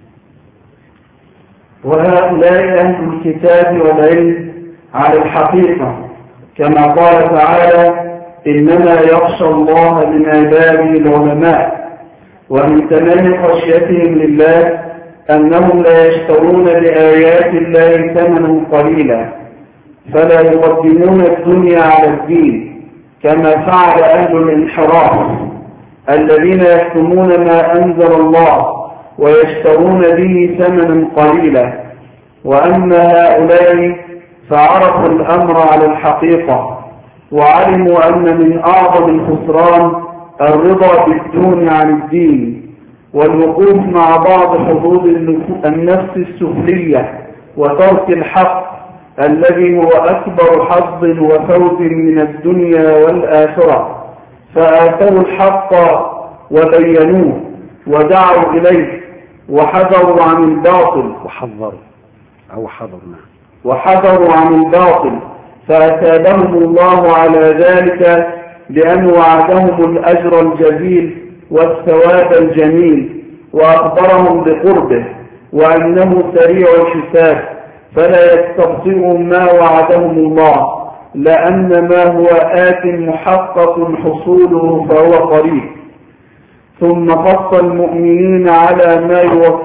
وهؤلاء أهل الكتاب والعلم على الحقيقة، كما قال تعالى: إنما يخشى الله من عباده العلماء. ومن تمام خشيتهم لله أنهم لا يشترون بآيات الله ثمنا قليلا، فلا يقدمون الدنيا على الدين كما فعل أهل الانحراف الذين يكتمون ما أنزل الله ويشترون به ثمنا قليلا. وأما هؤلاء فعرفوا الأمر على الحقيقة، وعلموا أن من أعظم الخسران الرضا بالدون عن الدين، والوقوف مع بعض حظوظ النفس السفلية، وترك الحق الذي هو أكبر حظ وفوز من الدنيا والآخرة. فآثروا الحق وبينوه ودعوا إليه، وحذروا عن الباطل وحذروا عن الباطل، فأثابهم الله على ذلك بأن وعدهم الأجر الجزيل والثواب الجميل، وأخبرهم بقربه وأنه سريع الحساب، فلا يستبطئهم ما وعدهم الله، لأن ما هو آت محقق حصوله فهو قريب. ثم حض المؤمنين على ما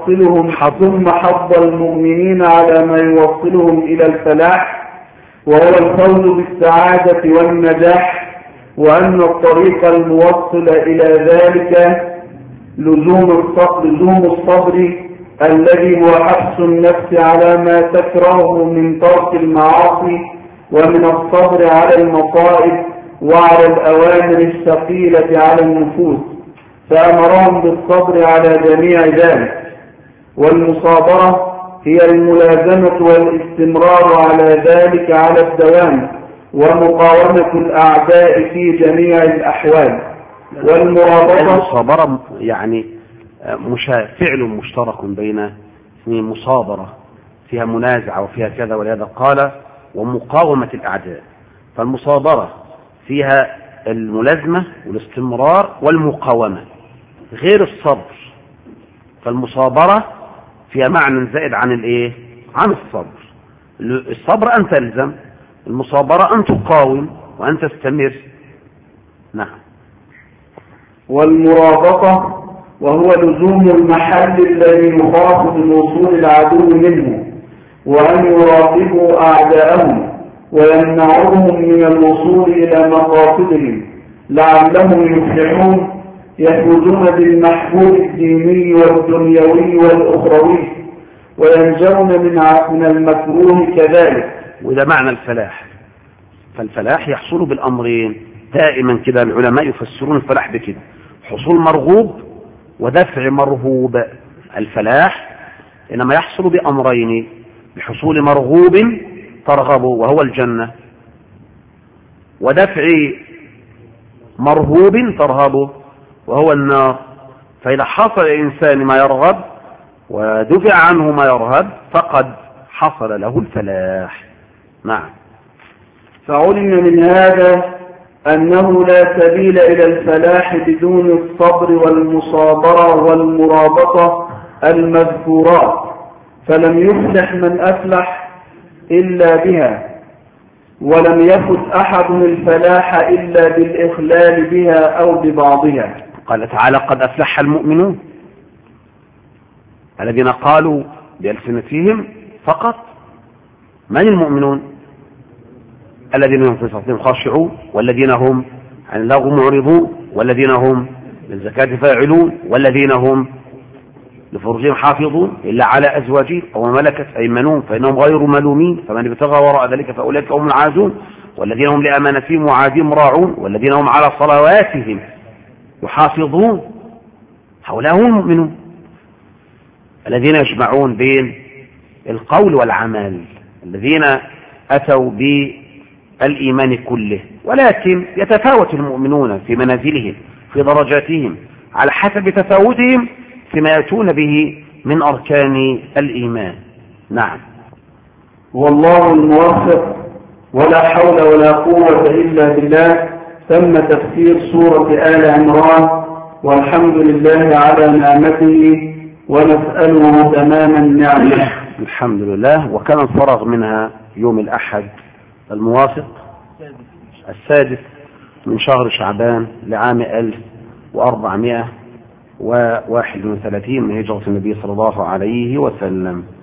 يوصلهم إلى الفلاح، وهو الفوز بالسعادة والنجاح، وأن الطريق الموصل إلى ذلك لزوم الصبر الذي هو حبس النفس على ما تكرهه من ترك المعاصي، ومن الصبر على المصائب وعلى الأوامر الثقيلة على النفوس، فأمرهم بالصبر على جميع ذلك. والمصابرة هي الملازمة والاستمرار على ذلك على الدوام، ومقاومة الأعداء في جميع الأحوال. والمصابرة يعني فعل مشترك بين مصابرة فيها منازعة وفيها كذا، ولهذا قال ومقاومة الأعداء. فالمصابرة فيها الملازمة والاستمرار والمقاومة غير الصبر. فالمصابرة فيها معنى زائد عن الصبر. الصبر أن تلزم، المصابرة أن تقاوم وأن تستمر. نعم. والمرابطة وهو لزوم المحل الذي يخاف من وصول العدو منه، وأن يراقبوا أعداءهم ويمنعوهم من الوصول إلى مقاصدهم لعلهم يفلحون، يفوزون بالمحبوب الديني والدنيوي والأخروي، وينجون من المكروه كذلك. وده معنى الفلاح. فالفلاح يحصل بالأمرين دائما كده. العلماء يفسرون الفلاح بكده: حصول مرغوب ودفع مرهوب. الفلاح إنما يحصل بأمرين: بحصول مرغوب ترغب وهو الجنة، ودفع مرهوب ترهب وهو النار. فإذا حصل الإنسان ما يرغب ودفع عنه ما يرهب فقد حصل له الفلاح. نعم. فعلم من هذا أنه لا سبيل إلى الفلاح بدون الصبر والمصابرة والمرابطة المذكورات، فلم يفلح من أفلح إلا بها، ولم يفت أحد الفلاح إلا بالإخلال بها أو ببعضها. قال تعالى: قد أفلح المؤمنون الذين قالوا بألسنتهم فقط. من المؤمنون؟ الذين هم في صلاتهم خاشعون، والذين هم عن اللغو معرضون، والذين هم للزكاة فاعلون والذين هم لفروجهم حافظون إلا على أزواجهم أو ملكت أيمانهم فإنهم غير ملومين فمن ابتغى وراء ذلك فأولئك هم العادون والذين هم لأمانتهم وعهدهم راعون والذين هم على صلواتهم يحافظون هؤلاء هم المؤمنون الذين يجمعون بين القول والعمل الذين أتوا بالإيمان كله ولكن يتفاوت المؤمنون في منازلهم في درجاتهم على حسب تفاوتهم فيما يأتون به من أركان الإيمان. نعم. والله الموفق ولا حول ولا قوة إلا بالله. تم تفسير سورة آل عمران والحمد لله على نعمته ونسأله تمام النعمة. الحمد لله. وكان الفرغ منها يوم الأحد الموافق 6 من شهر شعبان لعام 1431 من هجرة النبي صلى الله عليه وسلم.